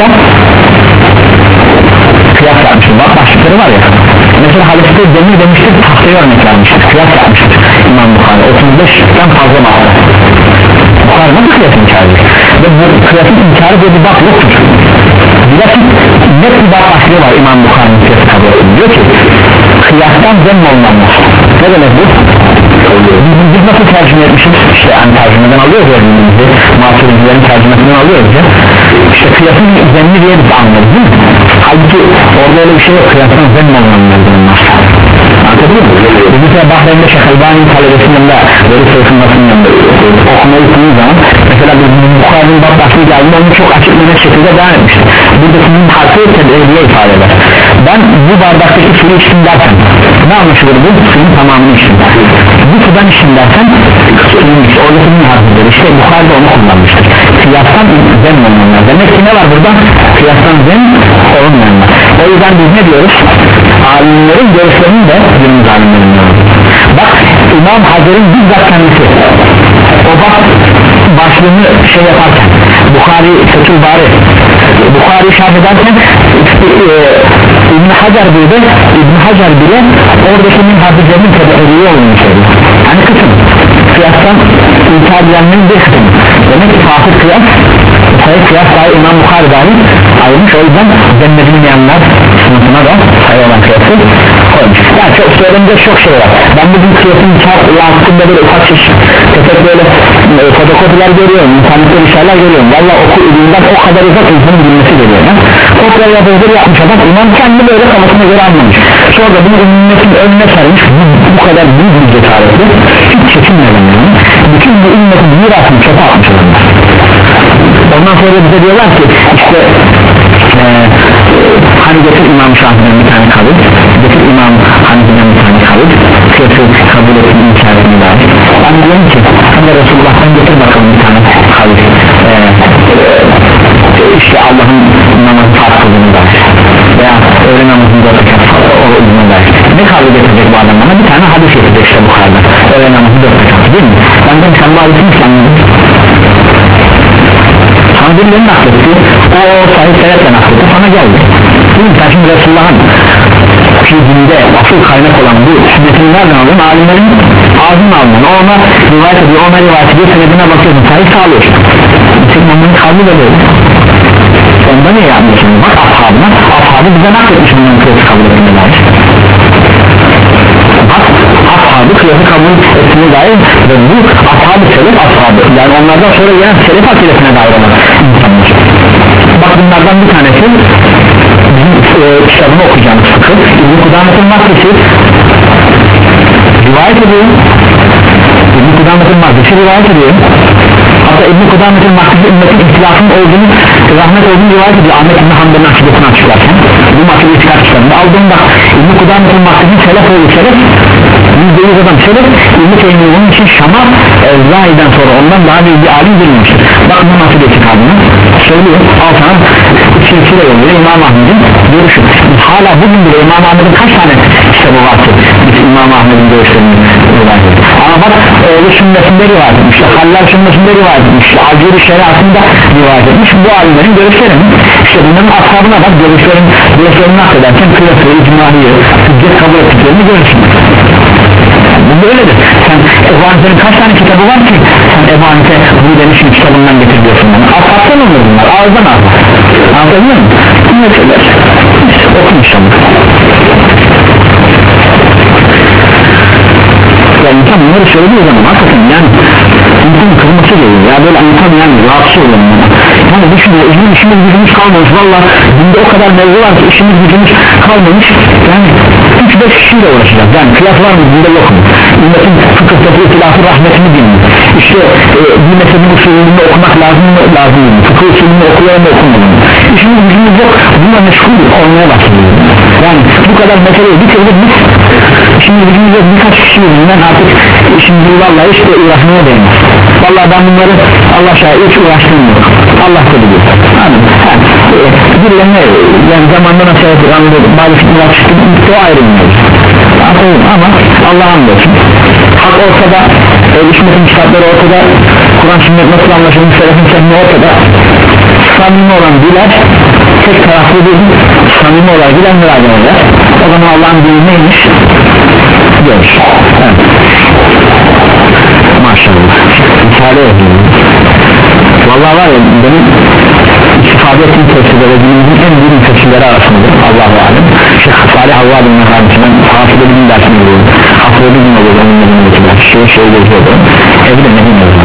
kıyas yapmıştır, bak başlıkları var ya, mesela hadiste demir demiştir, tahtaya örnek vermiştir, kıyas yapmıştır İmam Bukhari, otuz beşten fazla bakta. Bukhari nasıl kıyas inkar ediyor? Ve bu kıyasın inkarı diye bir bak yoktur. Bilakis net bir bak başlığı var İmam Bukhari'nin kıyası kabul etsin, diyor ki kıyastan zemm olmamız. Ne demek bu? Biz nasıl tercüme etmişiz? İşte yani tercümeden alıyoruz ya birbirimizi, Maturidilerin tercümesinden alıyoruz ya. İşte kıyasın zemmi diye biz anlıyoruz değil mi? Halbuki orada öyle bir şey yok, kıyasın zemm olmamız. Anladın mı? Biz mesela Bahreyn'de Şeyh Elbani'nin talebesinin de böyle sayfınmasının yanında okumayı okuduğu zaman mesela biz Bukhari'nin bab başlığı geldiğinde onu çok açık bir şekilde beyan etmiştir. Burada sizin harfi tedbiriye ifade eder. Ben bu bardaktaki suyu içtim derken ne anlaşılır bu? Suyun tamamını içtim. Bu sudan içtim derken suyun içtim. Orada sizin harfidir. İşte Bukhari'de onu kullanmıştır. Kıyastan zemm olmayanlar. Demek ki ne var burada? Kıyastan zemm olmayanlar. O yüzden biz ne diyoruz? Alimlerin görüşlerini de günümüz alimlerin diyoruz. Bak İmam Hazer'in bizzat kendisi o bak başlığını şey yaparken Bukhari Fethül Bari Bukhari şerh ederken e, İbn Hacer bile İbn Hacer bile oradaki min hadislerinin tedbiri olduğunu söylüyor. Yani kısım kıyastan inkar edilenlerin bir kısım. Demek ki fasıl kıyas sayı kıyas dahi İmam Bukhari dahi ayrılmış, o yüzden zemmedilmeyenler sınıfına da sayı olan kıyası koymuş. Yani çok söylenecek çok şey var. Ben bugün kıyasın çarpı hakkında böyle ufak çeşit tefek böyle e, fotokopiler görüyorum, internette bir şeyler görüyorum. Valla oku üründen o kadar uzak insanın bilmesi geliyor. Kopya yapıcıları yapmış adam, imam kendi böyle kafasına göre anlamış. Sonra da bunu ümmetin önüne sermiş, bu, bu kadar büyük bir cesaretli, hiç çekinmeden yani. Bütün bu ümmetin mirasını çöpe atmış adamlar. Ondan sonra bize diyorlar ki işte e, hani getir İmam Şafii'den bir tane kabul, getir İmam Hanifi'den bir tane kabul, kıyası kabul ettiğini inkar ettiğini dair. Ben diyorum ki hani Resulullah'tan getir bakalım bir tane kabul, e, e, işte Allah'ın namazı fark kıldığını dair veya öğle namazını dört rekat olduğunu dair. ne kavga getirecek bu adam bana? Bir tane hadis getirecek işte bu kadar öyle namazı dört rekatı değil mi? Ben de sen bu hadisini sanmıyorum sana birilerinin nakletti o sahip sebeple nakletti sana geldi değil mi? Sen şimdi Resulullah'ın ki dinde asıl kaynak olan bu sünnetini nereden aldın? Alimlerin ağzından aldın o ona rivayet ediyor ona rivayet ediyor senedine bakıyorsun sahip sağlıyorsun senin onların kavli de böyle onda ne yapıyorsun? Bak ashabına ashabı bize nakletmiş bunların kıyası kabul etmeye dair bak ashabı kıyası kabul etmeye dair ve bu ashabı selef ashabı yani onlardan sonra gelen selef akidesine dair olan insanlar bak bunlardan bir tanesi bizim e, kitabını okuyacağımız fıkıh İbn-i Kudamet'in maddesi rivayet ediyor İbn-i Kudamet'in maddesi rivayet ediyor hatta İbn-i Kudamet'in maddesi ümmetin ihtilafının olduğunu rahmet olduğunu rivayet ediyor Ahmet İbn-i Hanbel'in akidesini açıklarken bu maddesi itikad kitabında aldığında İbn-i Kudamet'in maddesi selef oğlu selef yüzde yüz adam selef İbn-i Teymiye onun için Şam'a e, Zahid'den sonra ondan daha büyük bir alim verilmiştir bak bu maddesi itikadını söylüyor altına silsile yolluyor İmam Ahmet'in görüşü hala bugün bile İmam Ahmet'in kaç tane kitabı var ki biz İmam Ahmet'in görüşlerini rivayet ediyor ama bak oğlu sünnetinde rivayet etmiş Hallal sünnetinde rivayet etmiş Acuri şeriatında rivayet etmiş bu alimlerin görüşlerini işte bunların ashabına bak görüşlerin görüşlerini naklederken kıyası, icmaliyi hüccet kabul ettiklerini görürsün bu böyledir sen Ebu Hanife'nin kaç tane kitabı var ki sen Ebu Hanife bunu demişsin kitabından getiriyorsun bana ashabtan olur bunlar ağızdan ağzı anladın mı? Bunlar şeyler okun inşallah yani insan bunları söylediği zaman hakikaten yani insanın kırması geliyor ya böyle insan yani rahatsız oluyor yani düşünüyor bizim işimiz gücümüz kalmamış valla bunda o kadar mevzu var ki işimiz gücümüz kalmamış yani üç beş kişiyle uğraşacağız yani kıyas var mı bunda yok mu ümmetin fıkıhtaki itilafı rahmetini bilmiyor işte e, bir mezhebin usulünü okumak lazım mı lazım mı fıkıh usulünü okuyor mu okunmuyor mu işimiz gücümüz yok bununla meşgul olmaya başlıyor yani bu kadar meseleyi bitirdik biz işimiz gücümüz yok birkaç kişi yüzünden artık işimiz vallahi işte uğraşmaya değmez vallahi ben bunları Allah şahit hiç uğraştığım yok Allah koruyor yani, yani e, birilerine yani zamanda nasıl yapıyor bazı fitneler çıktı o ayrılmıyor ama Allah'a hamdolsun hak ortada e, hükmetin kitapları ortada Kur'an sünnet nasıl anlaşılmış selefin sehni ortada samimi olan bilen tek taraflı değil samimi olan bilen müracaat eder o zaman Allah'ın dini neymiş görüş evet. Maşallah İsa'da yapıyorum vallahi var ya benim istifade ettiğim tefsirler günümüzün en büyük tefsirleri arasındadır Allahu alem Şeyh Salih Allah bin Mehmet'in ben hafıda bir gün dersini veriyorum hafıda bir gün oluyor onun önündeki ders şey şey geziyordu evde ne bilmiyorum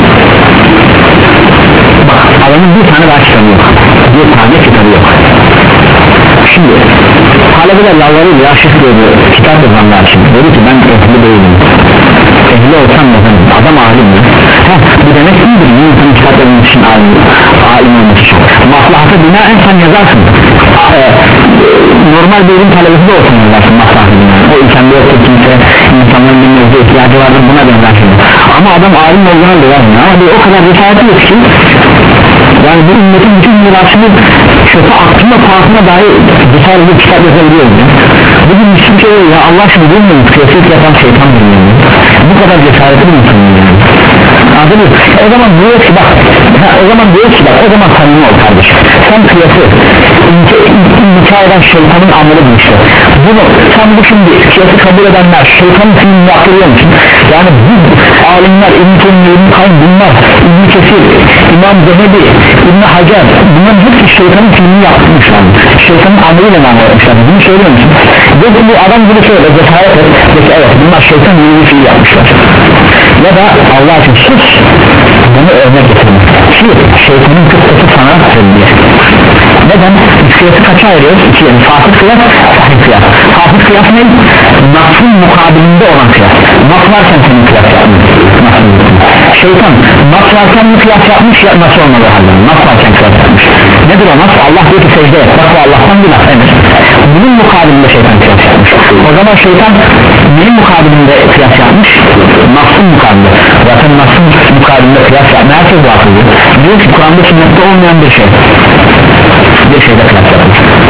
bak adamın bir tane daha kitabı yok bir tane kitabı yok şimdi talebeler yalvarıyor ya şeyh diyordu kitap yazanlar için dedi ki ben ehli değilim ehli olsam ne zaman adam alim mi heh bu demek iyidir bir insan kitap yazmak için alim, alim olmak için maslahatı binaen sen yazarsın ee, normal bir ilim talebesi de olsun yazarsın maslahatı binaen o insanda yoktur kimse insanların bir mevzu ihtiyacı vardır buna benzer ama adam alim olduğunu da yazmıyor ama o kadar cesaretli yok ki yani bu ümmetin bütün mirasını çöpe atma pahasına dahi cesaret bir kitap yazabiliyoruz ya bugün Müslüm şey ya Allah aşkına bilmiyorum kıyafet yapan şeytan bilmiyorum bu kadar cesaretli bir insan yani anladın mı? O zaman diyor ki bak ha, o zaman diyor ki bak o zaman samimi ol kardeşim sen kıyafet inkar eden şeytanın ameli bu işte bunu sen bu şimdi kıyafet kabul edenler şeytanın filmini yaptırıyor musun? yani bu alimler İbn-i Teymiye İbn-i Kayyum bunlar İbn-i Kesir İmam Zehebi İbn-i Hacer bunların hepsi şeytanın filmini yaptırmışlar şeytanın ameliyle namı yapmışlar bunu söylüyor musun? ve bu adam gibi söyle cesaret et peki evet bunlar şeytan yeni bir fiil yapmışlar ya da Allah için sus bunu örnek getirin ki şeytanın kıssası sana söylüyor neden? Biz kıyası kaça ayırıyoruz? İki yani fasık kıyas, sahih kıyas fasık kıyas ne? Nas'ın mukabilinde olan kıyas Nas varken senin kıyas yapmış şeytan Nas varken mi kıyas yapmış ya nasıl olmalı halde Nas varken kıyas yapmış nedir o Nas? Allah diyor ki secde et bak bu Allah'tan bir laf emir bunun mukabilinde şeytan kıyas yapmış o zaman şeytan neyin mukabilinde kıyas yapmış? Nas'ın mukabilinde zaten Nas'ın mukabilinde kıyas yapmış herkes de akıllı diyor ki Kur'an'da sünnette olmayan bir şey bir şeyde kıyas yapmış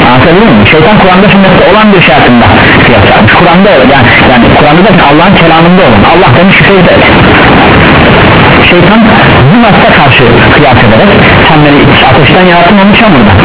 Anlatabiliyor muyum? Şeytan Kur'an'da sünnette olan bir şey hakkında kıyas yapmış. Kur'an'da yani, yani Kur'an'da da Allah'ın kelamında olan, Allah demiş secde et. Şeytan bu nasla karşı kıyas ederek sen beni ateşten yarattın onu çamurdan.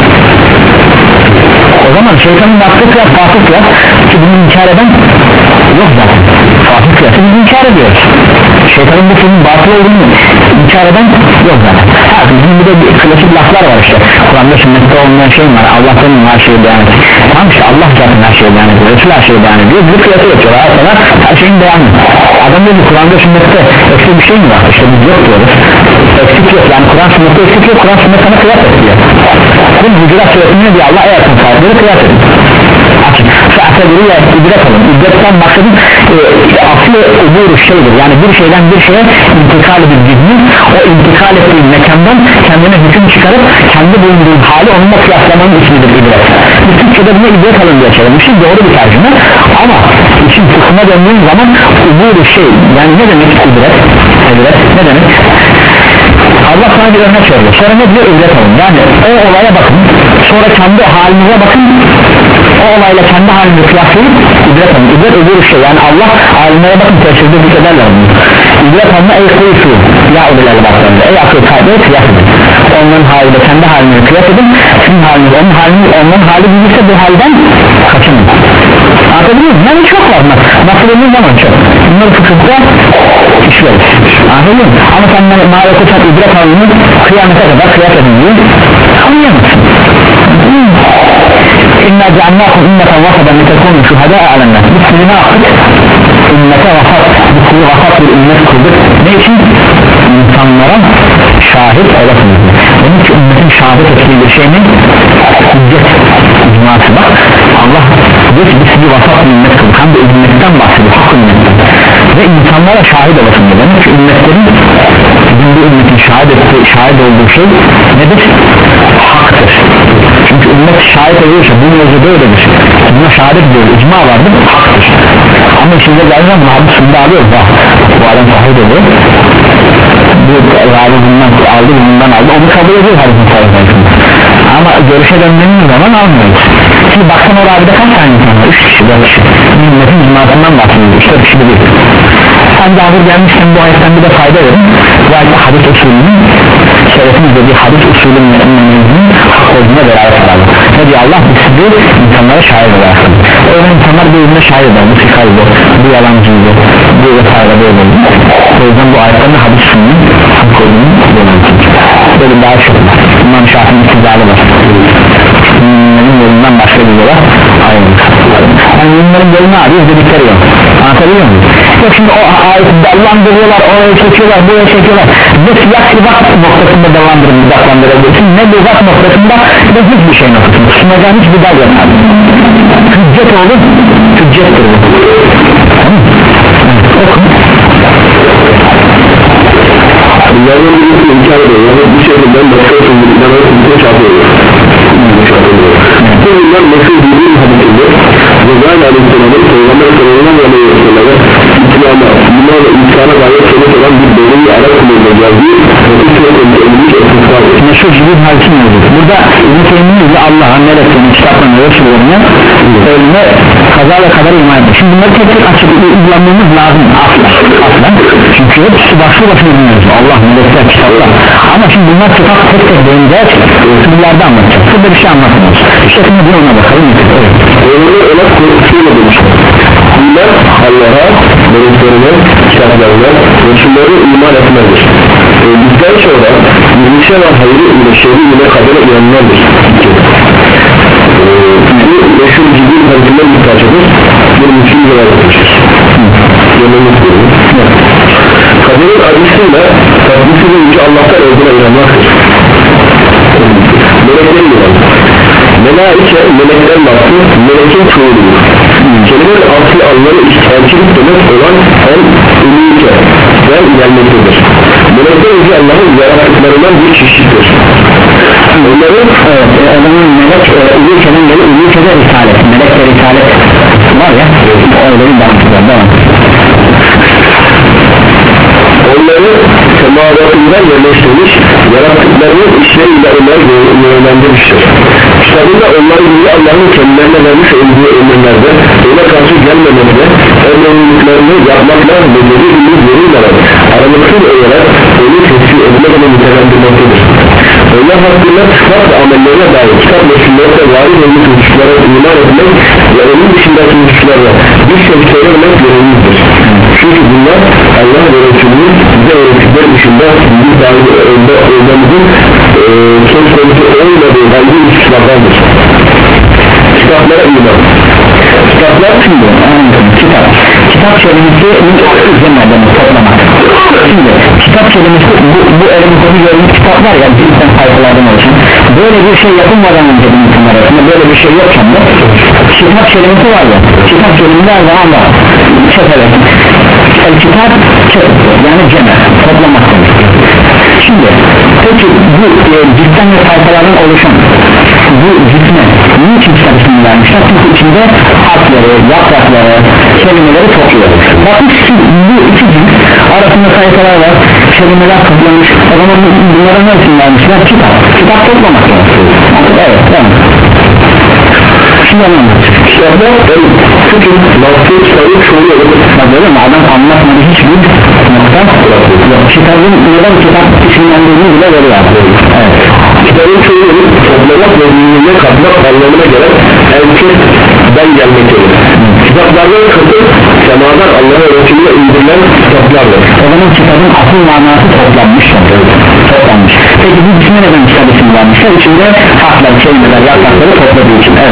O zaman şeytanın yaptığı kıyas fasıl kıyas ki bunu inkar eden yok zaten. Fasıl kıyası biz inkar ediyoruz. Şeytanın bu filmin batıl olduğunu inkar eden yok zaten. Ha, bizim bir de bir klasik laflar var işte. Kur'an'da sünnette olmayan şey var. Allah'tan her şeyi beyan ediyor. Tamam işte Allah zaten her şeyi beyan ediyor. Resul her şeyi beyan ediyor. Bir kıyası yapıyorlar. Her, her şeyin beyanı. Adam dedi Kur'an'da sünnette eksik bir şey mi var? İşte biz yok diyoruz. Eksik yok. Yani Kur'an sünnette eksik yok. Kur'an sünnet sana kıyas ediyor. Kul Hucurat suresinde diyor Allah eğer sahipleri kıyas edin. Fa'tebiriyle ibret alın. İbretten maksadım e, aslı uburu şeydir. Yani bir şeyden bir şeye intikal edip gizmin o intikal ettiği mekandan kendine hüküm çıkarıp kendi bulunduğu hali onunla kıyaslamanın ismidir ibret. Bu Türkçe'de buna ibret alın diye çevirmişiz. Doğru bir tercüme. Ama işin fıkhına döndüğün zaman uburu şey yani ne demek ibret? İbret ne demek? Allah sana bir örnek veriyor. Sonra ne diyor? İbret alın. Yani o olaya bakın. Sonra kendi halinize bakın. O olayla kendi halini kıyaslayıp ibret alın. İbret öbür şey. Yani Allah alimlere bakın tefsirde zikrederler bunu. İbret alma ey kuyusu. Ya öbürlerle baklarında. Ey akıl kalbine kıyas edin. Onların haliyle kendi halini kıyas edin. Sizin haliniz onun halini onların hali bilirse bu halden kaçının. Anlatabiliyor muyum? Yani çok var. Nasıl olduğu zaman çok. Bunları fıkıhta işleriz. Anlatabiliyor muyum? Ama sen maalesef sen ibret alını kıyamete kadar kıyas edin diye anlayamazsın. İnna ceannâkum ümmeten vasadan litekûnû şuhedâ'a alennâs. Biz sizi ne yaptık? Ümmete vasat, bu kulu vasat bir ümmet kıldık. Ne için? İnsanlara şahit olasınız. Demek ki ümmetin şahit ettiği bir şey ne? Hüccet icması bak. Allah diyor ki biz sizi vasat bir ümmet kıldık. Hem de ümmetten bahsediyor, hak ümmetten. Ve insanlara şahit olasınız. Demek ki ümmetlerin bizim bu ümmetin şahit ettiği, şahit olduğu şey nedir? Haktır. Çünkü ümmet şahit ediyorsa bu mevzu böyledir. Buna şahit ediyor, icma vardır, haktır. Ama şimdi geldiğinde bunu hadis sundu alıyor da bu adam şahit ediyor. Bu râli bundan aldı, bundan aldı, onu kabul ediyor hadisin sayesinde. Ama görüşe döndüğümüz zaman almıyoruz. Şimdi baksan o râbide kaç tane insan var? Üç kişi, dört kişi. Ümmetin icmasından bahsediyoruz, üç dört kişi de değil. Sen de hazır gelmişsin bu ayetten bir de fayda verin. Bu ayette hadis usulünün şerefin dediği hadis usulünün mevzunun hak olduğuna beraber sararlı. Ne diyor Allah? Biz sizi insanlara şahit edersin. Öyle insanlar birbirine şahit eder. Bu fikaydı, bu yalancıydı, bu vesaire böyle oldu. O yüzden bu ayetten de hadis usulünün hak olduğunu bulansın. Böyle daha çok var. İmam Şafii'nin istidali var. Müminlerin yolundan başka bir yola ayrılır. Yani müminlerin yolunu arıyoruz dedikleri yok. Anlatabiliyor muyum? Yok şimdi o ayette dallandırıyorlar, oraya çekiyorlar, buraya çekiyorlar. Ne siyah sivak noktasında dallandırın, budaklandırabilirsin, ne buzak noktasında ne hiçbir şey noktasında. Sunacağın hiçbir dal yok. Hüccet olur, hüccettir bu. Tamam mı? Evet, okun. Yarın birisi inkar ediyor. Yani bu şekilde başka sözleri inanmak için çarpıyor. Bu bunlar meşhur bildiğin hadisinde Cebrail Aleyhisselam'ın Peygamber Sallallahu Aleyhi ve Sellem'e İslam'a, buna ve insana gayet sebep olan bir doğruyu Arap kulübüne geldiği ve bu sürekli ölmüş esnaflar meşhur Cibril hadisi mevcut. Burada İbn-i Teymiye ile Allah'a, meleklerini, kitaplarını ve Resullerine ölüme kaza ve kadar iman etmiş. Şimdi bunları tek tek açıp uygulamamız lazım asla. asla. Çünkü hepsi başlı başına bilmiyoruz. Allah, melekler, kitaplar. Ama şimdi bunlar kitap tek tek değineceğiz. Bunlarda anlatacağız. Burada bir şey anlatmıyoruz. İşte şimdi bir ona bakalım. Evet. Öyle öyle korkusuyla demişler. İman Allah'a, meleklerine, kitaplarına, Resullerine iman etmelidir. Öldükten sonra yürüyüşe ve hayırı ile şerri ile kadere inanmalıdır. Bu meşhur Cibril hadisinden bir parçadır. Bir Müslüm de yaratmıştır. Yemeğimiz diyoruz. Kaderin adresiyle tatbisi ve yüce Allah'tan olduğuna inanmaktır. Melekler inanmaktır. Melaike, melekler lafı, melekin çoğuludur. Kelimenin asli anlamı istilkilik demek olan en ülüke ve gelmektedir. Melekler yüce Allah'ın yarattıklarından bir çeşittir. Onların Evet, e, adamın melek e, ülkeden gelir, ülkede risalet, melek ve risalet var ya, öyle bir baktılar, devam. onları semavatından yerleştirmiş, yarattıklarının işleriyle onlar yönlendirmiştir. Kitabında onları gibi Allah'ın kendilerine vermiş olduğu emirlerde ona karşı gelmemekle emrolunduklarını yapmakla ve gece gündüz yorulmadan aralıksız olarak onu tesbih etmekle nitelendirmektedir. Allah hakkında sıfat ve amellerine dair kitap ve sünnetle varis olmuş hususlara iman etmek ve onun dışındaki hususlarla bir şey söylemek görevimizdir. Çünkü bunlar Allah ve Resulü'nün bize öğrettikleri dışında bir dahi olmamızın e, söz konusu olmadığı halde hususlardandır. Kitaplara iman. Kitaplar şimdi kitap kitap kelimesi üzerine toplamak. Şimdi kitap kelimesi bu, bu elimizde gördüğümüz kitaplar ya bizden sayfalardan oluşan böyle bir şey yapılmadan önce bu insanlar arasında böyle bir şey yokken de kitap kelimesi var ya kitap kelimesi her zaman var çöpeler el kitap çöp yani ceme toplamak demek. Şimdi peki bu e, cidden ve sayfalardan oluşan bu cidme niçin kitap ismini vermişler? Çünkü içinde harfleri, yaprakları, kelimeleri topluyor. Bakın bu iki cilt arasında sayfalar var, kelimeler toplamış. O zaman bunlara ne isim vermişler? Kitap. Kitap toplamak yani. Evet, tamam. Şimdi anlamıştık. Kitaplar bütün lafı kitabı çoğu olur. Bak böyle mi? Adam anlatmadı hiçbir nokta yok. Kitabın neden kitap isimlendiğini bile veriyor. Evet. Kitabın çoğu olur. Toplamak ve dinleye katmak anlamına gelen erkekten gelmektedir. Kitaplardan kasıt semadan Allah'a Resulü'ne indirilen kitaplardır. O zaman kitabın asıl manası toplanmış. Toplanmış. Peki bu ismi neden kitap isim vermişler? İçinde harfler, kelimeler, yaprakları topladığı için. Evet.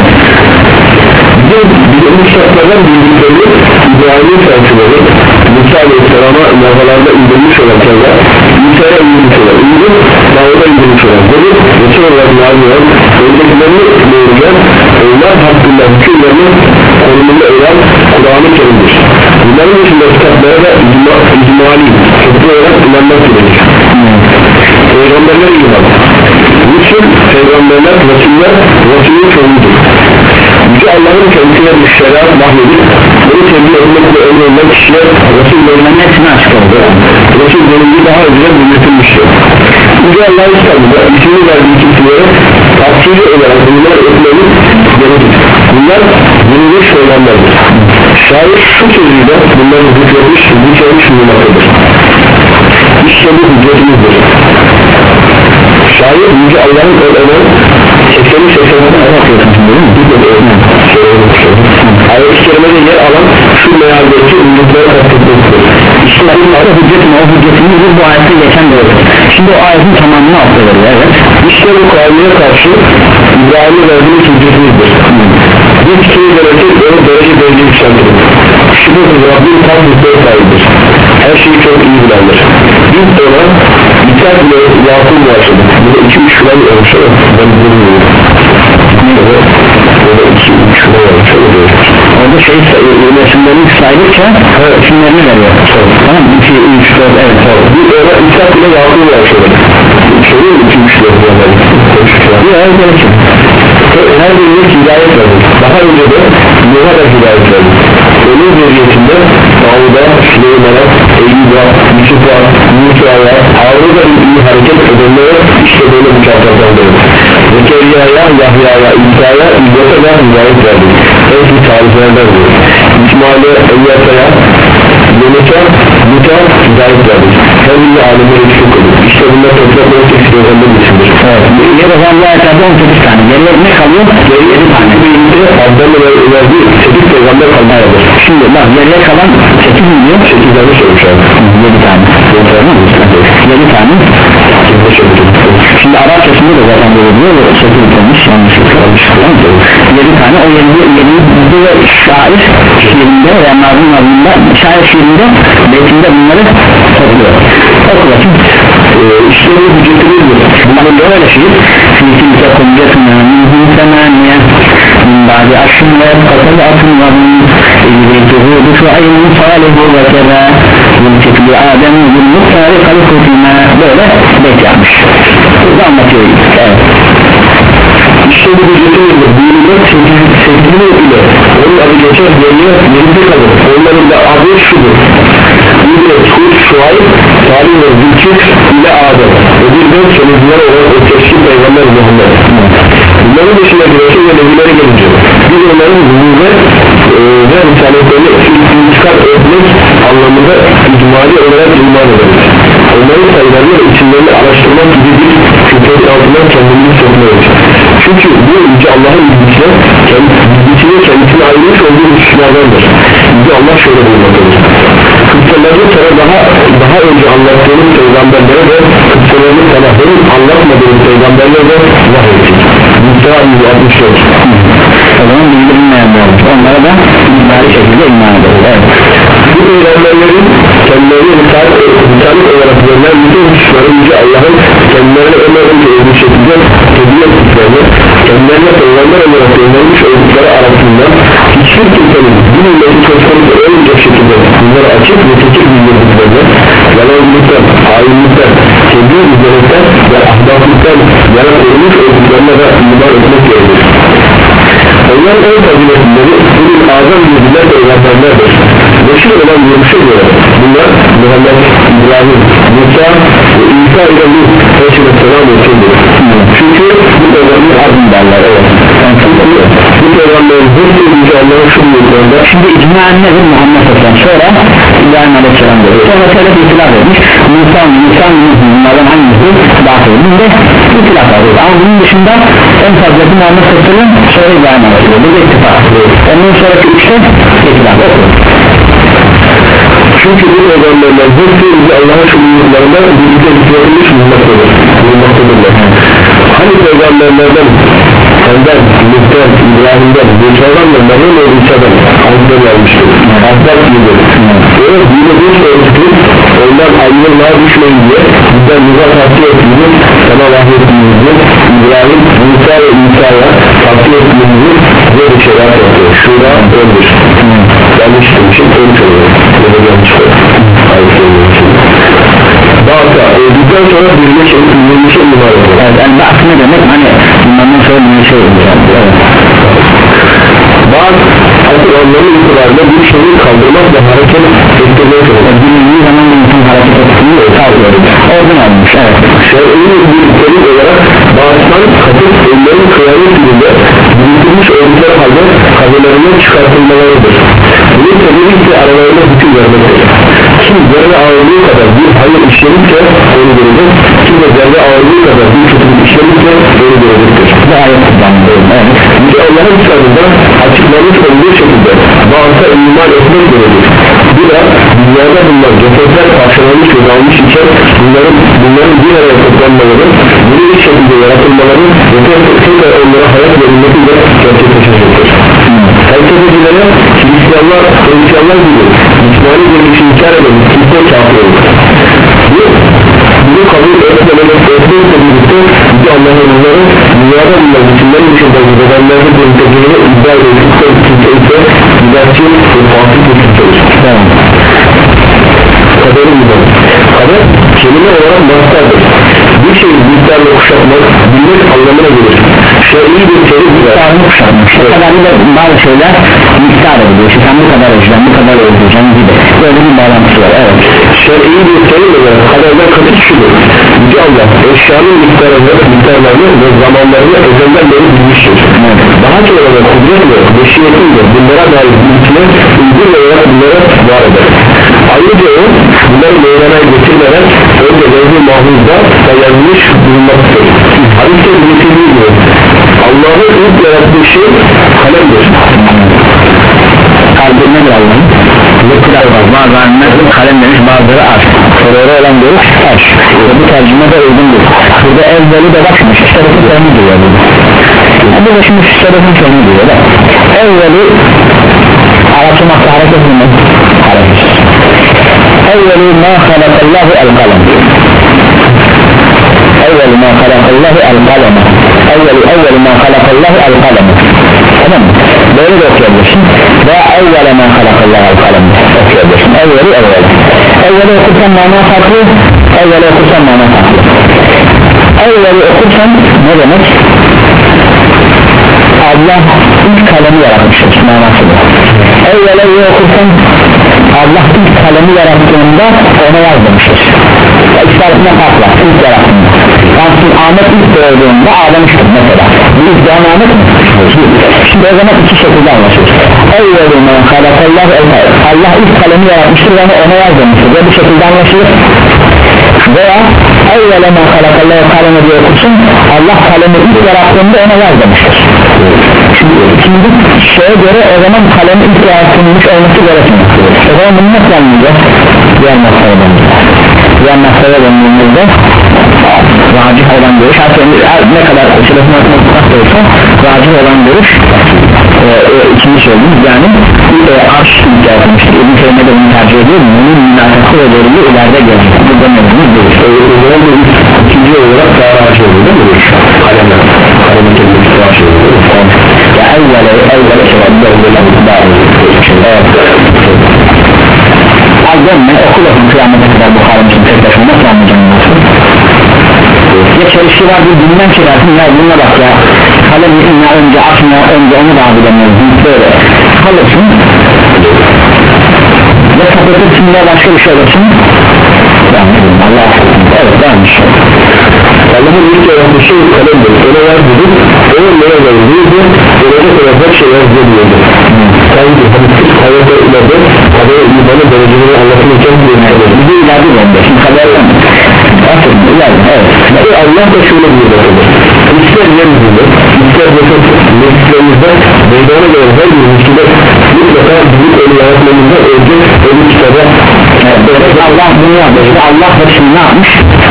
Bir bilimli kitaplardan bildikleri İbrahim'in felsefeleri Musa Aleyhisselam'a levhalarda indirmiş olan şeyler Musa'ya indirmiş olan İndir, Davud'a indirmiş olan Dedi, Resul olarak nail olan öncekilerini doğuracak onlar hakkında hükümlerini konumunda olan Kur'an-ı Kerim'dir. Bunların dışında kitaplara da icma, icmali toplu olarak inanmak gerekir. Peygamberler iman Resul, peygamberler, Resuller, Resulün çoğudur. Yüce Allah'ın kendisine bir şeriat vahyedip bunu tebliğ etmekle emredilen kişiye Resul bölümlerinin hepsini açık oldu. Resul bölümü daha önce belirtilmiştir. Yüce Allah'ın kitabında ismini verdiği kimselere tafsili olarak bunlar etmemiz gerekir. Bunlar yenilik söylenlerdir. Şair şu sözüyle bunları hükmetmiş, hükmetmiş bulunmaktadır. İşte bu hüccetimizdir. Şair Yüce Allah'ın ölenen sekseni seksenine bakıyorsunuz değil mi? Ayet-i kerimede yer alan şu mealdeki ünlükleri kastetmektedir. İşte bunun adı hüccetin, o hüccetimiz bu ayette geçen doğru. Şimdi o ayetin tamamını atlıyoruz, evet. İşte bu kavmiye karşı İbrahim'e verdiğimiz hüccetimizdir. Bir kişiyi gerekir, onu derece derece yükseltilir. Şüphesiz Rabbim tam hüccet sahibidir. Her şeyi çok iyi bilendir. Biz ona İttak ile Yakul başladı. Burada iki üç falan olmuş ama ben bilmiyorum. Burada iki üç falan olmuş ama orada şey isimlerini saydıkça isimlerini veriyor. Tamam mı? iki üç dört evet. Biz ona İttak ile Yakul başladı. Şöyle mi iki üç dört falan? Bir ay gerekir. Her birine hidayet verdik. Daha önce de Nuh'a da hidayet verdik. Onun zürriyetinde Davud'a, Süleyman'a, Eyyub'a, Yusuf'a, Musa'ya, Harun'a iyi hareket edenlere işte böyle mükafatlandırır. Zekeriya'ya, Yahya'ya, İsa'ya, İzzet'e de hidayet verdik. Hepsi tariflerden diyor. İsmail'e, Eyyata'ya, Yunus'a, Lut'a hidayet verdik. Her birine alemleri eksik olur. İşte bunlar toplam on sekiz programda biçimdir. Evet. Yer o zaman bu ayatlerde on sekiz tane. Geriye ne kalıyor? Geriye yedi tane. Birinde Adam'la verdiği sekiz peygamber kalmalıdır. Şimdi bak geriye kalan sekiz mi diyor? sekiz tane sormuş abi. yedi tane. yedi tane. Şimdi Arapçasında da zaten böyle diyor. sekiz demiş. Yanlışlıkla. yedi tane. O yedi ve şair şiirinde veya nazım nazımında şair şiirinde beytinde bunları topluyor. Okuyasın. Ee, işte bu hüccetimizdir. Bunların böyle şiir Filkilke kulyetuna minhum semaniye min ba'di aşın ve katıl atın ve min ilgirtuhu şu ayının salihu ve keda yılketli adem bir muhtari kalıkutime böyle beyt yapmış. Burada anlatıyor. Evet. İşte bu hüccetimizdir. Dininde sevgili ile onun adı geçer geriye yerinde kalır. Onların da adı şudur. İbret, Hud, Şuayb, Salih ve Zülkif ile Adem ve bir de sonuncular olan o teşkil peygamber Muhammed. Bunların dışında Resul ve nebilere gelince biz onların zulme e, ve risaletlerini intikal etmek anlamında icmali olarak iman ederiz. Onların sayılarını ve isimlerini araştırmak gibi bir şüpheli altından kendimizi sokmayız. Çünkü bu Yüce Allah'ın bilgisine bilgisine kendisine ayrılmış olduğu hususlardandır. Yüce Allah şöyle buyurmaktadır: kıssalarını sana daha daha önce anlattığımız peygamberlere ve kıssalarını sana benim anlatmadığım peygamberlere de vahyettik. Müstera yüz altmış dört. O zaman bildirilmeyenler olmuş, onlara da icmali şekilde iman ederiz. Evet. Bu peygamberlerin kendilerine risalet olarak verilen bütün hususları Yüce Allah'ın kendilerine ömrünce olduğu şekilde tebliğ ettiklerini, kendilerine peygamber olarak göndermiş oldukları arasında hiçbir kimsenin bu milleti söz konusu olmayacak şekilde bunları açık ve tekir bildirdiklerini, yalancılıktan, hainlikten, tebliğ izlemekten ve ahlaklıktan yana korunmuş olduklarına da iman etmek gerekir. Onların en faziletleri bugün azam yüzüler peygamberlerdir. Beşir olan yürümüşe göre bunlar Muhammed, İbrahim, Musa ve İsa ile Lut Aleyhisselam olsundur. Çünkü bu peygamber azim derler. Evet. Yani bu peygamberin hepsi Yüce Allah'ın şu büyüklerinde. Şimdi icmaen nedir? Muhammed Aleyhisselam sonra İbrahim Aleyhisselam dedi. Sonra şöyle bir itilaf etmiş. Musa, Musa, bunlardan hangisi daha sevdiğinde itilaf ediyor. Ama bunun dışında en fazlası Muhammed Aleyhisselam sonra İbrahim Aleyhisselam. Bu da ittifak. Ondan sonraki üçte itilaf okuyor. Çünkü bu peygamberler hepsi Yüce Allah'ın şu büyüklerinde birlikte bitirilmiş bulunmaktadırlar. Hani peygamberlerden senden, Lütfen, İbrahim'den, Musa'dan ve Meryem ve İsa'dan Hazretleri almıştır. Hazret gibidir. Evet, yine bir sözcük ondan ayrılığa düşmeyin diye bizden bize tavsiye ettiğimiz, sana vahyettiğimizi İbrahim, Musa ve İsa'ya tavsiye ettiğimizi ve bir şeyler yapıyor. Şura öldür. Yanlış demişim, ölmüş oluyor. Ya da yanlış oluyor. Ayet söylüyorsun. Bağısa, öldükten sonra birine şey, birine şey iman ediyor. Evet, yani bak ne demek? Hani bundan sonra bir şey olacak. Evet. Bazı asıl anlamı itibarıyla bir şeyi kaldırmak ve hareket ettirmeye çalışıyor. Bilindiği zaman bütün hareket ettiğini kaldırıyor. Oradan almış, evet. Şer'in bir terim olarak bağıştan katıp onların kıyamet gününde biriktirmiş oldukları halde kazalarından çıkartılmalarıdır. Bunun sebebi ise aralarında hüküm vermektir. Kim zerre ağırlığı kadar bir hayır işlemişse onu görecek, kim de zerre ağırlığı kadar bir kötülük işlemişse onu görecektir. Bu ayet kullanılıyor. Evet. Çünkü Allah'ın kitabında açıklamış olduğu şekilde bağışta iman etmek gerekir. Bu da dünyada bulunan cesetler parçalanmış ve dağılmış iken bunların, bunların bir araya toplanmaları, bunu bir şekilde yaratılmaları ve tekrar onlara hayat verilmesiyle gerçekleşecektir. Felsefecilere Hristiyanlar, Hristiyanlar gibi İsmaili görüşü inkar eden kimse kafir olur. Bu, bunu kabul etmemek etmekle birlikte Yüce Allah'ın onları dünyada bulunan bütünlerin dışında bedenlerde dönüşeceğini iddia edildikse kimse ise güzelçi ve fasık bir kimsedir. Kaderin imanı. Kader kelime olarak mastardır. Bir şeyi büyüklerle kuşatmak, bilmek anlamına gelir. Şer'i bir terim Miktarını kuşatmış. O kadarıyla bazı şeyler miktar ediliyor. İşte sen bu kadar özlem, bu kadar özleyeceğim gibi. Böyle bir bağlantısı var. Evet. Şer'i bir terim olarak kaderden kasıt şudur. Yüce Allah eşyanın miktarını, miktarlarını ve zamanlarını ezelden beri bilmiştir. Evet. Daha sonra da kudretle, meşiyetinle bunlara dair bilgisine uygun olarak bunlara var eder. Ayrıca o bunları meydana getirmeden önce levh-i mahfuzda da yazılmış bulunmaktadır. Hadiste getirdiği gibi Allah'ın ilk yarattığı şey kalemdir. Kalbir nedir Allah'ın? Bu kadar var. Bazı alimler kalem demiş, bazıları aş. Soruları olan görüş aş. Bu tercüme de uygundur. Burada evveli de bakmış. Şerefin sonu diyor burada. Yani burada şimdi şerefin sonu diyor da. Evveli Arapça makta hareket mi? Hareket. Evveli ma halakallahu el-kalem. Evveli ma halakallahu el-kalem. Evveli evveli ma halakallahu el-kalem. Tamam mı? Böyle de okuyabilirsin. Ve evveli ma halakallahu el-kalem okuyabilirsin. Evveli evveli. Evveli okursan mana farklı. Evveli okursan mana farklı. Evveli okursan ne demek? Allah ilk kalemi yaratmıştır manasıdır. Evveli okursan Allah ilk kalemi yarattığında ona yazmıştır. İşaretine farklı, ilk yarattığında. Yani Ahmet ilk doğduğunda ağlamıştır mesela. Bu ilk doğan Ahmet mi? Şimdi o zaman iki şekilde anlaşılır. Evvelime halakallah, Allah ilk kalemi yaratmıştır ve ona yazmıştır ve bu şekilde anlaşılır. Veya evvelime halakallah kalemi diye okursun, Allah kalemi ilk yarattığında ona yaz demiştir. Şimdi ikinci şeye göre o zaman kalemi ilk yaratılmış olması gerekmiyor. O zaman bunu nasıl anlayacağız? Diğer masaya dönüyoruz. Diğer masaya dönüyoruzda racih olan görüş, hatta ne kadar şerefine atmak da olsa racih olan görüş e, e, ikinci söylediğimiz yani e, arş ilk yaratılmıştır. İbn Teymiye de bunu tercih ediyor. Bunun münasebeti ve doğruluğu ileride gelecek. Burada mevzumuz değil. İkinci olarak daha racih oluyor değil mi? Kalemler. Kalemin kelimesi racih oluyor. Ya evvele evvele şerefine daha evet. Al dönme okul okul kıyamete kadar bu haramcının tek başına nasıl anlayacağım nasıl? Ya çelişki var bir bilmem çekersin ya bununla bak ya kalemi inna önce atma önce onu da abilemez böyle kalırsın ve kapatırsın ya başka bir şey olursun Allah aşkına evet varmış Allah'ın ilk yarattığı şey kalemdir ona yaz dedik onun ne yazılıydı gelecek olacak şey yazılıyordu sanki hadis hayata ileride kadar imanı derecelerini anlatılırken bir de ileride bende şimdi kaderden aslında ileride evet ve Allah da şöyle bir bakılır ister yeryüzünde ister mesut mesutlarımızda meydana gelen her bir müşkide mutlaka büyük ölü yaratmamızda önce ölü kitaba evet, Allah bunu yapmış Allah hepsini ne yapmış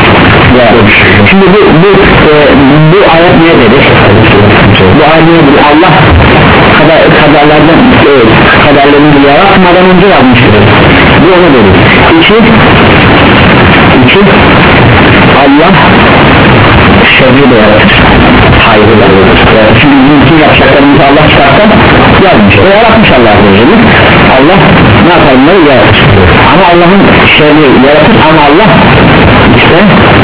şimdi bu bu, e, bu ayet niye dedik bu ayet niye dedik Allah kader, kaderlerden e, kaderlerini yaratmadan önce yapmıştır bu onu dedik iki iki Allah şerri de yaratır hayırlı da yaratır çünkü bütün yapacaklarımızı Allah çıkarsa yazmış o yaratmış Allah diyeceğiz Allah ne yapar bunları yaratır ama Allah'ın şerri yaratır ama Allah işte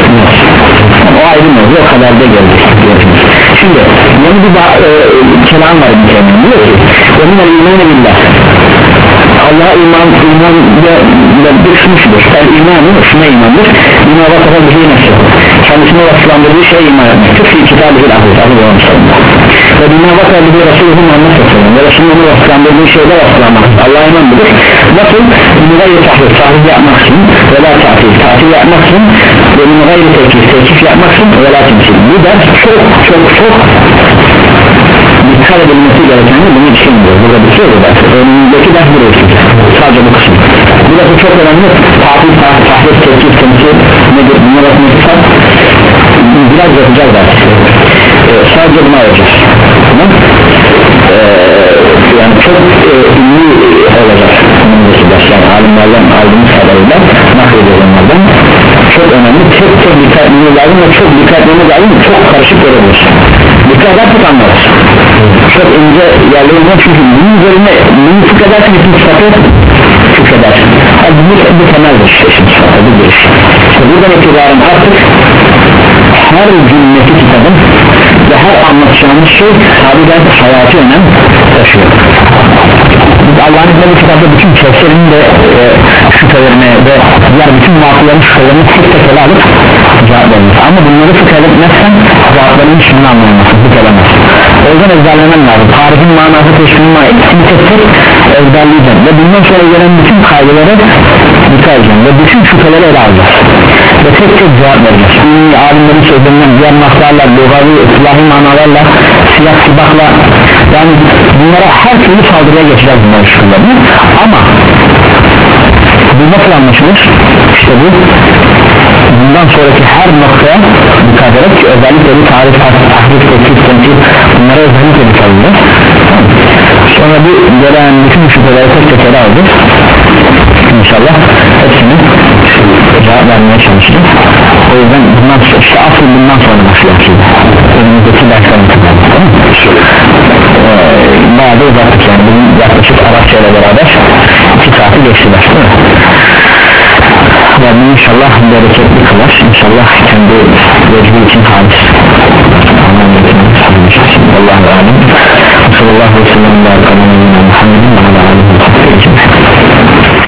o ayrı mevzu o kadar da geldi şimdi yeni bir e, kelam var diyor ki onunla iman billah Allah'a iman iman bir kısmıştır el imanı şuna imandır buna vakıfa bir şey nasıl kendisine vasıflandırdığı şeye iman etmektir fi kitabı-ı ahir ahir olmuşlarında ve buna vakıfa bir Resulü'nün anlatmasın ve Resulü'nün vasıflandırdığı şeyde vasıflanmak Allah'a iman bilir nasıl bunu gayri tahrif tahrif yapmaksın ve la tahrif tahrif yapmaksın ve bunu gayri tekif tekif yapmaksın ve la temsil bu ders çok çok çok dikkat edilmesi gerekenli bunu düşünmüyor burada bir şey var önündeki ders burası sadece bu kısım burası çok önemli tahrif tahrif tekif temsil nedir bunlar atmışsak biraz yapacağız ders ee, sadece buna yapacağız tamam ee, yani çok e, ünlü olacak yani alimlerden aldığımız kadarıyla naklediyor onlardan çok önemli çok çok dikkatli lazım ve çok dikkatli lazım çok karışık görebilir dikkat edersek anlarız çok ince yerlerinde çünkü bunun üzerine bunu fıkredersin bütün sıfatı fıkredersin bu, bu temeldir işte şimdi sıfatı bu giriş işte buradan itibaren artık her cümleti kitabın ve her anlatacağımız şey harbiden hayatı önem taşıyor biz Allah'ın izniyle bu kitapta bütün tefsirini de e, şüphelerine ve diğer bütün vakıların şüphelerini tek tek ele alıp cevap veririz ama bunları fıkh etmezsen cevaplarını hiçbirini anlayamazsın fıkh edemezsin o yüzden ezberlemen lazım tarifin manası teşkiline hepsini tek tek ezberleyeceğim ve bundan sonra gelen bütün kaydeleri dikkat edeceğim ve bütün şüpheleri ele alacağız ve tek tek cevap vereceğiz ünlü alimlerin sözlerinden diğer mahtarlar logavi ıslahi manalarla siyah sibakla yani bunlara her türlü saldırıya geçeceğiz bunların şüphelerini ama bu nasıl anlaşılır işte bu bundan sonraki her noktaya dikkat ederek ki özellikle bir tarih tahrif tekif temsil bunlara özellikle dikkat edeceğiz sonra bu gelen bütün şüpheleri tek tek ele aldık inşallah hepsini cevap vermeye çalışacağız o yüzden bundan sonra işte asıl bundan sonra başlayacağız önümüzdeki derslerin tamam ee, bayağı da uzattık yani bugün yaklaşık Arapça ile beraber iki saati geçti ders değil mi? Rabbim inşallah bereketli kılar inşallah kendi vecbi için